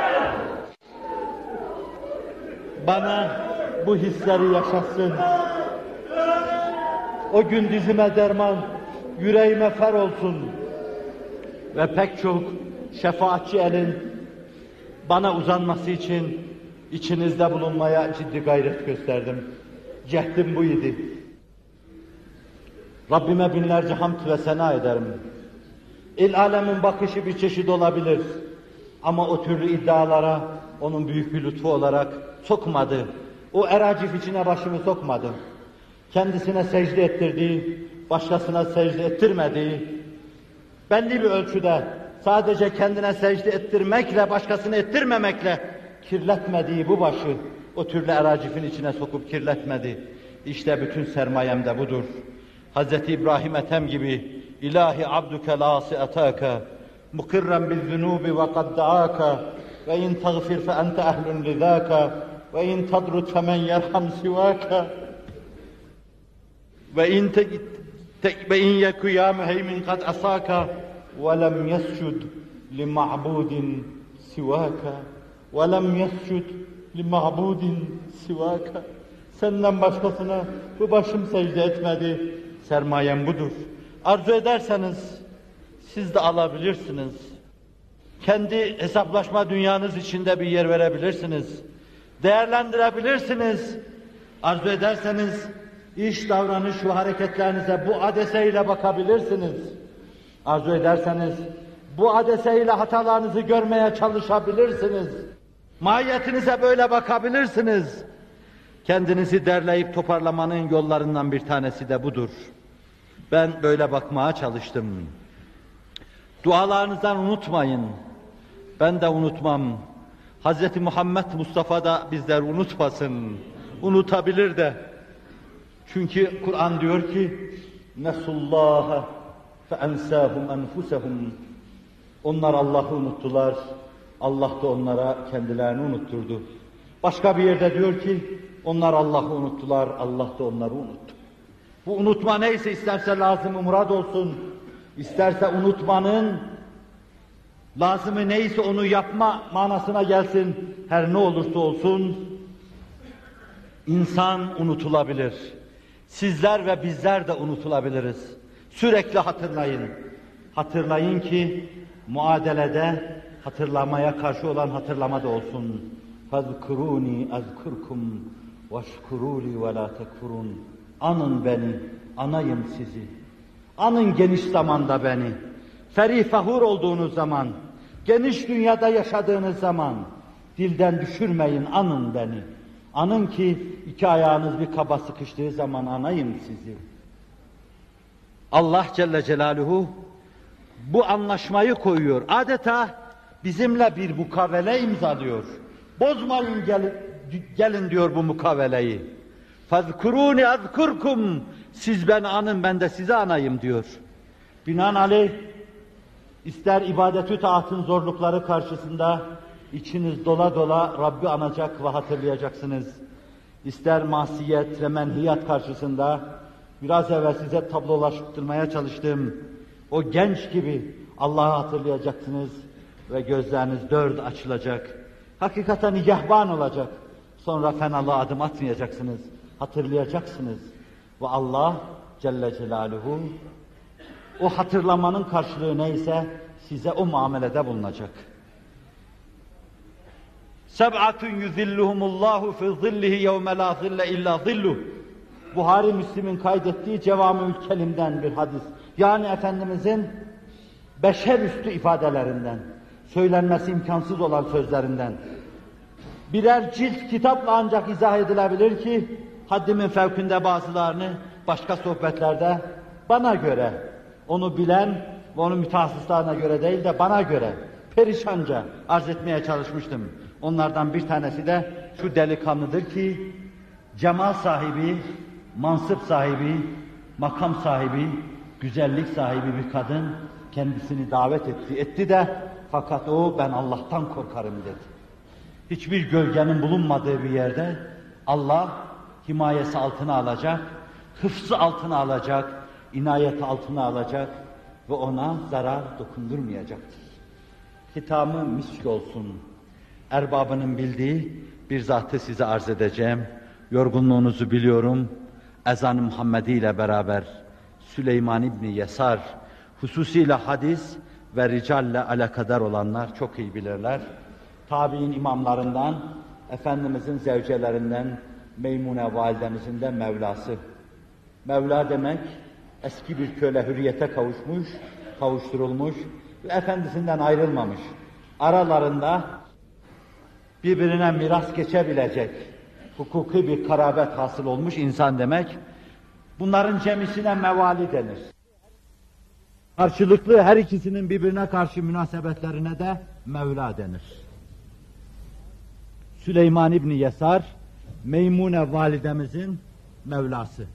Bana bu hisleri yaşatsın. O gün dizime derman, yüreğime fer olsun. Ve pek çok şefaatçi elin bana uzanması için içinizde bulunmaya ciddi gayret gösterdim. Cehdim bu idi. Rabbime binlerce hamd ve sena ederim. İl alemin bakışı bir çeşit olabilir. Ama o türlü iddialara onun büyük bir lütfu olarak sokmadı. O eracif içine başımı sokmadı. Kendisine secde ettirdiği, başkasına secde ettirmediği, belli bir ölçüde sadece kendine secde ettirmekle, başkasını ettirmemekle kirletmediği bu başı o türlü eracifin içine sokup kirletmedi. İşte bütün sermayem de budur. Hazreti İbrahim Ethem gibi İlahi abduke lâsi etâke mukirren bil zunubi ve kad da'âke ve in tagfir fe ente ehlun lidâke ve in tadrut femen yerham sivâke ve in ve in yeku ya müheymin kad asâke ve lem yescud li ma'budin sivâke ve lem yescud li ma'budin sivâke. Senden başkasına bu başım secde etmedi. Sermayem budur. Arzu ederseniz siz de alabilirsiniz. Kendi hesaplaşma dünyanız içinde bir yer verebilirsiniz. Değerlendirebilirsiniz. Arzu ederseniz iş, davranış ve hareketlerinize bu adeseyle bakabilirsiniz. Arzu ederseniz bu adeseyle hatalarınızı görmeye çalışabilirsiniz. Mahiyetinize böyle bakabilirsiniz. Kendinizi derleyip toparlamanın yollarından bir tanesi de budur. Ben böyle bakmaya çalıştım. Dualarınızdan unutmayın. Ben de unutmam. Hazreti Muhammed Mustafa da bizleri unutmasın. Unutabilir de. Çünkü Kur'an diyor ki Nesullâhe fe ensâhum enfusehum. Onlar Allah'ı unuttular. Allah da onlara kendilerini unutturdu. Başka bir yerde diyor ki onlar Allah'ı unuttular, Allah da onları unuttu. Bu unutma neyse isterse lazım-ı murad olsun, isterse unutmanın lazımı neyse onu yapma manasına gelsin, her ne olursa olsun insan unutulabilir. Sizler ve bizler de unutulabiliriz. Sürekli hatırlayın. Hatırlayın ki muadelede hatırlamaya karşı olan hatırlama da olsun. فَذْكُرُونِي اَذْكُرْكُمْ وَاشْكُرُوا لِي وَلَا تَكْفُرُونَ. Anın beni, anayım sizi. Anın geniş zamanda beni. Ferih fahur olduğunuz zaman, geniş dünyada yaşadığınız zaman, dilden düşürmeyin, anın beni. Anın ki iki ayağınız bir kaba sıkıştığı zaman anayım sizi. Allah Celle Celaluhu bu anlaşmayı koyuyor. Adeta bizimle bir mukavele imzalıyor. Bozmayın gelin, gelin diyor bu mukaveleyi. فَذْكُرُونِ اَذْكُرْكُمْ. Siz beni anın, ben de sizi anayım diyor. Binaenaleyh, ister ibadet-ü taatın zorlukları karşısında içiniz dola dola Rabbi anacak ve hatırlayacaksınız. İster masiyet ve menhiyat karşısında, biraz evvel size tablolaştırmaya çalıştığım o genç gibi Allah'ı hatırlayacaksınız ve gözleriniz dört açılacak. Hakikaten nigahban olacak. Sonra fenalığa adım atmayacaksınız. Hatırlayacaksınız. Ve Allah Celle Celaluhu o hatırlamanın karşılığı neyse size o muamelede bulunacak. Seb'atun yuzilluhumullahu fi zillihi yevme la zille illa zilluh. Buhari Müslim'in kaydettiği Cevamiül Kelim'den bir hadis. Yani Efendimizin beşer üstü ifadelerinden, söylenmesi imkansız olan sözlerinden. Birer cilt kitapla ancak izah edilebilir ki, haddimin fevkinde bazılarını başka sohbetlerde bana göre, onu bilen ve onun mütehassıslarına göre değil de bana göre perişanca arz etmeye çalışmıştım. Onlardan bir tanesi de şu delikanlıdır ki, cemal sahibi, mansıp sahibi, makam sahibi, güzellik sahibi bir kadın kendisini davet etti. Etti de fakat o ben Allah'tan korkarım dedi. Hiçbir gölgenin bulunmadığı bir yerde Allah himayesi altına alacak, hıfzı altına alacak, inayeti altına alacak ve ona zarar dokundurmayacaktır. Hitamı misk olsun. Erbabının bildiği bir zatı size arz edeceğim. Yorgunluğunuzu biliyorum. Ezan-ı Muhammedi ile beraber Süleyman İbni Yesar, hususiyle hadis ve ricalle alakadar olanlar çok iyi bilirler. Tabi'in imamlarından, Efendimizin zevcelerinden, Meymune validemizin de Mevlası. Mevla demek, eski bir köle hürriyete kavuşmuş, kavuşturulmuş ve efendisinden ayrılmamış. Aralarında birbirine miras geçebilecek, hukuki bir karabet hasıl olmuş insan demek. Bunların cemisine mevali denir. Karşılıklı her ikisinin birbirine karşı münasebetlerine de Mevla denir. Süleyman İbni Yesar, Meymune validemizin Mevlası.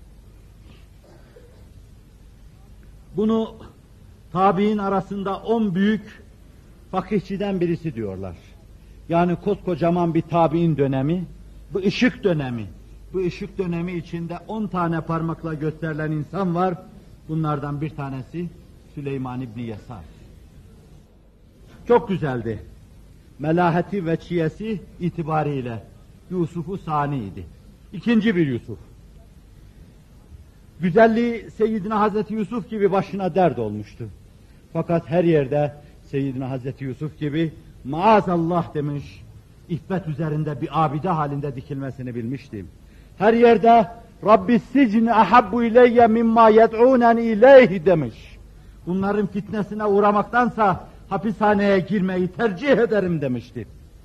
Bunu tabi'in arasında on büyük fakihçiden birisi diyorlar. Yani koskocaman bir tabi'in dönemi, bu ışık dönemi, bu ışık dönemi içinde on tane parmakla gösterilen insan var. Bunlardan bir tanesi Süleyman İbni Yesar. Çok güzeldi. Melaheti ve çiyesi itibariyle Yusuf-u Sani'ydi. İkinci bir Yusuf. Güzelliği Seyyidina Hazreti Yusuf gibi başına dert olmuştu. Fakat her yerde Seyyidina Hazreti Yusuf gibi maazallah demiş, iffet üzerinde bir abide halinde dikilmesini bilmiştim. Her yerde Rabbi sicni ahabbu ileyye mimma yed'ûneni ileyhi demiş. Bunların fitnesine uğramaktansa hapishaneye girmeyi tercih ederim demişti.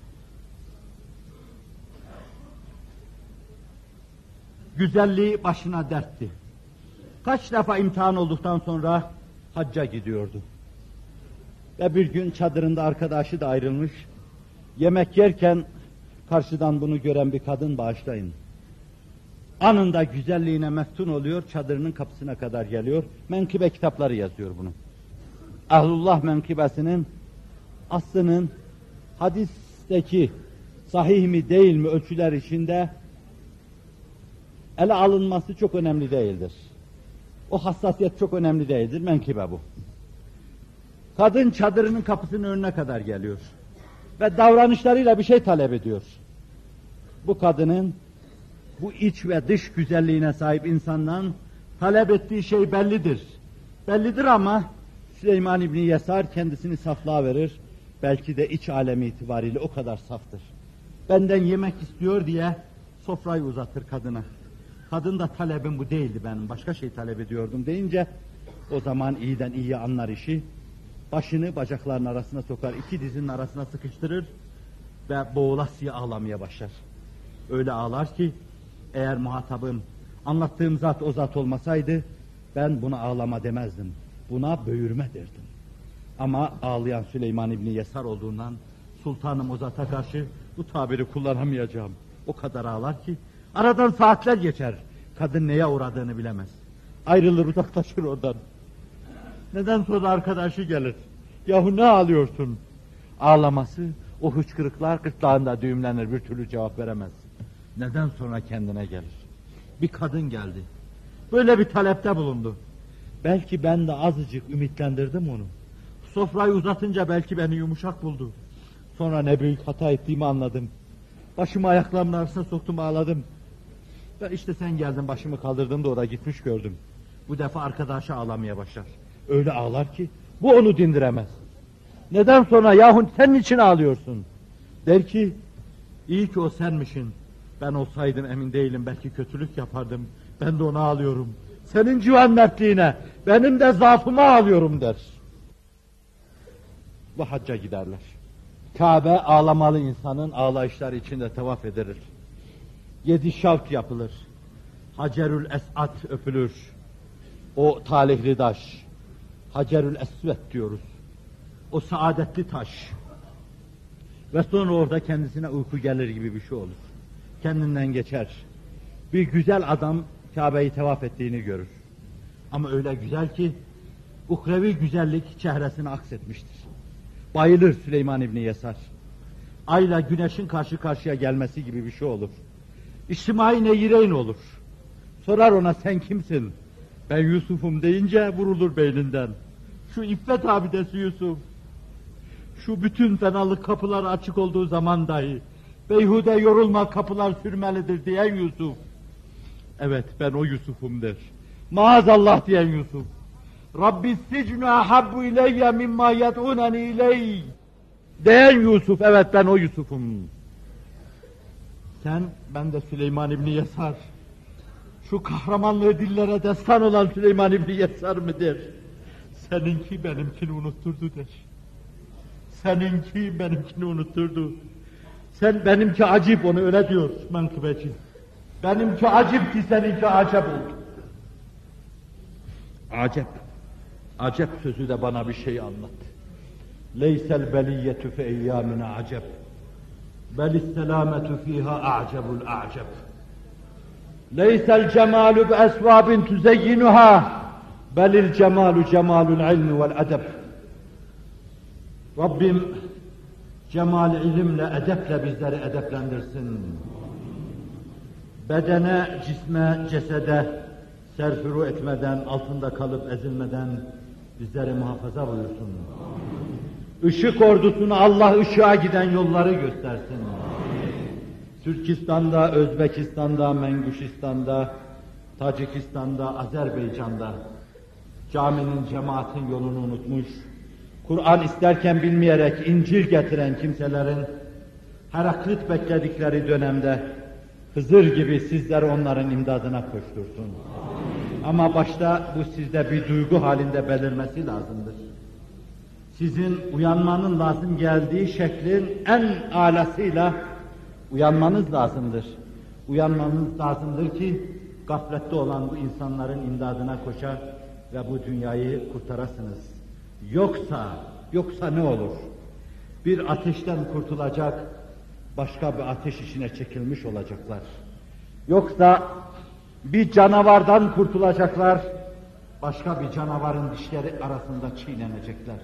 Güzelliği başına dertti. Kaç defa imtihan olduktan sonra hacca gidiyordu. Ve bir gün çadırında arkadaşı da ayrılmış. Yemek yerken karşıdan bunu gören bir kadın, bağışlayın, anında güzelliğine meftun oluyor, çadırının kapısına kadar geliyor. Menkıbe kitapları yazıyor bunu. Ahlullah menkıbesinin aslının hadisteki sahih mi değil mi ölçüler içinde ele alınması çok önemli değildir. O hassasiyet çok önemli değildir, menkıbe bu. Kadın çadırının kapısının önüne kadar geliyor ve davranışlarıyla bir şey talep ediyor. Bu kadının bu iç ve dış güzelliğine sahip insandan talep ettiği şey bellidir. Bellidir ama Süleyman İbni Yesar kendisini saflığa verir. Belki de iç alemi itibariyle o kadar saftır. Benden yemek istiyor diye sofrayı uzatır kadına. Kadın da talebim bu değildi, ben başka şey talep ediyordum deyince o zaman iyiden iyi anlar işi. Başını bacaklarının arasına sokar, iki dizinin arasına sıkıştırır ve boğulasıya ağlamaya başlar. Öyle ağlar ki eğer muhatabım anlattığım zat o zat olmasaydı ben buna ağlama demezdim. Buna böğürme derdim. Ama ağlayan Süleyman İbni Yesar olduğundan sultanım o zata karşı bu tabiri kullanamayacağım. O kadar ağlar ki aradan saatler geçer. Kadın neye uğradığını bilemez. Ayrılır, uzaklaşır oradan. Neden sonra arkadaşı gelir. Yahu ne ağlıyorsun? Ağlaması, o hıçkırıklar gırtlağında düğümlenir, bir türlü cevap veremez. Neden sonra kendine gelir. Bir kadın geldi. Böyle bir talepte bulundu. Belki ben de azıcık ümitlendirdim onu. Sofrayı uzatınca belki beni yumuşak buldu. Sonra ne büyük hata ettiğimi anladım. Başımı ayaklarımın arasına soktum, ağladım. Ve işte sen geldin, başımı kaldırdım da oraya gitmiş gördüm. Bu defa arkadaşı ağlamaya başlar. Öyle ağlar ki bu onu dindiremez. Neden sonra yahu sen niçin ağlıyorsun? Der ki iyi ki o senmişsin. Ben olsaydım emin değilim, belki kötülük yapardım. Ben de ona ağlıyorum. Senin civan mertliğine, benim de zaafıma ağlıyorum der. Ve hacca giderler. Kabe ağlamalı insanın ağlayışları içinde tavaf edilir. Yedi şavk yapılır. Hacerül Es'ad öpülür. O talihli taş. Hacerül Esved diyoruz. O saadetli taş. Ve sonra orada kendisine uyku gelir gibi bir şey olur. Kendinden geçer. Bir güzel adam Kabe'yi tevaf ettiğini görür. Ama öyle güzel ki uhrevi güzellik çehresine aksetmiştir. Bayılır Süleyman İbni Yesar. Ayla güneşin karşı karşıya gelmesi gibi bir şey olur. İçtimai neyireyn olur. Sorar ona sen kimsin? Ben Yusuf'um deyince vurulur beyninden. Şu iffet abidesi Yusuf. Şu bütün fenalık kapılar açık olduğu zaman dahi beyhude yorulma kapılar sürmelidir diyen Yusuf. Evet ben o Yusuf'um der. Maazallah diyen Yusuf. Rabbi sicnu ahabbu ileyye mimma yed'uneni ileyh. Diyen Yusuf, evet ben o Yusuf'um. Sen, ben de Süleyman İbni Yesar. Şu kahramanlığı dillere destan olan Süleyman İbni Yesar mıdır? Seninki benimkini unutturdu der. Seninki benimkini unutturdu. Sen benimki acip, onu öyle diyor menkıbeci. Benimki acip ki seninki acep oldu. Acep. Acep sözü de bana bir şey anlat. Leysel beliyyetu fe eyyâmine acep. Belis selametu fiha a'cebul a'ceb. Leysel cemalu bi esvabin tuzeyyinuha. Belil cemalu cemalul ilmi vel edeb. Rabbim cemal ilimle, edeple bizleri edeplendirsin. Bedene, cisme, cesede serfuru etmeden, altında kalıp ezilmeden bizleri muhafaza buyursun. Işık ordusunu Allah ışığa giden yolları göstersin. Türkistan'da, Özbekistan'da, Mengüşistan'da, Tacikistan'da, Azerbaycan'da caminin, cemaatin yolunu unutmuş, Kur'an isterken bilmeyerek İncil getiren kimselerin Heraklit bekledikleri dönemde Hızır gibi sizler onların imdadına koştursun. Ama başta bu sizde bir duygu halinde belirmesi lazımdır. Sizin uyanmanın lazım geldiği şeklin en alasıyla uyanmanız lazımdır. Uyanmanız lazımdır ki gaflette olan bu insanların imdadına koşar ve bu dünyayı kurtarasınız. Yoksa, yoksa ne olur? Bir ateşten kurtulacak, başka bir ateş içine çekilmiş olacaklar. Yoksa bir canavardan kurtulacaklar, başka bir canavarın dişleri arasında çiğnenecekler.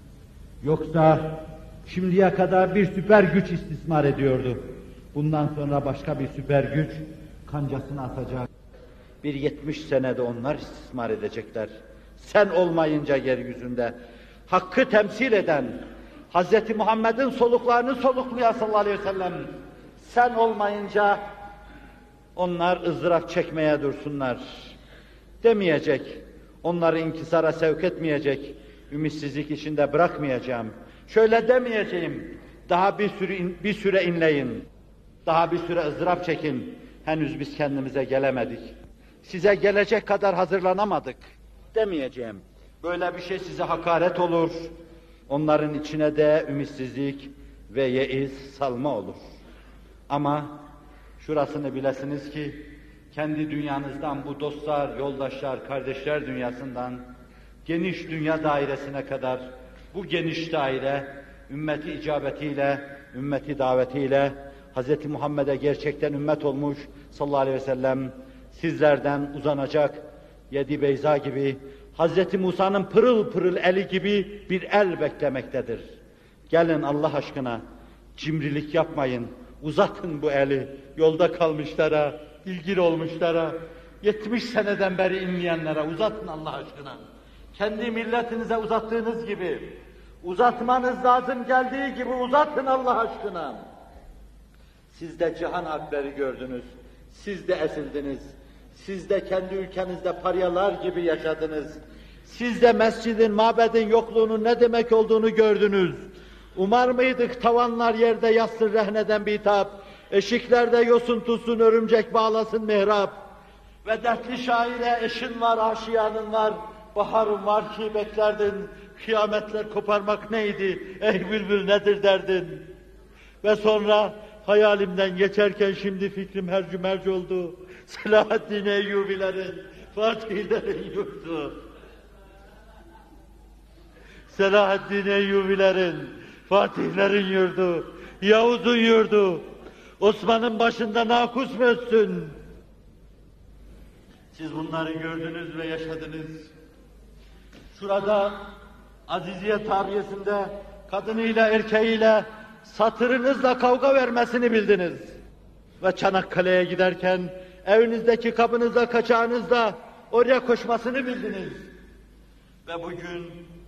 Yoksa şimdiye kadar bir süper güç istismar ediyordu. Bundan sonra başka bir süper güç kancasını atacak. Bir yetmiş senede onlar istismar edecekler. Sen olmayınca yeryüzünde hakkı temsil eden, Hazreti Muhammed'in soluklarını soluklayan sallallahu aleyhi ve sellem, sen olmayınca onlar ızdırap çekmeye dursunlar demeyecek, onları inkisara sevk etmeyecek, ümitsizlik içinde bırakmayacağım. Şöyle demeyeceğim, daha bir süre, in, bir süre inleyin, daha bir süre ızdırap çekin, henüz biz kendimize gelemedik, size gelecek kadar hazırlanamadık demeyeceğim. Böyle bir şey size hakaret olur, onların içine de ümitsizlik ve yeiz salma olur. Ama şurasını bilesiniz ki, kendi dünyanızdan bu dostlar, yoldaşlar, kardeşler dünyasından, geniş dünya dairesine kadar, bu geniş daire, ümmeti icabetiyle, ümmeti davetiyle, Hz. Muhammed'e gerçekten ümmet olmuş sallallahu aleyhi ve sellem, sizlerden uzanacak, yedi beyza gibi, Hz. Musa'nın pırıl pırıl eli gibi bir el beklemektedir. Gelin Allah aşkına, cimrilik yapmayın, uzatın bu eli, yolda kalmışlara, ilgili olmuşlara, yetmiş seneden beri inleyenlere uzatın Allah aşkına. Kendi milletinize uzattığınız gibi, uzatmanız lazım geldiği gibi uzatın Allah aşkına. Siz de cihan harpleri gördünüz, siz de esildiniz, siz de kendi ülkenizde paryalar gibi yaşadınız, siz de mescidin, mabedin yokluğunun ne demek olduğunu gördünüz. Umar mıydık tavanlar yerde yatsın rehneden bitap, eşiklerde yosun tutsun örümcek bağlasın mihrap. Ve dertli şaire eşin var, aşiyanın var, baharın var ki beklerdin, kıyametler koparmak neydi, ey bülbül nedir derdin. Ve sonra hayalimden geçerken şimdi fikrim hercü merci oldu. Selahaddin Eyyubilerin, Fatihlerin yurdu. Selahaddin Eyyubilerin, Fatihlerin yurdu, Yavuz'un yurdu. Osman'ın başında nakus mu ötsün? Siz bunları gördünüz ve yaşadınız. Şurada Aziziye tabiyesinde kadınıyla erkeğiyle satırınızla kavga vermesini bildiniz. Ve Çanakkale'ye giderken evinizdeki kabınızla kaçağınızla oraya koşmasını bildiniz. Ve bugün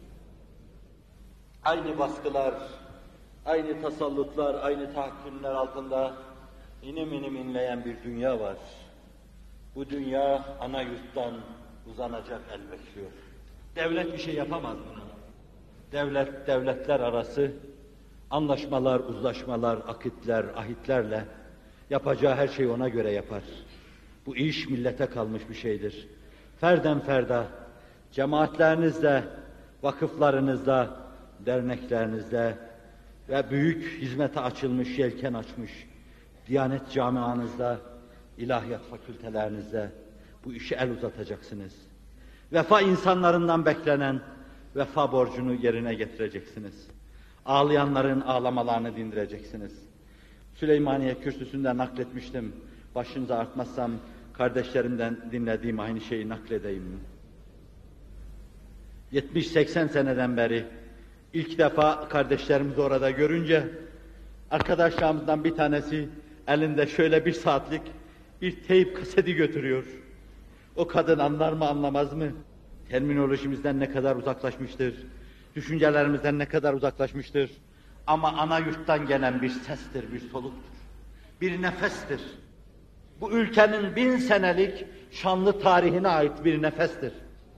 aynı baskılar, aynı tasallutlar, aynı tahakkümler altında inim inim inleyen bir dünya var. Bu dünya ana yurttan, uzanacak el bekliyor. Devlet bir şey yapamaz buna. Devlet, devletler arası anlaşmalar, uzlaşmalar, akitler, ahitlerle yapacağı her şeyi ona göre yapar. Bu iş millete kalmış bir şeydir. Ferden ferda, cemaatlerinizde, vakıflarınızda, derneklerinizde ve büyük hizmete açılmış, yelken açmış Diyanet camianızda, ilahiyat fakültelerinizde bu işi el uzatacaksınız. Vefa insanlarından beklenen vefa borcunu yerine getireceksiniz. Ağlayanların ağlamalarını dindireceksiniz. Süleymaniye Kürsüsü'nde nakletmiştim. Başınıza artmazsam kardeşlerimden dinlediğim aynı şeyi nakledeyim. yetmiş seksen seneden beri ilk defa kardeşlerimizi orada görünce arkadaşlarımızdan bir tanesi elinde şöyle bir saatlik bir teyp kaseti götürüyor. O kadın anlar mı anlamaz mı? Terminolojimizden ne kadar uzaklaşmıştır, düşüncelerimizden ne kadar uzaklaşmıştır. Ama ana yurttan gelen bir sestir, bir soluktur, bir nefestir. Bu ülkenin bin senelik şanlı tarihine ait bir nefestir.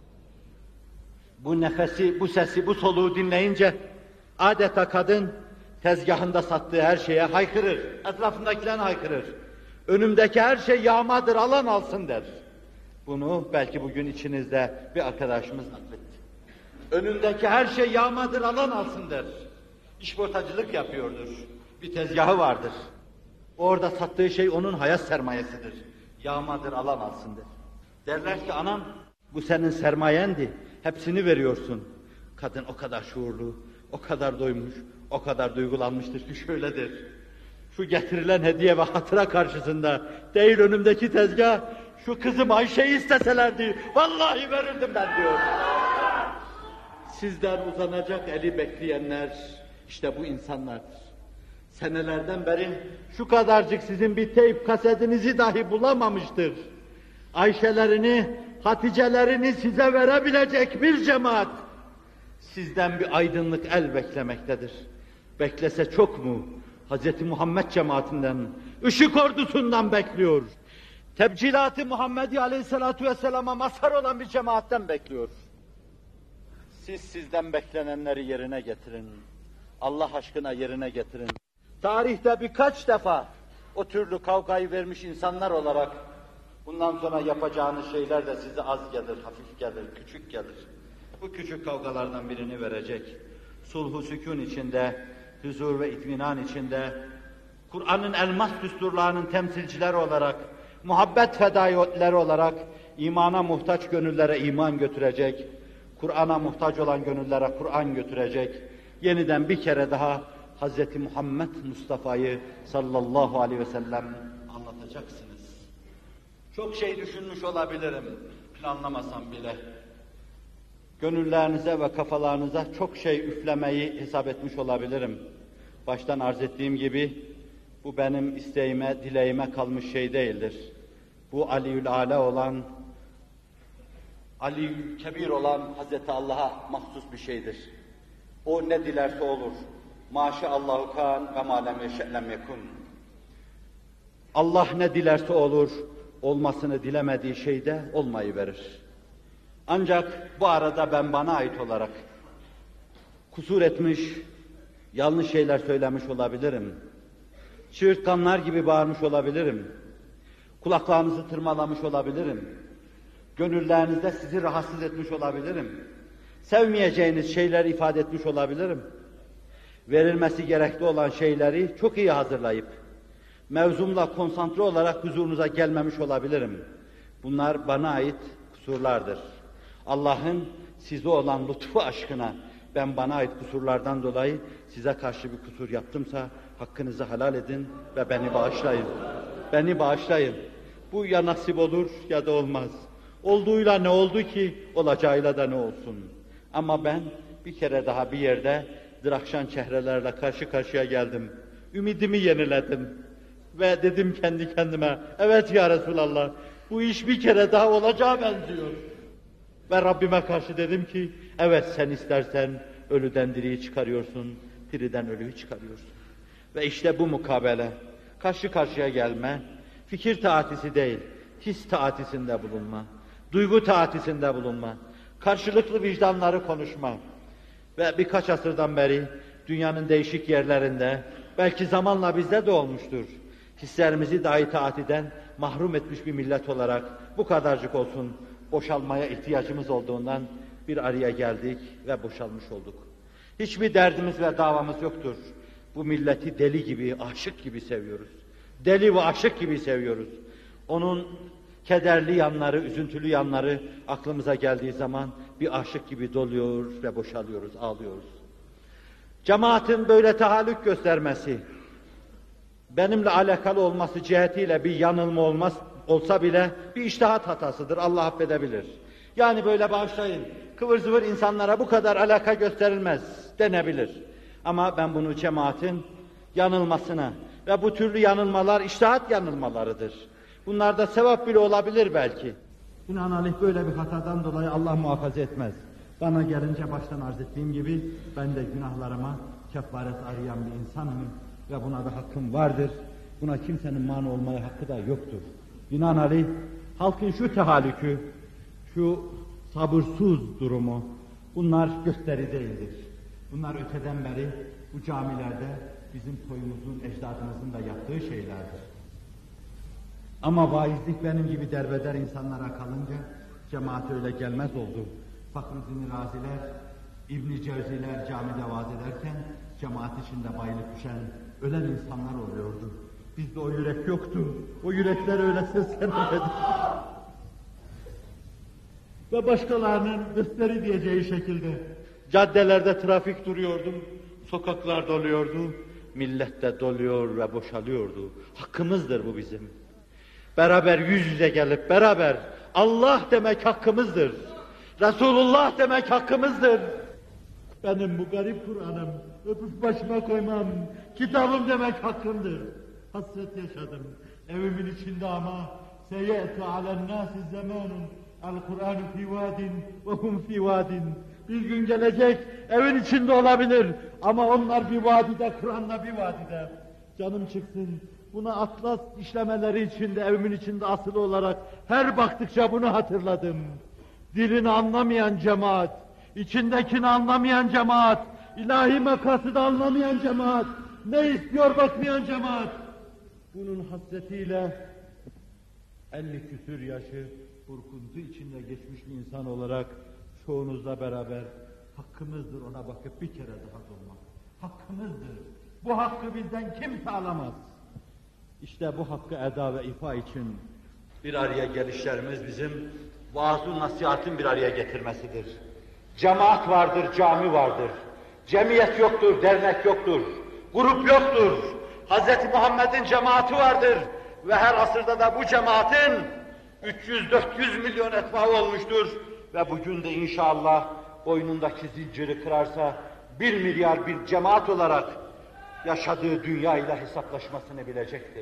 Bu nefesi, bu sesi, bu soluğu dinleyince adeta kadın tezgahında sattığı her şeye haykırır, etrafındakilerine haykırır. Önümdeki her şey yağmadır, alan alsın der. Bunu belki bugün içinizde bir arkadaşımız nakletti. Önündeki her şey yağmadır, alan alsın der. İşportacılık yapıyordur. Bir tezgahı vardır. Orada sattığı şey onun hayat sermayesidir. Yağmadır, alan alsın der. Derler ki anam bu senin sermayendi. Hepsini veriyorsun. Kadın o kadar şuurlu, o kadar doymuş, o kadar duygulanmıştır ki şöyledir. Şu getirilen hediye ve hatıra karşısında değil önümdeki tezgah, şu kızım Ayşe'yi isteselerdi, vallahi verirdim ben diyor. Sizden uzanacak eli bekleyenler, işte bu insanlardır. Senelerden beri şu kadarcık sizin bir teyp kasetinizi dahi bulamamıştır. Ayşelerini, Haticelerini size verebilecek bir cemaat, sizden bir aydınlık el beklemektedir. Beklese çok mu? Hazreti Muhammed cemaatinden, ışık ordusundan bekliyor. Tebcilat-ı Muhammedi Aleyhisselatu Vesselam'a mazhar olan bir cemaatten bekliyor. Siz sizden beklenenleri yerine getirin. Allah aşkına yerine getirin. Tarihte birkaç defa o türlü kavgayı vermiş insanlar olarak bundan sonra yapacağınız şeyler de size az gelir, hafif gelir, küçük gelir. Bu küçük kavgalardan birini verecek. Sulh-u sükûn içinde, huzur ve itminan içinde, Kur'an'ın elmas düsturlarının temsilcileri olarak, muhabbet fedaileri olarak imana muhtaç gönüllere iman götürecek, Kur'an'a muhtaç olan gönüllere Kur'an götürecek, yeniden bir kere daha Hz. Muhammed Mustafa'yı sallallahu aleyhi ve sellem anlatacaksınız. Çok şey düşünmüş olabilirim, planlamasam bile. Gönüllerinize ve kafalarınıza çok şey üflemeyi hesap etmiş olabilirim. Baştan arz ettiğim gibi, bu benim isteğime, dileğime kalmış şey değildir. Bu Aliül Âlâ olan, Aliül Kebir olan Hazreti Allah'a mahsus bir şeydir. O ne dilerse olur. Maşallahu kan ve ma lem yeşe lem yekun. Allah ne dilerse olur, olmasını dilemediği şeyde olmayı verir. Ancak bu arada ben bana ait olarak kusur etmiş, yanlış şeyler söylemiş olabilirim. Çığırtkanlar gibi bağırmış olabilirim. Kulaklarınızı tırmalamış olabilirim. Gönüllerinizde sizi rahatsız etmiş olabilirim. Sevmeyeceğiniz şeyler ifade etmiş olabilirim. Verilmesi gerekli olan şeyleri çok iyi hazırlayıp, mevzumla konsantre olarak huzurunuza gelmemiş olabilirim. Bunlar bana ait kusurlardır. Allah'ın size olan lütfu aşkına, ben bana ait kusurlardan dolayı size karşı bir kusur yaptımsa, hakkınızı helal edin ve beni bağışlayın. Beni bağışlayın. Bu ya nasip olur ya da olmaz. Olduğuyla ne oldu ki, olacağıyla da ne olsun. Ama ben bir kere daha bir yerde drakşan çehrelerle karşı karşıya geldim. Ümidimi yeniledim. Ve dedim kendi kendime, evet ya Resulallah, bu iş bir kere daha olacağı benziyor. Ve Rabbime karşı dedim ki, evet sen istersen ölüden diriyi çıkarıyorsun, diriden ölüyü çıkarıyorsun. Ve işte bu mukabele, karşı karşıya gelme, fikir taatisi değil, his taatisinde bulunma. duygu taatisinde bulunma, karşılıklı vicdanları konuşma ve birkaç asırdan beri dünyanın değişik yerlerinde, belki zamanla bizde de olmuştur, hislerimizi dahi taatiden mahrum etmiş bir millet olarak bu kadarcık olsun boşalmaya ihtiyacımız olduğundan bir araya geldik ve boşalmış olduk. Hiçbir derdimiz ve davamız yoktur. Bu milleti deli gibi, aşık gibi seviyoruz. Deli ve aşık gibi seviyoruz. Onun kederli yanları, üzüntülü yanları aklımıza geldiği zaman bir aşık gibi doluyor ve boşalıyoruz, ağlıyoruz. Cemaatin böyle tahallük göstermesi, benimle alakalı olması cihetiyle bir yanılma olmaz, olsa bile bir içtihat hatasıdır, Allah affedebilir. Yani böyle bağışlayın, kıvır zıvır insanlara bu kadar alaka gösterilmez denebilir. Ama ben bunu cemaatin yanılmasına ve bu türlü yanılmalar içtihat yanılmalarıdır. Bunlarda sevap bile olabilir belki. Binaenaleyh böyle bir hatadan dolayı Allah muhafaza etmez. Bana gelince baştan arz ettiğim gibi ben de günahlarıma kefaret arayan bir insanım ve buna da hakkım vardır. Buna kimsenin mani olmaya hakkı da yoktur. Binaenaleyh halkın şu tehallükü, şu sabırsız durumu, bunlar gösteri değildir. Bunlar öteden beri bu camilerde bizim toyumuzun, ecdadımızın da yaptığı şeylerdir. Ama vaizlik benim gibi derbeder insanlara kalınca cemaat öyle gelmez oldu. Fakr-ı Raziler, İbn-i Cevziler camide vaaz ederken cemaat içinde bayılıp düşen, ölen insanlar oluyordu. Bizde o yürek yoktu. O yürekler öyle seslenemedi. Ve başkalarının gösteri diyeceği şekilde caddelerde trafik duruyordu, sokaklar doluyordu, millet de doluyor ve boşalıyordu. Hakkımızdır bu bizim. Beraber yüz yüze gelip beraber Allah demek hakkımızdır. Resulullah demek hakkımızdır. Benim bu garip Kur'an'ım, öpüp başıma koymam, kitabım demek hakkımdır. Hasret yaşadım. Evimin içinde ama seyyeti alen nâsi zamanun el-Kur'an fî vâdin ve hum fî vâdin. Bir gün gelecek, evin içinde olabilir ama onlar bir vadide, Kur'an'la bir vadide. Canım çıksın, buna atlas işlemeleri içinde, evimin içinde asılı olarak her baktıkça bunu hatırladım. Dilini anlamayan cemaat, içindekini anlamayan cemaat, ilahi makasını anlamayan cemaat, ne istiyor bakmayan cemaat. Bunun hasretiyle elli küsür yaşı burkuntu içinde geçmiş bir insan olarak çoğunuzla beraber hakkımızdır ona bakıp bir kere daha durmak. Hakkımızdır. Bu hakkı bizden kimse alamaz. İşte bu hakkı eda ve ifa için bir araya gelişlerimiz bizim vaaz-ı nasihatın bir araya getirmesidir. Cemaat vardır, cami vardır. Cemiyet yoktur, dernek yoktur. Grup yoktur. Hazreti Muhammed'in cemaati vardır. Ve her asırda da bu cemaatin üç yüz dört yüz milyon etbaı olmuştur. Ve bugün de inşallah boynundaki zinciri kırarsa bir milyar bir cemaat olarak yaşadığı dünya ile hesaplaşmasını bilecektir.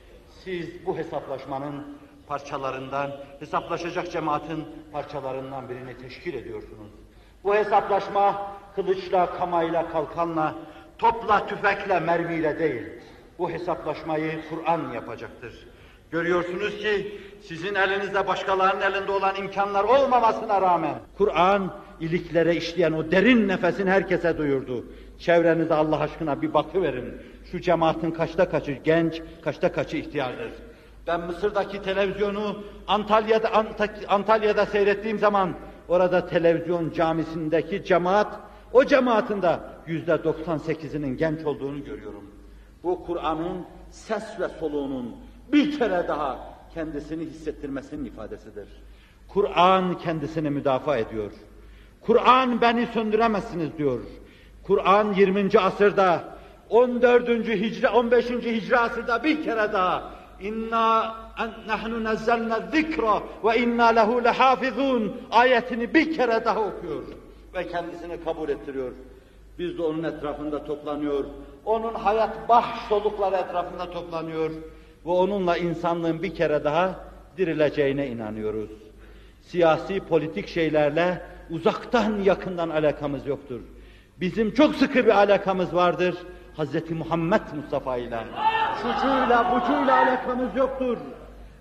Siz bu hesaplaşmanın parçalarından, hesaplaşacak cemaatin parçalarından birini teşkil ediyorsunuz. Bu hesaplaşma kılıçla, kamayla, kalkanla, topla, tüfekle, mermiyle değil. Bu hesaplaşmayı Kur'an yapacaktır. Görüyorsunuz ki sizin elinizde başkalarının elinde olan imkanlar olmamasına rağmen Kur'an iliklere işleyen o derin nefesini herkese duyurdu. Çevrenize Allah aşkına bir bakıverin. Şu cemaatin kaçta kaçı genç, kaçta kaçı ihtiyardır. Ben Mısır'daki televizyonu Antalya'da Antalya'da seyrettiğim zaman orada televizyon camisindeki cemaat, o cemaatin de yüzde doksan sekizinin genç olduğunu görüyorum. Bu Kur'an'ın ses ve soluğunun bir kere daha kendisini hissettirmesinin ifadesidir. Kur'an kendisini müdafaa ediyor. Kur'an beni söndüremezsiniz diyor. Kur'an yirminci asırda, on dördüncü hicri, on beşinci hicri asırda bir kere daha İnna nahnu nazzalna zikra ve inna lehu lehafizun ayetini bir kere daha okuyor ve kendisini kabul ettiriyor. Biz de onun etrafında toplanıyor. Onun hayat baş solukları etrafında toplanıyor ve onunla insanlığın bir kere daha dirileceğine inanıyoruz. Siyasi, politik şeylerle uzaktan yakından alakamız yoktur. Bizim çok sıkı bir alakamız vardır. Hazreti Muhammed Mustafa ile. Şucuyla, bucuyla alakamız yoktur.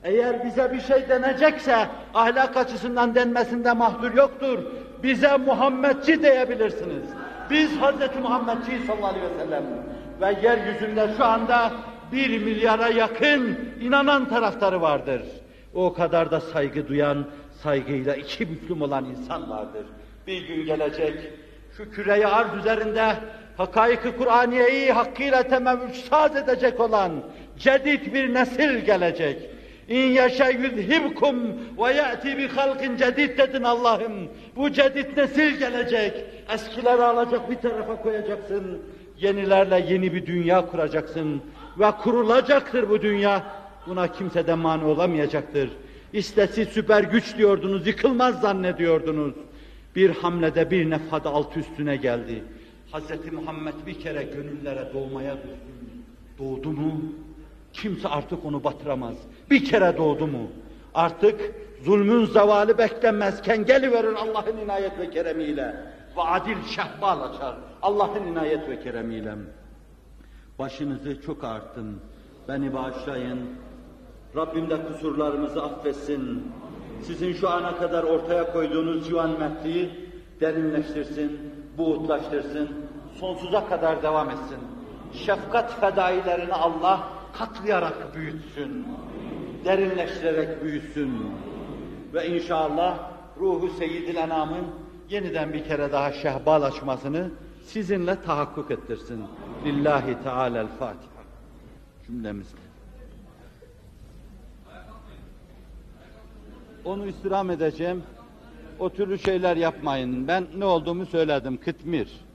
Eğer bize bir şey denecekse ahlak açısından denmesinde mahzur yoktur. Bize Muhammedçi diyebilirsiniz. Biz Hz. Muhammedçiyiz sallallahu aleyhi ve sellem. Ve yeryüzünde şu anda bir milyara yakın inanan taraftarı vardır. O kadar da saygı duyan, saygıyla iki büklüm olan insan vardır. Bir gün gelecek, şu küre-i arz üzerinde hakaik-i Kur'aniyeyi hakkıyla temevvücsaz edecek olan cedid bir nesil gelecek. İn yeşe yuzhibkum ve ya'ti bi halkin cedid dedin Allah'ım. Bu cedid nesil gelecek. Eskileri alacak bir tarafa koyacaksın. Yenilerle yeni bir dünya kuracaksın. Ve kurulacaktır bu dünya. Buna kimse de mani olamayacaktır. İşte siz süper güç diyordunuz, yıkılmaz zannediyordunuz. Bir hamlede bir nefhada alt üstüne geldi. Hz. Muhammed bir kere gönüllere doğmaya düştü. Doğdu mu? Kimse artık onu batıramaz. Bir kere doğdu mu? Artık zulmün zavali beklenmezken geliverir Allah'ın inayet ve keremiyle. Ve adil şehbal açar. Allah'ın inayet ve keremiyle. Başınızı çok ağarttım. Beni bağışlayın. Rabbim de kusurlarımızı affetsin. Sizin şu ana kadar ortaya koyduğunuz civan metni derinleştirsin, buğutlaştırsın, sonsuza kadar devam etsin. Şefkat fedailerini Allah katlayarak büyütsün, derinleştirerek büyütsün. Ve inşallah ruhu Seyyid-i Enam'ın yeniden bir kere daha şehbal açmasını sizinle tahakkuk ettirsin. Lillahi Teala'l-Fatiha. Cümlemizle. Onu istirham edeceğim. O türlü şeyler yapmayın. Ben ne olduğumu söyledim. Kıtmir.